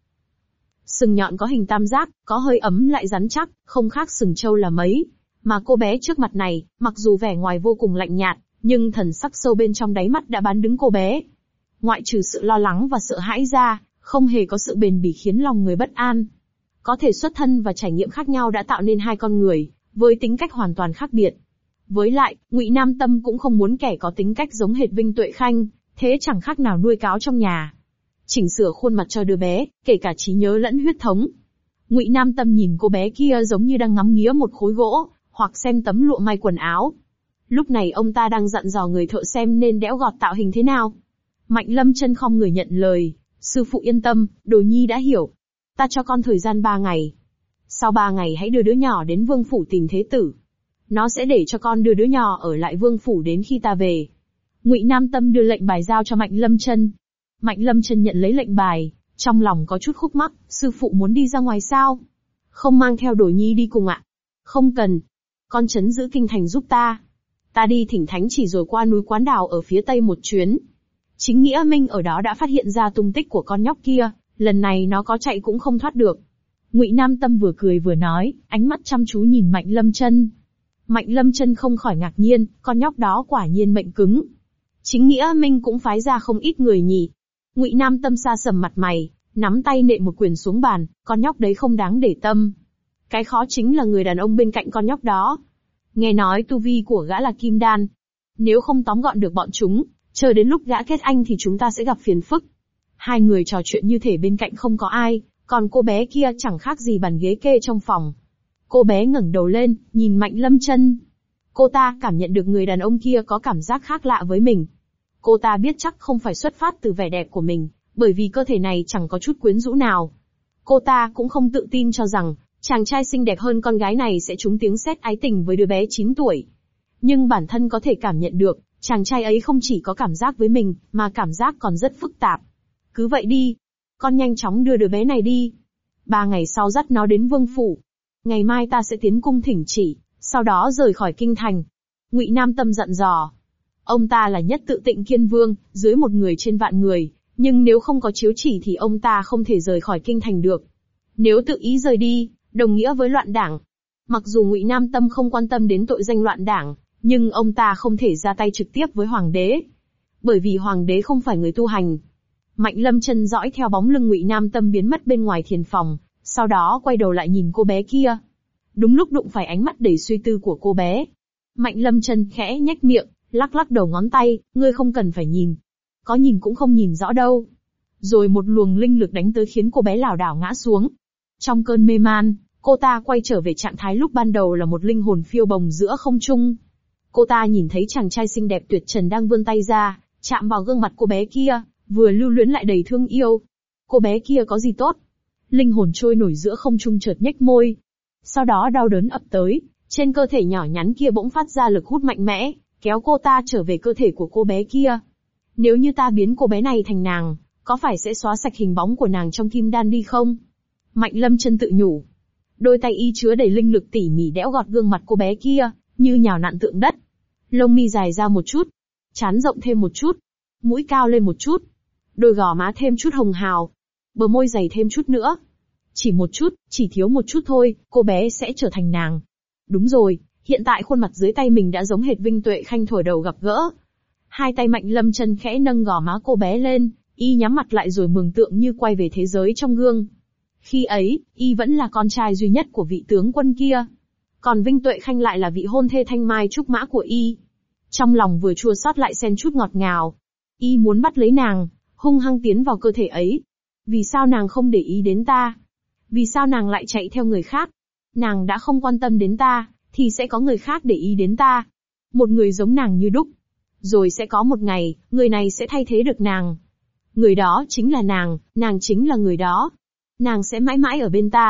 Sừng nhọn có hình tam giác, có hơi ấm lại rắn chắc, không khác sừng trâu là mấy. Mà cô bé trước mặt này, mặc dù vẻ ngoài vô cùng lạnh nhạt, nhưng thần sắc sâu bên trong đáy mắt đã bán đứng cô bé. Ngoại trừ sự lo lắng và sợ hãi ra, không hề có sự bền bỉ khiến lòng người bất an. Có thể xuất thân và trải nghiệm khác nhau đã tạo nên hai con người, với tính cách hoàn toàn khác biệt. Với lại, Ngụy Nam Tâm cũng không muốn kẻ có tính cách giống hệt Vinh Tuệ Khanh, thế chẳng khác nào nuôi cáo trong nhà. Chỉnh sửa khuôn mặt cho đứa bé, kể cả trí nhớ lẫn huyết thống. Ngụy Nam Tâm nhìn cô bé kia giống như đang ngắm nghía một khối gỗ, hoặc xem tấm lụa may quần áo. Lúc này ông ta đang dặn dò người thợ xem nên đẽo gọt tạo hình thế nào. Mạnh Lâm Chân khom người nhận lời, sư phụ yên tâm, đồ nhi đã hiểu. Ta cho con thời gian 3 ngày. Sau 3 ngày hãy đưa đứa nhỏ đến vương phủ tìm thế tử. Nó sẽ để cho con đưa đứa nhỏ ở lại vương phủ đến khi ta về. Ngụy Nam Tâm đưa lệnh bài giao cho Mạnh Lâm Chân. Mạnh Lâm Chân nhận lấy lệnh bài, trong lòng có chút khúc mắc, sư phụ muốn đi ra ngoài sao? Không mang theo đồ nhi đi cùng ạ? Không cần. Con trấn giữ kinh thành giúp ta. Ta đi thỉnh thánh chỉ rồi qua núi Quán Đào ở phía tây một chuyến. Chính Nghĩa Minh ở đó đã phát hiện ra tung tích của con nhóc kia, lần này nó có chạy cũng không thoát được. Ngụy Nam Tâm vừa cười vừa nói, ánh mắt chăm chú nhìn Mạnh Lâm Chân. Mạnh Lâm Chân không khỏi ngạc nhiên, con nhóc đó quả nhiên mệnh cứng. Chính Nghĩa Minh cũng phái ra không ít người nhỉ. Ngụy Nam Tâm sa sầm mặt mày, nắm tay nện một quyền xuống bàn, con nhóc đấy không đáng để tâm. Cái khó chính là người đàn ông bên cạnh con nhóc đó. Nghe nói tu vi của gã là kim đan. Nếu không tóm gọn được bọn chúng, chờ đến lúc gã kết anh thì chúng ta sẽ gặp phiền phức. Hai người trò chuyện như thể bên cạnh không có ai, còn cô bé kia chẳng khác gì bàn ghế kê trong phòng. Cô bé ngẩng đầu lên, nhìn Mạnh Lâm Chân. Cô ta cảm nhận được người đàn ông kia có cảm giác khác lạ với mình. Cô ta biết chắc không phải xuất phát từ vẻ đẹp của mình, bởi vì cơ thể này chẳng có chút quyến rũ nào. Cô ta cũng không tự tin cho rằng, chàng trai xinh đẹp hơn con gái này sẽ trúng tiếng sét ái tình với đứa bé 9 tuổi. Nhưng bản thân có thể cảm nhận được, chàng trai ấy không chỉ có cảm giác với mình, mà cảm giác còn rất phức tạp. Cứ vậy đi. Con nhanh chóng đưa đứa bé này đi. 3 ngày sau dắt nó đến vương phủ. Ngày mai ta sẽ tiến cung thỉnh chỉ, sau đó rời khỏi kinh thành. Ngụy Nam Tâm dặn dò. Ông ta là nhất tự Tịnh Kiên Vương, dưới một người trên vạn người, nhưng nếu không có chiếu chỉ thì ông ta không thể rời khỏi kinh thành được. Nếu tự ý rời đi, đồng nghĩa với loạn đảng. Mặc dù Ngụy Nam Tâm không quan tâm đến tội danh loạn đảng, nhưng ông ta không thể ra tay trực tiếp với hoàng đế. Bởi vì hoàng đế không phải người tu hành. Mạnh Lâm Chân dõi theo bóng lưng Ngụy Nam Tâm biến mất bên ngoài thiền phòng, sau đó quay đầu lại nhìn cô bé kia. Đúng lúc đụng phải ánh mắt đầy suy tư của cô bé. Mạnh Lâm Chân khẽ nhếch miệng, lắc lắc đầu ngón tay, ngươi không cần phải nhìn. Có nhìn cũng không nhìn rõ đâu. Rồi một luồng linh lực đánh tới khiến cô bé lảo đảo ngã xuống. Trong cơn mê man, cô ta quay trở về trạng thái lúc ban đầu là một linh hồn phiêu bồng giữa không trung. Cô ta nhìn thấy chàng trai xinh đẹp tuyệt trần đang vươn tay ra, chạm vào gương mặt cô bé kia, vừa lưu luyến lại đầy thương yêu. Cô bé kia có gì tốt? Linh hồn trôi nổi giữa không trung chợt nhếch môi. Sau đó đau đớn ập tới, trên cơ thể nhỏ nhắn kia bỗng phát ra lực hút mạnh mẽ, kéo cô ta trở về cơ thể của cô bé kia. Nếu như ta biến cô bé này thành nàng, có phải sẽ xóa sạch hình bóng của nàng trong kim đan đi không? Mạnh Lâm Chân tự nhủ. Đôi tay y chứa đầy linh lực tỉ mỉ đẽo gọt gương mặt cô bé kia, như nhào nặn tượng đất. Lông mi dài ra một chút, trán rộng thêm một chút, mũi cao lên một chút, đôi gò má thêm chút hồng hào, bờ môi dày thêm chút nữa. Chỉ một chút, chỉ thiếu một chút thôi, cô bé sẽ trở thành nàng. Đúng rồi, hiện tại khuôn mặt dưới tay mình đã giống hệt Vinh Tuệ Khanh thuở đầu gặp gỡ. Hai tay Mạnh Lâm Chân khẽ nâng gò má cô bé lên, y nhắm mặt lại rồi mường tượng như quay về thế giới trong gương. Khi ấy, y vẫn là con trai duy nhất của vị tướng quân kia. Còn Vinh Tuệ Khanh lại là vị hôn thê thanh mai trúc mã của y. Trong lòng vừa chua xót lại xen chút ngọt ngào. Y muốn bắt lấy nàng, hung hăng tiến vào cơ thể ấy. Vì sao nàng không để ý đến ta? Vì sao nàng lại chạy theo người khác? Nàng đã không quan tâm đến ta, thì sẽ có người khác để ý đến ta. Một người giống nàng như đúc. Rồi sẽ có một ngày, người này sẽ thay thế được nàng. Người đó chính là nàng chính là người đó. Nàng sẽ mãi mãi ở bên ta,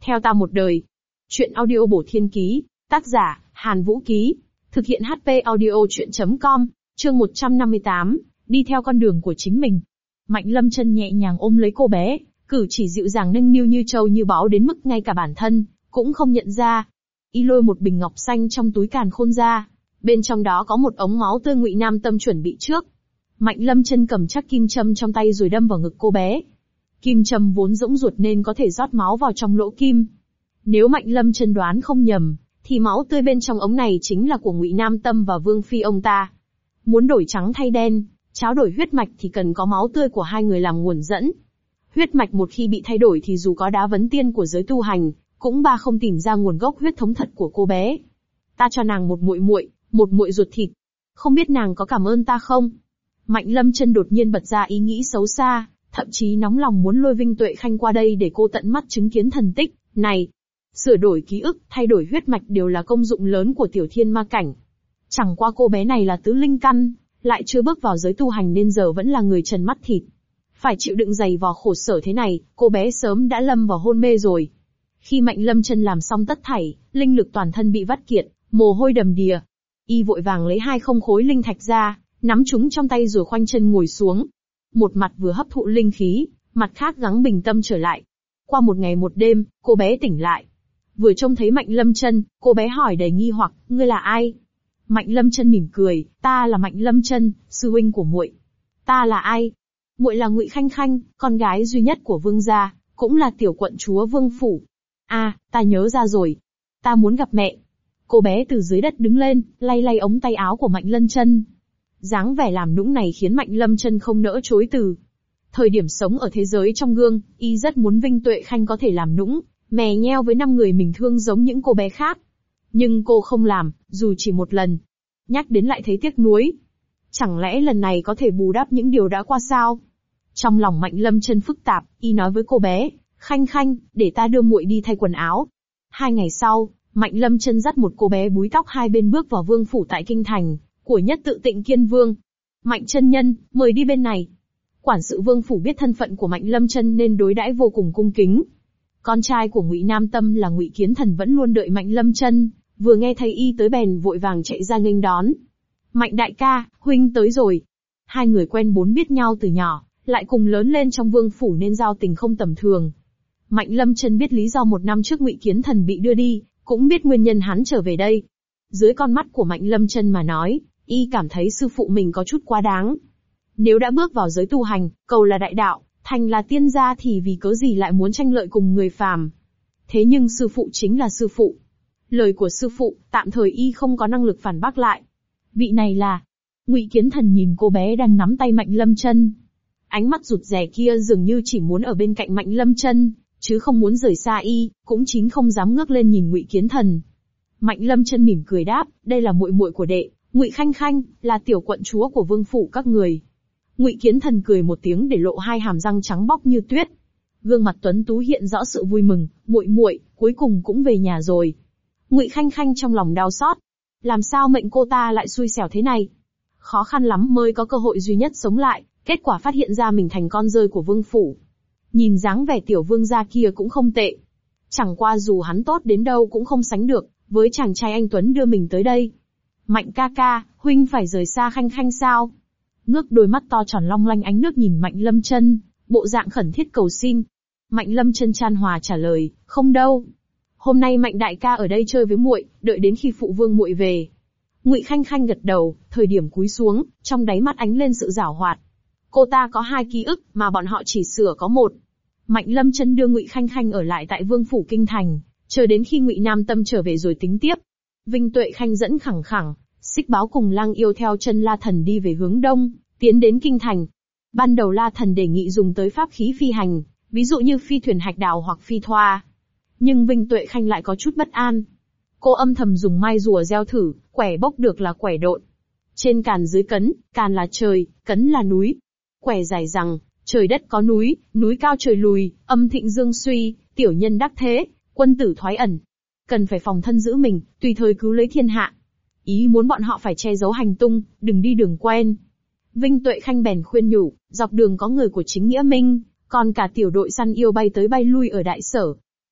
Theo ta một đời. Chuyện audio bổ thiên ký, tác giả, Hàn Vũ Ký. Thực hiện HP audio chuyện.com, chương 158, đi theo con đường của chính mình. Mạnh Lâm Chân nhẹ nhàng ôm lấy cô bé, cử chỉ dịu dàng nâng niu như trâu như báu đến mức ngay cả bản thân cũng không nhận ra. Y lôi một bình ngọc xanh trong túi càn khôn ra, bên trong đó có một ống máu tươi Ngụy Nam Tâm chuẩn bị trước. Mạnh Lâm Chân cầm chắc kim châm trong tay rồi đâm vào ngực cô bé. Kim châm vốn rỗng ruột nên có thể rót máu vào trong lỗ kim. Nếu Mạnh Lâm Chân đoán không nhầm, thì máu tươi bên trong ống này chính là của Ngụy Nam Tâm và Vương Phi ông ta. Muốn đổi trắng thay đen, tráo đổi huyết mạch thì cần có máu tươi của hai người làm nguồn dẫn. Huyết mạch một khi bị thay đổi thì dù có đá vấn tiên của giới tu hành, cũng không tìm ra nguồn gốc huyết thống thật của cô bé. Ta cho nàng một muội ruột thịt. Không biết nàng có cảm ơn ta không? Mạnh Lâm Chân đột nhiên bật ra ý nghĩ xấu xa, thậm chí nóng lòng muốn lôi Vinh Tuệ Khanh qua đây để cô tận mắt chứng kiến thần tích này. Sửa đổi ký ức, thay đổi huyết mạch đều là công dụng lớn của tiểu thiên ma cảnh. Chẳng qua cô bé này là tứ linh căn, lại chưa bước vào giới tu hành nên giờ vẫn là người trần mắt thịt. Phải chịu đựng dày vò khổ sở thế này, cô bé sớm đã lâm vào hôn mê rồi. Khi Mạnh Lâm Chân làm xong tất thảy, linh lực toàn thân bị vắt kiệt, mồ hôi đầm đìa. Y vội vàng lấy 2 khối linh thạch ra, nắm chúng trong tay rồi khoanh chân ngồi xuống. Một mặt vừa hấp thụ linh khí, mặt khác gắng bình tâm trở lại. Qua một ngày một đêm, cô bé tỉnh lại. Vừa trông thấy Mạnh Lâm Chân, cô bé hỏi đầy nghi hoặc, ngươi là ai? Mạnh Lâm Chân mỉm cười, ta là Mạnh Lâm Chân, sư huynh của muội. Ta là ai? Muội là Ngụy Khanh Khanh, con gái duy nhất của Vương gia, cũng là tiểu quận chúa Vương phủ. À, ta nhớ ra rồi. Ta muốn gặp mẹ. Cô bé từ dưới đất đứng lên, lay lay ống tay áo của Mạnh Lâm Chân. Dáng vẻ làm nũng này khiến Mạnh Lâm Chân không nỡ chối từ. Thời điểm sống ở thế giới trong gương, y rất muốn Vinh Tuệ Khanh có thể làm nũng, mè nheo với 5 người mình thương giống những cô bé khác. Nhưng cô không làm, dù chỉ một lần. Nhắc đến lại thấy tiếc nuối. Chẳng lẽ lần này có thể bù đắp những điều đã qua sao? Trong lòng Mạnh Lâm Chân phức tạp, y nói với cô bé, Khanh Khanh, để ta đưa muội đi thay quần áo. 2 ngày sau, Mạnh Lâm Chân dắt một cô bé búi tóc hai bên bước vào vương phủ tại kinh thành của nhất tự Tịnh Kiên Vương. Mạnh chân nhân, mời đi bên này. Quản sự vương phủ biết thân phận của Mạnh Lâm Chân nên đối đãi vô cùng cung kính. Con trai của Ngụy Nam Tâm là Ngụy Kiến Thần vẫn luôn đợi Mạnh Lâm Chân, vừa nghe thấy y tới bèn vội vàng chạy ra nghênh đón. Mạnh đại ca, huynh tới rồi. Hai người quen bốn biết nhau từ nhỏ, lại cùng lớn lên trong vương phủ nên giao tình không tầm thường. Mạnh Lâm Chân biết lý do 1 năm trước Ngụy Kiến Thần bị đưa đi, cũng biết nguyên nhân hắn trở về đây. Dưới con mắt của Mạnh Lâm Chân mà nói, y cảm thấy sư phụ mình có chút quá đáng. Nếu đã bước vào giới tu hành, cầu là đại đạo, thành là tiên gia thì vì cớ gì lại muốn tranh lợi cùng người phàm. Thế nhưng sư phụ chính là sư phụ. Lời của sư phụ, tạm thời y không có năng lực phản bác lại. Vị này là... Ngụy Kiến Thần nhìn cô bé đang nắm tay Mạnh Lâm Chân. Ánh mắt rụt rè kia dường như chỉ muốn ở bên cạnh Mạnh Lâm Chân, chứ không muốn rời xa y, cũng chính không dám ngước lên nhìn Ngụy Kiến Thần. Mạnh Lâm Chân mỉm cười đáp, đây là muội muội của đệ, Ngụy Khanh Khanh, là tiểu quận chúa của vương phủ các người. Ngụy Kiến Thần cười một tiếng để lộ 2 hàm răng trắng bóc như tuyết. Gương mặt tuấn tú hiện rõ sự vui mừng, muội muội, cuối cùng cũng về nhà rồi. Ngụy Khanh Khanh trong lòng đau xót. Làm sao mệnh cô ta lại xui xẻo thế này? Khó khăn lắm mới có cơ hội duy nhất sống lại, kết quả phát hiện ra mình thành con rơi của vương phủ. Nhìn dáng vẻ tiểu vương gia kia cũng không tệ. Chẳng qua dù hắn tốt đến đâu cũng không sánh được với chàng trai anh tuấn đưa mình tới đây. Mạnh ca ca, huynh phải rời xa Khanh Khanh sao? Ngước đôi mắt to tròn long lanh ánh nước nhìn Mạnh Lâm Chân, bộ dạng khẩn thiết cầu xin. Mạnh Lâm Chân chan hòa trả lời, không đâu. Hôm nay Mạnh đại ca ở đây chơi với muội, đợi đến khi phụ vương muội về. Ngụy Khanh Khanh gật đầu, thời điểm cúi xuống, trong đáy mắt ánh lên sự giảo hoạt. Cô ta có 2 ký ức mà bọn họ chỉ sửa có 1. Mạnh Lâm Chân đưa Ngụy Khanh Khanh ở lại tại vương phủ kinh thành, chờ đến khi Ngụy Nam Tâm trở về rồi tính tiếp. Vinh Tuệ Khanh dẫn Khẳng Khẳng, Xích Báo cùng Lang Yêu theo chân La Thần đi về hướng đông, tiến đến kinh thành. Ban đầu La Thần đề nghị dùng tới pháp khí phi hành, ví dụ như phi thuyền hạch đào hoặc phi thoa. Nhưng Vinh Tuệ Khanh lại có chút bất an. Cô âm thầm dùng mai rùa gieo thử, quẻ bốc được là quẻ độn. Trên càn dưới cấn, càn là trời, cấn là núi. Quẻ giải rằng, trời đất có núi, núi cao trời lùi, âm thịnh dương suy, tiểu nhân đắc thế, quân tử thoái ẩn. Cần phải phòng thân giữ mình, tùy thời cứu lấy thiên hạ. Ý muốn bọn họ phải che giấu hành tung, đừng đi đường quen. Vinh Tuệ Khanh bèn khuyên nhủ, dọc đường có người của chính nghĩa minh, còn cả tiểu đội săn yêu bay tới bay lui ở đại sở.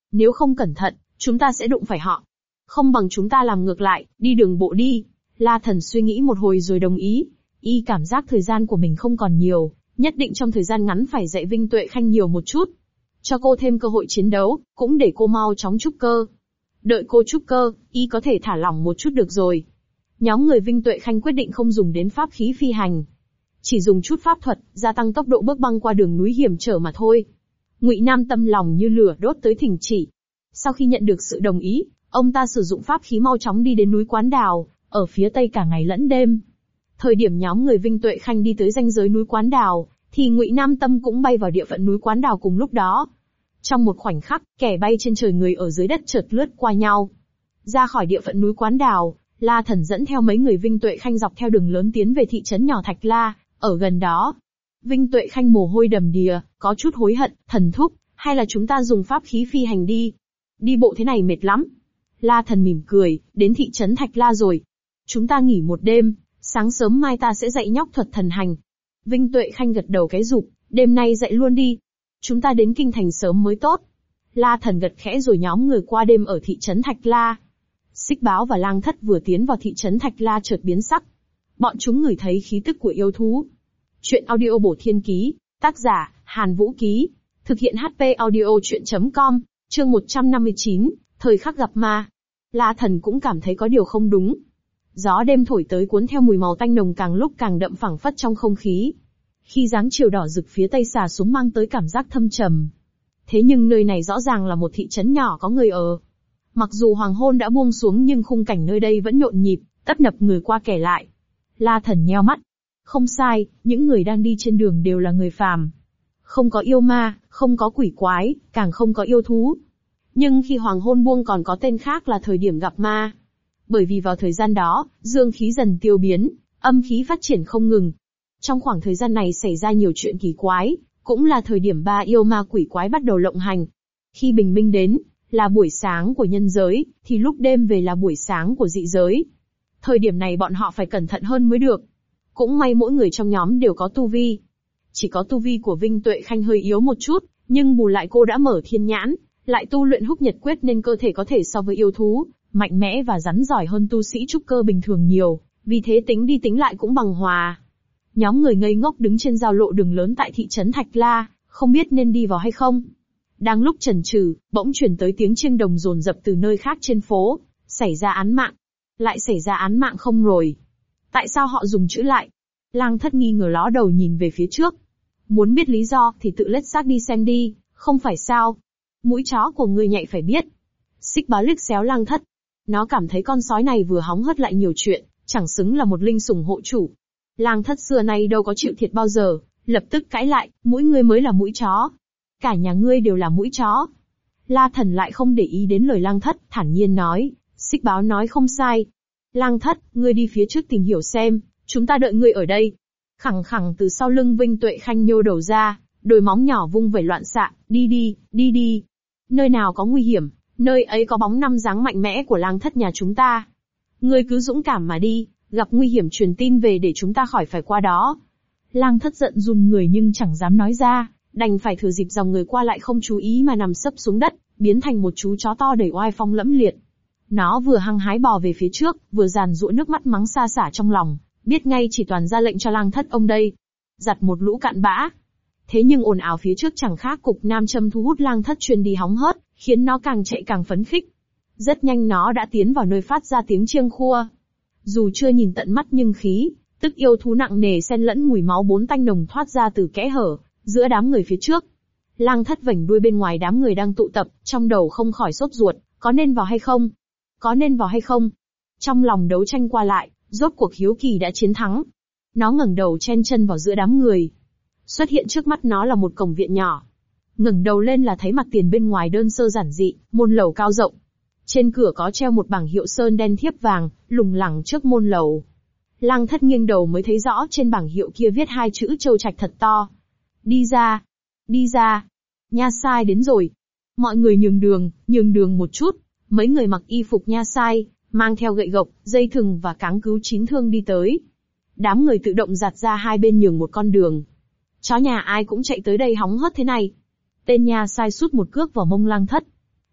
Nếu không cẩn thận, chúng ta sẽ đụng phải họ. Không bằng chúng ta làm ngược lại, đi đường bộ đi. La Thần suy nghĩ một hồi rồi đồng ý. Y cảm giác thời gian của mình không còn nhiều, nhất định trong thời gian ngắn phải dạy Vinh Tuệ Khanh nhiều một chút. Cho cô thêm cơ hội chiến đấu, cũng để cô mau chóng trúc cơ. Đợi cô trúc cơ, y có thể thả lỏng một chút được rồi. Nhóm người Vinh Tuệ Khanh quyết định không dùng đến pháp khí phi hành. Chỉ dùng chút pháp thuật, gia tăng tốc độ bước băng qua đường núi hiểm trở mà thôi. Ngụy Nam tâm lòng như lửa đốt tới thỉnh chỉ. Sau khi nhận được sự đồng ý, ông ta sử dụng pháp khí mau chóng đi đến núi Quán Đào, ở phía tây cả ngày lẫn đêm. Thời điểm nhóm người Vinh Tuệ Khanh đi tới ranh giới núi Quán Đào, thì Ngụy Nam Tâm cũng bay vào địa phận núi Quán Đào cùng lúc đó. Trong một khoảnh khắc, kẻ bay trên trời người ở dưới đất chợt lướt qua nhau. Ra khỏi địa phận núi Quán Đào, La Thần dẫn theo mấy người Vinh Tuệ Khanh dọc theo đường lớn tiến về thị trấn nhỏ Thạch La, ở gần đó. Vinh Tuệ Khanh mồ hôi đầm đìa, có chút hối hận, thần thúc, hay là chúng ta dùng pháp khí phi hành đi. Đi bộ thế này mệt lắm. La Thần mỉm cười, đến thị trấn Thạch La rồi. Chúng ta nghỉ một đêm, sáng sớm mai ta sẽ dạy nhóc thuật thần hành. Vinh Tuệ Khanh gật đầu cái rụp, đêm nay dạy luôn đi. Chúng ta đến kinh thành sớm mới tốt. La Thần gật khẽ rồi nhóm người qua đêm ở thị trấn Thạch La. Xích Báo và Lang Thất vừa tiến vào thị trấn Thạch La chợt biến sắc. Bọn chúng ngửi thấy khí tức của yêu thú. Chuyện audio bổ thiên ký, tác giả, Hàn Vũ Ký. Thực hiện HP audio chuyện.com, chương 159, thời khắc gặp ma. La Thần cũng cảm thấy có điều không đúng. Gió đêm thổi tới cuốn theo mùi màu tanh nồng càng lúc càng đậm phảng phất trong không khí. Khi dáng chiều đỏ rực phía tây xà xuống mang tới cảm giác thâm trầm. Thế nhưng nơi này rõ ràng là một thị trấn nhỏ có người ở. Mặc dù hoàng hôn đã buông xuống nhưng khung cảnh nơi đây vẫn nhộn nhịp, tấp nập người qua kẻ lại. La Thần nheo mắt. Không sai, những người đang đi trên đường đều là người phàm. Không có yêu ma, không có quỷ quái, càng không có yêu thú. Nhưng khi hoàng hôn buông còn có tên khác là thời điểm gặp ma. Bởi vì vào thời gian đó, dương khí dần tiêu biến, âm khí phát triển không ngừng. Trong khoảng thời gian này xảy ra nhiều chuyện kỳ quái, cũng là thời điểm ba yêu ma quỷ quái bắt đầu lộng hành. Khi bình minh đến, là buổi sáng của nhân giới, thì lúc đêm về là buổi sáng của dị giới. Thời điểm này bọn họ phải cẩn thận hơn mới được. Cũng may mỗi người trong nhóm đều có tu vi. Chỉ có tu vi của Vinh Tuệ Khanh hơi yếu một chút, nhưng bù lại cô đã mở thiên nhãn, lại tu luyện Húc Nhật Quyết nên cơ thể có thể so với yêu thú, mạnh mẽ và rắn giỏi hơn tu sĩ trúc cơ bình thường nhiều, vì thế tính đi tính lại cũng bằng hòa. Nhóm người ngây ngốc đứng trên giao lộ đường lớn tại thị trấn Thạch La, không biết nên đi vào hay không. Đang lúc chần chừ, bỗng chuyển tới tiếng chiêng đồng dồn dập từ nơi khác trên phố, xảy ra án mạng. Lại xảy ra án mạng không rồi? Tại sao họ dùng chữ lại? Lang Thất nghi ngờ ló đầu nhìn về phía trước. Muốn biết lý do thì tự lết xác đi xem đi, không phải sao? Mũi chó của ngươi nhạy phải biết. Xích Báo liếc xéo Lang Thất. Nó cảm thấy con sói này vừa hóng hớt lại nhiều chuyện, chẳng xứng là một linh sủng hộ chủ. Lang Thất xưa nay đâu có chịu thiệt bao giờ, lập tức cãi lại, mũi ngươi mới là mũi chó. Cả nhà ngươi đều là mũi chó. La Thần lại không để ý đến lời Lang Thất, thản nhiên nói, Xích Báo nói không sai. Lang Thất, ngươi đi phía trước tìm hiểu xem, chúng ta đợi ngươi ở đây. Khẳng khẳng từ sau lưng Vinh Tuệ Khanh nhô đầu ra, đôi móng nhỏ vung vẩy loạn xạ, đi đi, đi đi. Nơi nào có nguy hiểm, nơi ấy có bóng năm dáng mạnh mẽ của Lang Thất nhà chúng ta. Ngươi cứ dũng cảm mà đi, gặp nguy hiểm truyền tin về để chúng ta khỏi phải qua đó. Lang Thất giận run người nhưng chẳng dám nói ra, đành phải thừa dịp dòng người qua lại không chú ý mà nằm sấp xuống đất, biến thành một chú chó to đầy oai phong lẫm liệt. Nó vừa hăng hái bò về phía trước, vừa giàn giụa nước mắt mắng xa xả trong lòng, biết ngay chỉ toàn ra lệnh cho Lang Thất ông đây. Giặt một lũ cặn bã. Thế nhưng ồn ào phía trước chẳng khác cục nam châm thu hút Lang Thất chuyên đi hóng hớt, khiến nó càng chạy càng phấn khích. Rất nhanh nó đã tiến vào nơi phát ra tiếng chiêng khua. Dù chưa nhìn tận mắt nhưng khí, tức yêu thú nặng nề xen lẫn mùi máu bốn tanh nồng thoát ra từ kẽ hở, giữa đám người phía trước. Lang Thất vảnh đuôi bên ngoài đám người đang tụ tập, trong đầu không khỏi sốt ruột, có nên vào hay không? Có nên vào hay không? Trong lòng đấu tranh qua lại, rốt cuộc hiếu kỳ đã chiến thắng. Nó ngẩng đầu chen chân vào giữa đám người. Xuất hiện trước mắt nó là một cổng viện nhỏ. Ngẩng đầu lên là thấy mặt tiền bên ngoài đơn sơ giản dị, môn lầu cao rộng. Trên cửa có treo một bảng hiệu sơn đen thiếp vàng, lủng lẳng trước môn lầu. Lang Thất nghiêng đầu mới thấy rõ trên bảng hiệu kia viết hai chữ Châu Trạch thật to. Đi ra, đi ra. Nha sai đến rồi. Mọi người nhường đường một chút. Mấy người mặc y phục nha sai, mang theo gậy gộc, dây thừng và cáng cứu chín thương đi tới. Đám người tự động giặt ra hai bên nhường một con đường. Chó nhà ai cũng chạy tới đây hóng hớt thế này. Tên nha sai sút một cước vào mông Lang Thất.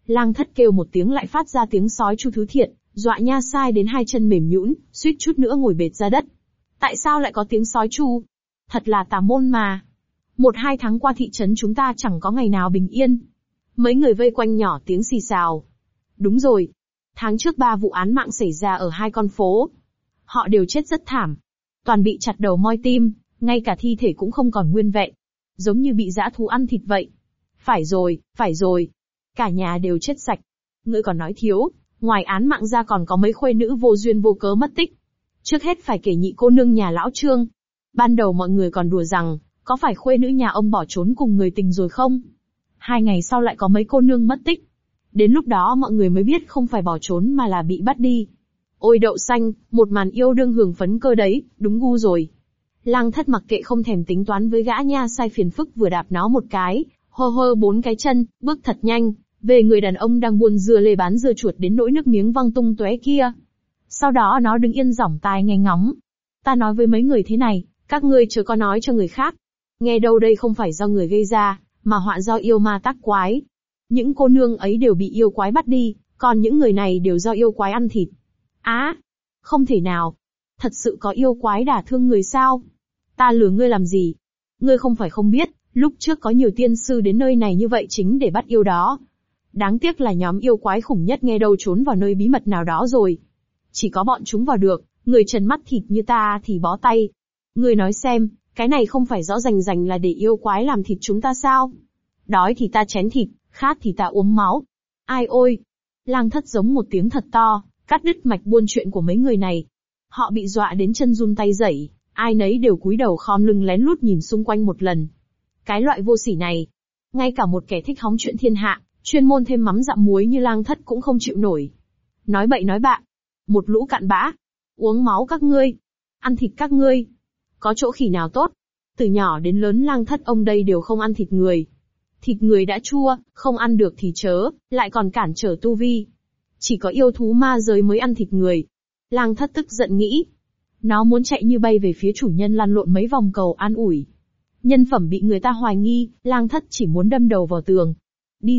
Lang Thất kêu một tiếng lại phát ra tiếng sói chu thứ thiện, dọa nha sai đến hai chân mềm nhũn, suýt chút nữa ngồi bệt ra đất. Tại sao lại có tiếng sói chu? Thật là tà môn mà. 1-2 tháng qua thị trấn chúng ta chẳng có ngày nào bình yên. Mấy người vây quanh nhỏ tiếng xì xào. Đúng rồi. Tháng trước 3 vụ án mạng xảy ra ở 2 con phố. Họ đều chết rất thảm. Toàn bị chặt đầu moi tim, ngay cả thi thể cũng không còn nguyên vẹn. Giống như bị dã thú ăn thịt vậy. Phải rồi. Cả nhà đều chết sạch. Ngươi còn nói thiếu, ngoài án mạng ra còn có mấy khuê nữ vô duyên vô cớ mất tích. Trước hết phải kể nhị cô nương nhà lão Trương. Ban đầu mọi người còn đùa rằng, có phải khuê nữ nhà ông bỏ trốn cùng người tình rồi không? 2 ngày sau lại có mấy cô nương mất tích. Đến lúc đó mọi người mới biết không phải bỏ trốn mà là bị bắt đi. Ôi đậu xanh, một màn yêu đương hưởng phấn cơ đấy, đúng gu rồi. Lang Thất mặc kệ không thèm tính toán với gã nha sai phiền phức vừa đạp nó một cái, hơ 4 cái chân, bước thật nhanh, về người đàn ông đang buôn dưa lê bán dưa chuột đến nỗi nước miếng văng tung tóe kia. Sau đó nó đứng yên dỏng tai nghe ngóng. Ta nói với mấy người thế này, các ngươi chớ có nói cho người khác. Nghe đâu đây không phải do người gây ra, mà họa do yêu ma tác quái. Những cô nương ấy đều bị yêu quái bắt đi, còn những người này đều do yêu quái ăn thịt. Á, không thể nào. Thật sự có yêu quái đả thương người sao? Ta lừa ngươi làm gì? Ngươi không phải không biết, lúc trước có nhiều tiên sư đến nơi này như vậy chính để bắt yêu đó. Đáng tiếc là nhóm yêu quái khủng nhất nghe đâu trốn vào nơi bí mật nào đó rồi. Chỉ có bọn chúng vào được, người trần mắt thịt như ta thì bó tay. Ngươi nói xem, cái này không phải rõ rành rành là để yêu quái làm thịt chúng ta sao? Đói thì ta chén thịt, khát thì ta uống máu. Ai ôi! Lang Thất giống một tiếng thật to, cắt đứt mạch buôn chuyện của mấy người này. Họ bị dọa đến chân run tay rẩy, ai nấy đều cúi đầu khom lưng lén lút nhìn xung quanh một lần. Cái loại vô sỉ này, ngay cả một kẻ thích hóng chuyện thiên hạ, chuyên môn thêm mắm dặm muối như Lang Thất cũng không chịu nổi. Nói bậy nói bạ, một lũ cặn bã, uống máu các ngươi, ăn thịt các ngươi, có chỗ khỉ nào tốt? Từ nhỏ đến lớn Lang Thất ông đây đều không ăn thịt người. Thịt người đã chua, không ăn được thì chớ, lại còn cản trở tu vi. Chỉ có yêu thú ma giới mới ăn thịt người. Lang Thất tức giận nghĩ. Nó muốn chạy như bay về phía chủ nhân lăn lộn mấy vòng cầu an ủi. Nhân phẩm bị người ta hoài nghi, Lang Thất chỉ muốn đâm đầu vào tường. Đi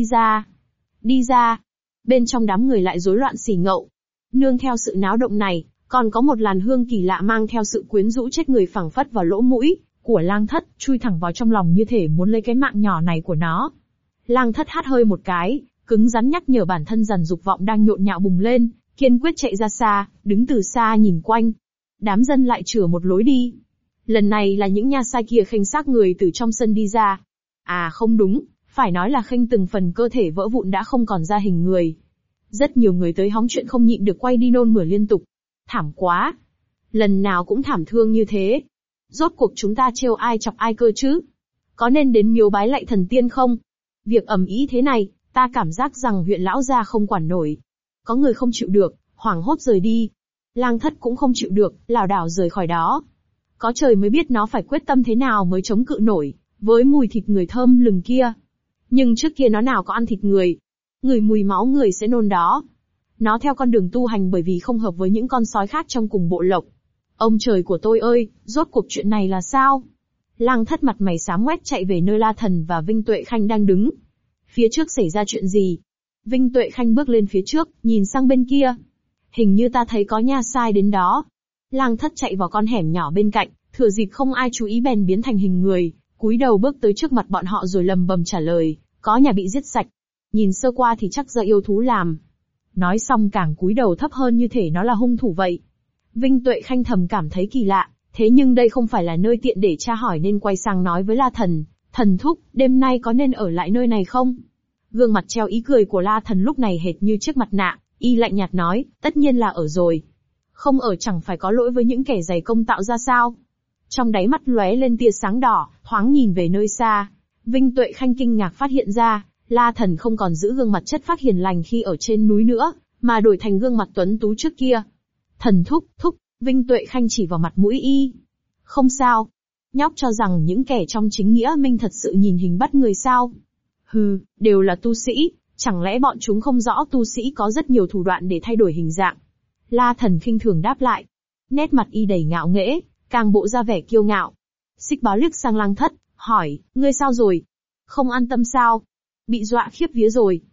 ra. Bên trong đám người lại rối loạn xì ngậu. Nương theo sự náo động này, còn có một làn hương kỳ lạ mang theo sự quyến rũ chết người phảng phất vào lỗ mũi của Lang Thất, chui thẳng vào trong lòng như thể muốn lấy cái mạng nhỏ này của nó. Lang Thất hắt hơi một cái, cứng rắn nhắc nhở bản thân dằn dục vọng đang nhộn nhạo bùng lên, kiên quyết chạy ra xa, đứng từ xa nhìn quanh. Đám dân lại chừa một lối đi. Lần này là những nha sai kia khênh xác người từ trong sân đi ra. À không đúng, phải nói là khênh từng phần cơ thể vỡ vụn đã không còn ra hình người. Rất nhiều người tới hóng chuyện không nhịn được quay đi nôn mửa liên tục. Thảm quá. Lần nào cũng thảm thương như thế. Rốt cuộc chúng ta trêu ai chọc ai cơ chứ? Có nên đến miếu bái lạy thần tiên không? Việc ầm ĩ thế này, ta cảm giác rằng huyện lão gia không quản nổi. Có người không chịu được, hoảng hốt rời đi. Lang Thất cũng không chịu được, lảo đảo rời khỏi đó. Có trời mới biết nó phải quyết tâm thế nào mới chống cự nổi, với mùi thịt người thơm lừng kia. Nhưng trước kia nó nào có ăn thịt người. Ngửi mùi máu người sẽ nôn đó. Nó theo con đường tu hành bởi vì không hợp với những con sói khác trong cùng bộ lộc. Ông trời của tôi ơi, rốt cuộc chuyện này là sao? Lang Thất mặt mày xám ngoét chạy về nơi La Thần và Vinh Tuệ Khanh đang đứng. Phía trước xảy ra chuyện gì? Vinh Tuệ Khanh bước lên phía trước, nhìn sang bên kia. Hình như ta thấy có nha sai đến đó. Lang Thất chạy vào con hẻm nhỏ bên cạnh, thừa dịp không ai chú ý bèn biến thành hình người, cúi đầu bước tới trước mặt bọn họ rồi lầm bầm trả lời, có nhà bị giết sạch. Nhìn sơ qua thì chắc do yêu thú làm. Nói xong càng cúi đầu thấp hơn như thể nó là hung thủ vậy. Vinh Tuệ Khanh thầm cảm thấy kỳ lạ, thế nhưng đây không phải là nơi tiện để tra hỏi nên quay sang nói với La Thần, thần thúc, đêm nay có nên ở lại nơi này không? Gương mặt treo ý cười của La Thần lúc này hệt như chiếc mặt nạ, y lạnh nhạt nói, tất nhiên là ở rồi. Không ở chẳng phải có lỗi với những kẻ dày công tạo ra sao? Trong đáy mắt lóe lên tia sáng đỏ, thoáng nhìn về nơi xa. Vinh Tuệ Khanh kinh ngạc phát hiện ra, La Thần không còn giữ gương mặt chất phác hiền lành khi ở trên núi nữa, mà đổi thành gương mặt tuấn tú trước kia. Thần thúc, Vinh Tuệ Khanh chỉ vào mặt mũi y. Không sao. Nhóc cho rằng những kẻ trong chính nghĩa minh thật sự nhìn hình bắt người sao? Hừ, đều là tu sĩ, chẳng lẽ bọn chúng không rõ tu sĩ có rất nhiều thủ đoạn để thay đổi hình dạng? La Thần khinh thường đáp lại. Nét mặt y đầy ngạo nghễ, càng bộ ra vẻ kiêu ngạo. Xích Báo liếc sang Lang Thất, hỏi, ngươi sao rồi? Không an tâm sao? Bị dọa khiếp vía rồi.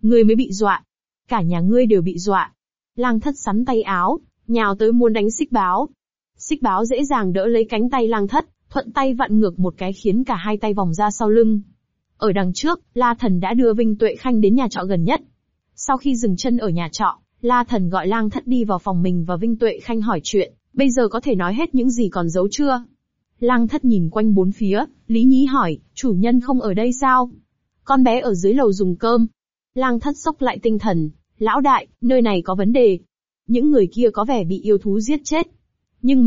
Ngươi mới bị dọa. Cả nhà ngươi đều bị dọa. Lang Thất sắn tay áo, nhào tới muốn đánh Xích Báo. Xích Báo dễ dàng đỡ lấy cánh tay Lang Thất, thuận tay vặn ngược một cái khiến cả hai tay vòng ra sau lưng. Ở đằng trước, La Thần đã đưa Vinh Tuệ Khanh đến nhà trọ gần nhất. Sau khi dừng chân ở nhà trọ, La Thần gọi Lang Thất đi vào phòng mình và Vinh Tuệ Khanh hỏi chuyện, bây giờ có thể nói hết những gì còn giấu chưa? Lang Thất nhìn quanh bốn phía, lý nhí hỏi, chủ nhân không ở đây sao? Con bé ở dưới lầu dùng cơm. Lang Thất xốc lại tinh thần, lão đại, nơi này có vấn đề. Những người kia có vẻ bị yêu thú giết chết. Nhưng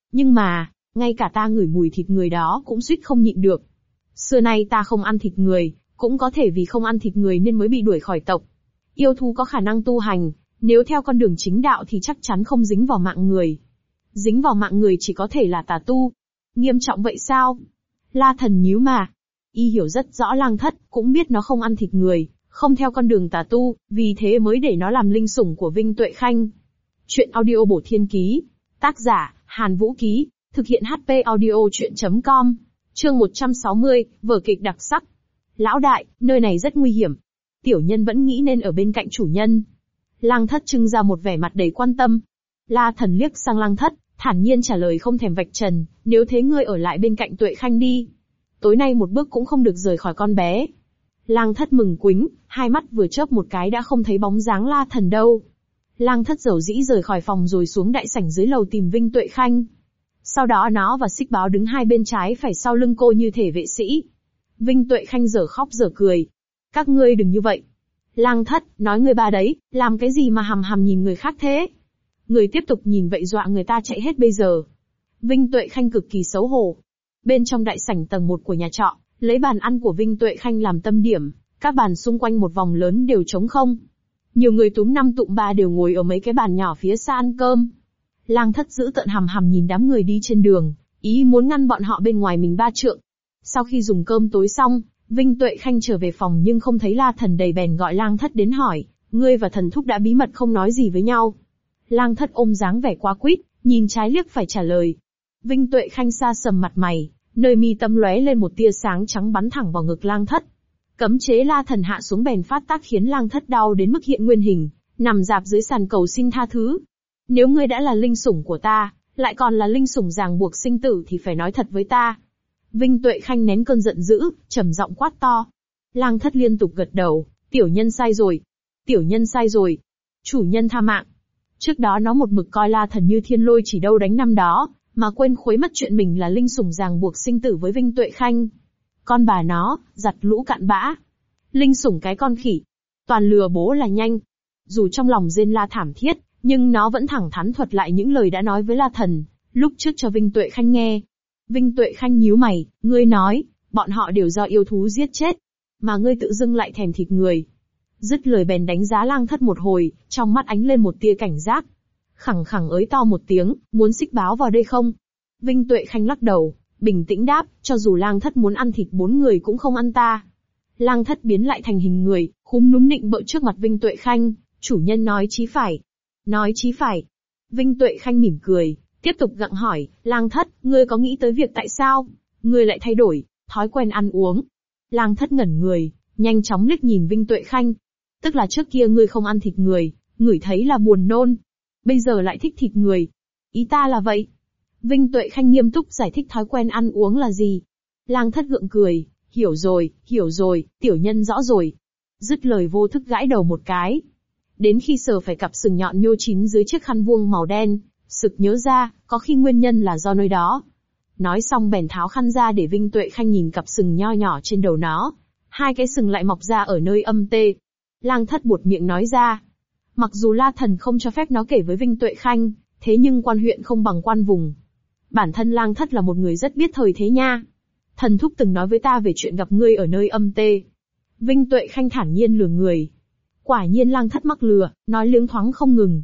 mà, ngay cả ta ngửi mùi thịt người đó cũng suýt không nhịn được. Xưa nay ta không ăn thịt người, cũng có thể vì không ăn thịt người nên mới bị đuổi khỏi tộc. Yêu thú có khả năng tu hành, nếu theo con đường chính đạo thì chắc chắn không dính vào mạng người. Dính vào mạng người chỉ có thể là tà tu. Nghiêm trọng vậy sao? La Thần nhíu mà. Y hiểu rất rõ Lang Thất, cũng biết nó không ăn thịt người, không theo con đường tà tu, vì thế mới để nó làm linh sủng của Vinh Tuệ Khanh. Chuyện audio bổ thiên ký. Tác giả, Hàn Vũ Ký. Thực hiện HP audio chuyện.com. Chương 160, vở kịch đặc sắc. Lão đại, nơi này rất nguy hiểm. Tiểu nhân vẫn nghĩ nên ở bên cạnh chủ nhân. Lang Thất trưng ra một vẻ mặt đầy quan tâm. La Thần liếc sang Lang Thất, thản nhiên trả lời không thèm vạch trần, nếu thế ngươi ở lại bên cạnh Tuệ Khanh đi. Tối nay một bước cũng không được rời khỏi con bé. Lang Thất mừng quính, hai mắt vừa chớp một cái đã không thấy bóng dáng La Thần đâu. Lang Thất dầu dĩ rời khỏi phòng rồi xuống đại sảnh dưới lầu tìm Vinh Tuệ Khanh. Sau đó nó và Xích Báo đứng hai bên trái phải sau lưng cô như thể vệ sĩ. Vinh Tuệ Khanh dở khóc dở cười. Các ngươi đừng như vậy. Lang Thất, nói người ba đấy, làm cái gì mà hằm hằm nhìn người khác thế? Người tiếp tục nhìn vậy dọa người ta chạy hết bây giờ. Vinh Tuệ Khanh cực kỳ xấu hổ. Bên trong đại sảnh tầng 1 của nhà trọ, lấy bàn ăn của Vinh Tuệ Khanh làm tâm điểm, các bàn xung quanh một vòng lớn đều trống không. Nhiều người túm năm tụm ba đều ngồi ở mấy cái bàn nhỏ phía xa ăn cơm. Lang Thất giữ tợn hằm hằm nhìn đám người đi trên đường, ý muốn ngăn bọn họ bên ngoài mình 3 trượng. Sau khi dùng cơm tối xong, Vinh Tuệ Khanh trở về phòng nhưng không thấy La Thần đầy bèn gọi Lang Thất đến hỏi, ngươi và thần thúc đã bí mật không nói gì với nhau. Lang Thất ôm dáng vẻ quá quýt, nhìn trái liếc phải trả lời. Vinh Tuệ Khanh sa sầm mặt mày, nơi mi tâm lóe lên một tia sáng trắng bắn thẳng vào ngực Lang Thất. Cấm chế La Thần hạ xuống bèn phát tác khiến Lang Thất đau đến mức hiện nguyên hình, nằm rạp dưới sàn cầu xin tha thứ. Nếu ngươi đã là linh sủng của ta, lại còn là linh sủng ràng buộc sinh tử thì phải nói thật với ta. Vinh Tuệ Khanh nén cơn giận dữ, trầm giọng quát to. Lang Thất liên tục gật đầu, tiểu nhân sai rồi. Tiểu nhân sai rồi. Chủ nhân tha mạng. Trước đó nó một mực coi La Thần như thiên lôi chỉ đâu đánh năm đó, mà quên khuấy mất chuyện mình là linh sủng ràng buộc sinh tử với Vinh Tuệ Khanh. Con bà nó, giặt lũ cặn bã. Linh sủng cái con khỉ. Toàn lừa bố là nhanh. Dù trong lòng rên la thảm thiết, nhưng nó vẫn thẳng thắn thuật lại những lời đã nói với La Thần, lúc trước cho Vinh Tuệ Khanh nghe. Vinh Tuệ Khanh nhíu mày, ngươi nói, bọn họ đều do yêu thú giết chết. Mà ngươi tự dưng lại thèm thịt người. Dứt lời bèn đánh giá Lang Thất một hồi, trong mắt ánh lên một tia cảnh giác. Khẳng khẳng ới to một tiếng, muốn Xích Báo vào đây không? Vinh Tuệ Khanh lắc đầu, bình tĩnh đáp, cho dù Lang Thất muốn ăn thịt 4 người cũng không ăn ta. Lang Thất biến lại thành hình người, khúm núm nịnh bợ trước mặt Vinh Tuệ Khanh, chủ nhân nói chí phải. Nói chí phải. Vinh Tuệ Khanh mỉm cười, tiếp tục gặng hỏi, Lang Thất, ngươi có nghĩ tới việc tại sao ngươi lại thay đổi thói quen ăn uống? Lang Thất ngẩn người, nhanh chóng liếc nhìn Vinh Tuệ Khanh. Tức là trước kia ngươi không ăn thịt người, ngửi thấy là buồn nôn. Bây giờ lại thích thịt người. Ý ta là vậy. Vinh Tuệ Khanh nghiêm túc giải thích thói quen ăn uống là gì. Lang Thất gượng cười, hiểu rồi, tiểu nhân rõ rồi. Dứt lời vô thức gãi đầu một cái. Đến khi sờ phải cặp sừng nhọn nhô chín dưới chiếc khăn vuông màu đen, sực nhớ ra, có khi nguyên nhân là do nơi đó. Nói xong bèn tháo khăn ra để Vinh Tuệ Khanh nhìn cặp sừng nho nhỏ trên đầu nó. 2 cái sừng lại mọc ra ở nơi âm tê. Lang Thất buột miệng nói ra. Mặc dù La Thần không cho phép nó kể với Vinh Tuệ Khanh, thế nhưng quan huyện không bằng quan vùng. Bản thân Lang Thất là một người rất biết thời thế nha. Thần thúc từng nói với ta về chuyện gặp ngươi ở nơi âm tê. Vinh Tuệ Khanh thản nhiên lừa người. Quả nhiên Lang Thất mắc lừa, nói liếng thoáng không ngừng.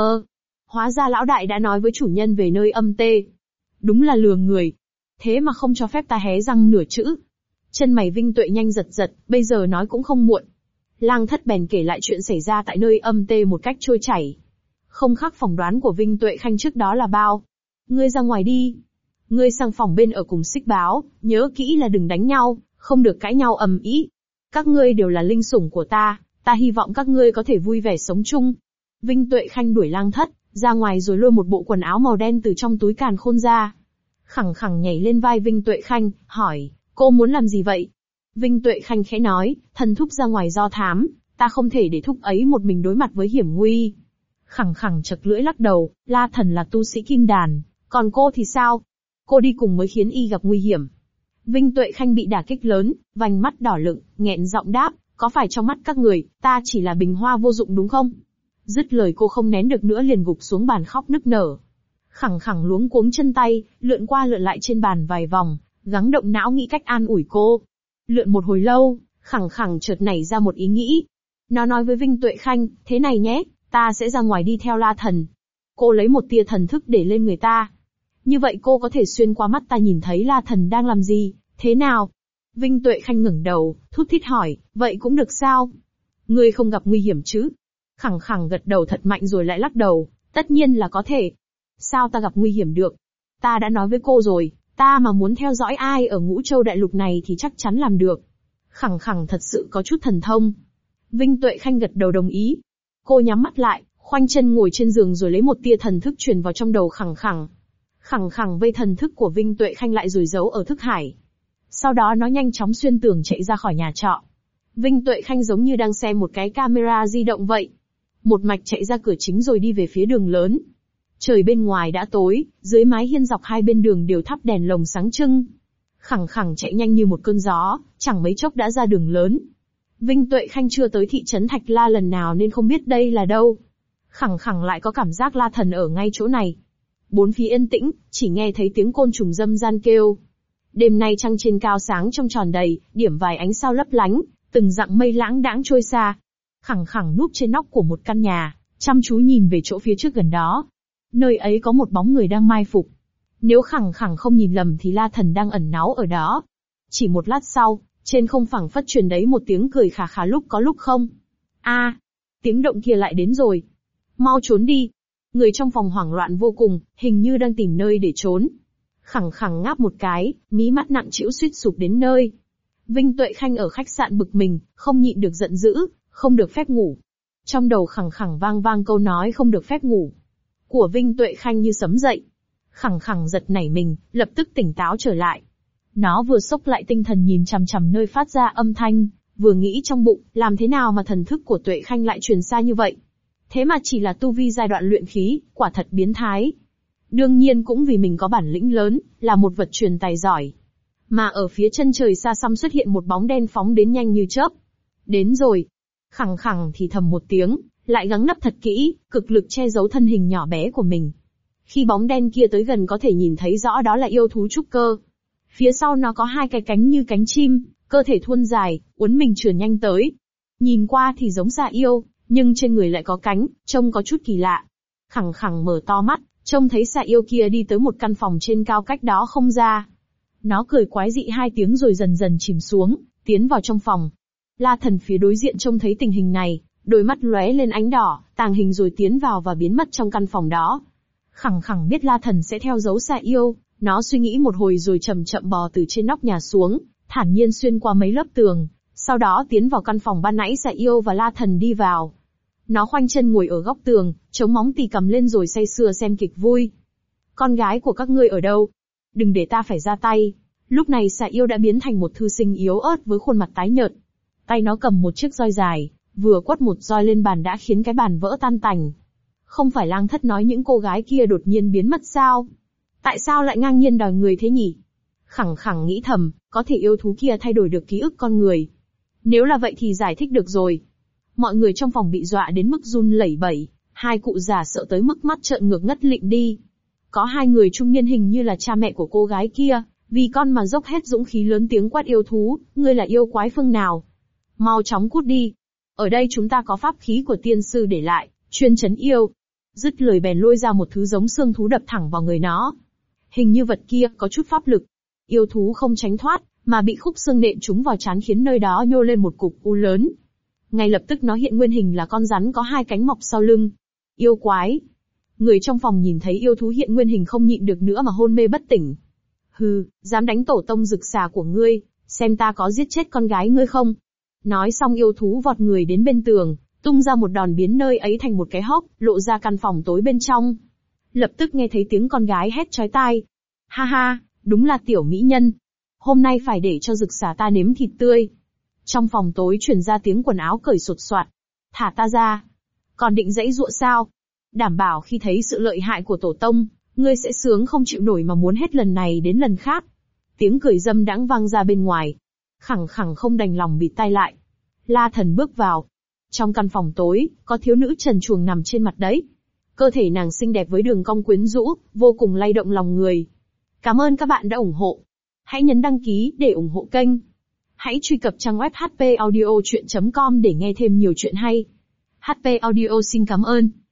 Hóa ra lão đại đã nói với chủ nhân về nơi âm tê. Đúng là lừa người. Thế mà không cho phép ta hé răng nửa chữ. Chân mày Vinh Tuệ nhanh giật giật, bây giờ nói cũng không muộn. Lang Thất bèn kể lại chuyện xảy ra tại nơi âm tê một cách trôi chảy. Không khác phỏng đoán của Vinh Tuệ Khanh trước đó là bao. Ngươi ra ngoài đi. Ngươi sang phòng bên ở cùng Xích Báo, nhớ kỹ là đừng đánh nhau, không được cãi nhau ầm ĩ. Các ngươi đều là linh sủng của ta Ta hy vọng các ngươi có thể vui vẻ sống chung. Vinh Tuệ Khanh đuổi Lang Thất ra ngoài rồi lôi một bộ quần áo màu đen từ trong túi càn khôn ra. Khẳng khẳng nhảy lên vai Vinh Tuệ Khanh, hỏi, cô muốn làm gì vậy? Vinh Tuệ Khanh khẽ nói, thần thúc ra ngoài do thám, ta không thể để thúc ấy một mình đối mặt với hiểm nguy. Khẳng khẳng chật lưỡi lắc đầu, La Thần là tu sĩ kim đàn, còn cô thì sao? Cô đi cùng mới khiến y gặp nguy hiểm. Vinh Tuệ Khanh bị đả kích lớn, vành mắt đỏ lựng, nghẹn giọng đáp, có phải trong mắt các người, ta chỉ là bình hoa vô dụng đúng không? Dứt lời cô không nén được nữa liền gục xuống bàn khóc nức nở. Khẳng khẳng luống cuống chân tay, lượn qua lượn lại trên bàn vài vòng, gắng động não nghĩ cách an ủi cô. Lượn một hồi lâu, khẳng khẳng chợt nảy ra một ý nghĩ. Nó nói với Vinh Tuệ Khanh, thế này nhé, ta sẽ ra ngoài đi theo La Thần. Cô lấy một tia thần thức để lên người ta. Như vậy cô có thể xuyên qua mắt ta nhìn thấy La Thần đang làm gì, thế nào? Vinh Tuệ Khanh ngẩng đầu, thút thít hỏi, vậy cũng được sao? Ngươi không gặp nguy hiểm chứ? Khẳng khẳng gật đầu thật mạnh rồi lại lắc đầu, tất nhiên là có thể. Sao ta gặp nguy hiểm được? Ta đã nói với cô rồi, ta mà muốn theo dõi ai ở Ngũ Châu Đại Lục này thì chắc chắn làm được. Khẳng khẳng thật sự có chút thần thông. Vinh Tuệ Khanh gật đầu đồng ý. Cô nhắm mắt lại, khoanh chân ngồi trên giường rồi lấy một tia thần thức truyền vào trong đầu khẳng khẳng. Khẳng khẳng vây thần thức của Vinh Tuệ Khanh lại rồi giấu ở thức hải. Sau đó nó nhanh chóng xuyên tường chạy ra khỏi nhà trọ. Vinh Tuệ Khanh giống như đang xem một cái camera di động vậy. Một mạch chạy ra cửa chính rồi đi về phía đường lớn. Trời bên ngoài đã tối, dưới mái hiên dọc hai bên đường đều thắp đèn lồng sáng trưng. Khẳng khẳng chạy nhanh như một cơn gió, chẳng mấy chốc đã ra đường lớn. Vinh Tuệ Khanh chưa tới thị trấn Thạch La lần nào nên không biết đây là đâu. Khẳng khẳng lại có cảm giác La Thần ở ngay chỗ này. Bốn phía yên tĩnh, chỉ nghe thấy tiếng côn trùng râm ran kêu. Đêm nay trăng trên cao sáng trong tròn đầy, điểm vài ánh sao lấp lánh, từng dặng mây lãng đãng trôi xa. Khẳng khẳng núp trên nóc của một căn nhà, chăm chú nhìn về chỗ phía trước gần đó. Nơi ấy có một bóng người đang mai phục. Nếu khẳng khẳng không nhìn lầm thì La Thần đang ẩn náu ở đó. Chỉ một lát sau, trên không phẳng phất truyền đấy một tiếng cười khà khà lúc có lúc không. Tiếng động kia lại đến rồi. Mau trốn đi. Người trong phòng hoảng loạn vô cùng, hình như đang tìm nơi để trốn. Khẳng khẳng ngáp một cái, mí mắt nặng trĩu suýt sụp đến nơi. Vinh Tuệ Khanh ở khách sạn bực mình, không nhịn được giận dữ, không được phép ngủ. Trong đầu khẳng khẳng vang vang câu nói không được phép ngủ của Vinh Tuệ Khanh như sấm dậy. Khẳng khẳng giật nảy mình, lập tức tỉnh táo trở lại. Nó vừa xốc lại tinh thần nhìn chằm chằm nơi phát ra âm thanh, vừa nghĩ trong bụng, làm thế nào mà thần thức của Tuệ Khanh lại truyền xa như vậy? Thế mà chỉ là tu vi giai đoạn luyện khí, quả thật biến thái. Đương nhiên cũng vì mình có bản lĩnh lớn, là một vật truyền tài giỏi. Mà ở phía chân trời xa xăm xuất hiện một bóng đen phóng đến nhanh như chớp. Đến rồi. Khẳng khẳng thì thầm một tiếng, lại gắng nấp thật kỹ, cực lực che giấu thân hình nhỏ bé của mình. Khi bóng đen kia tới gần có thể nhìn thấy rõ đó là yêu thú trúc cơ. Phía sau nó có hai cái cánh như cánh chim, cơ thể thuôn dài, uốn mình trườn nhanh tới. Nhìn qua thì giống xà yêu, nhưng trên người lại có cánh, trông có chút kỳ lạ. Khẳng khẳng mở to mắt, trông thấy xà yêu kia đi tới một căn phòng trên cao cách đó không ra. Nó cười quái dị hai tiếng rồi dần dần chìm xuống, tiến vào trong phòng. La Thần phía đối diện trông thấy tình hình này, đôi mắt lóe lên ánh đỏ, tàng hình rồi tiến vào và biến mất trong căn phòng đó. Khẳng khẳng biết La Thần sẽ theo dấu xà yêu, nó suy nghĩ một hồi rồi chậm chậm bò từ trên nóc nhà xuống, thản nhiên xuyên qua mấy lớp tường, sau đó tiến vào căn phòng ban nãy xà yêu và La Thần đi vào. Nó khoanh chân ngồi ở góc tường, chống móng tì cầm lên rồi say sưa xem kịch vui. Con gái của các ngươi ở đâu? Đừng để ta phải ra tay. Lúc này xà yêu đã biến thành một thư sinh yếu ớt với khuôn mặt tái nhợt. Tay nó cầm một chiếc roi dài, vừa quất một roi lên bàn đã khiến cái bàn vỡ tan tành. Không phải Lang Thất nói những cô gái kia đột nhiên biến mất sao? Tại sao lại ngang nhiên đòi người thế nhỉ? Khẳng khẳng nghĩ thầm, có thể yêu thú kia thay đổi được ký ức con người. Nếu là vậy thì giải thích được rồi. Mọi người trong phòng bị dọa đến mức run lẩy bẩy, hai cụ già sợ tới mức mắt trợn ngược ngất lịm đi. Có hai người trung niên hình như là cha mẹ của cô gái kia, vì con mà dốc hết dũng khí lớn tiếng quát yêu thú, ngươi là yêu quái phương nào? Mau chóng cút đi. Ở đây chúng ta có pháp khí của tiên sư để lại, chuyên trấn yêu. Dứt lời bèn lôi ra một thứ giống xương thú đập thẳng vào người nó. Hình như vật kia có chút pháp lực. Yêu thú không tránh thoát, mà bị khúc xương nện trúng vào trán khiến nơi đó nhô lên một cục u lớn. Ngay lập tức nó hiện nguyên hình là con rắn có hai cánh mọc sau lưng. Yêu quái. Người trong phòng nhìn thấy yêu thú hiện nguyên hình không nhịn được nữa mà hôn mê bất tỉnh. Hừ, dám đánh tổ tông rực xà của ngươi, xem ta có giết chết con gái ngươi không? Nói xong yêu thú vọt người đến bên tường, tung ra một đòn biến nơi ấy thành một cái hốc, lộ ra căn phòng tối bên trong. Lập tức nghe thấy tiếng con gái hét chói tai. Ha ha, đúng là tiểu mỹ nhân. Hôm nay phải để cho rực xà ta nếm thịt tươi. Trong phòng tối truyền ra tiếng quần áo cởi sột soạt. Thả ta ra. Còn định giãy giụa sao? Đảm bảo khi thấy sự lợi hại của tổ tông, ngươi sẽ sướng không chịu nổi mà muốn hết lần này đến lần khác. Tiếng cười dâm đãng vang ra bên ngoài. Khẳng khẳng không đành lòng bịt tai lại. La Thần bước vào. Trong căn phòng tối, có thiếu nữ trần truồng nằm trên mặt đấy. Cơ thể nàng xinh đẹp với đường cong quyến rũ, vô cùng lay động lòng người. Cảm ơn các bạn đã ủng hộ. Hãy nhấn đăng ký để ủng hộ kênh. Hãy truy cập trang web hpaudiochuyen.com để nghe thêm nhiều chuyện hay. HP Audio xin cảm ơn.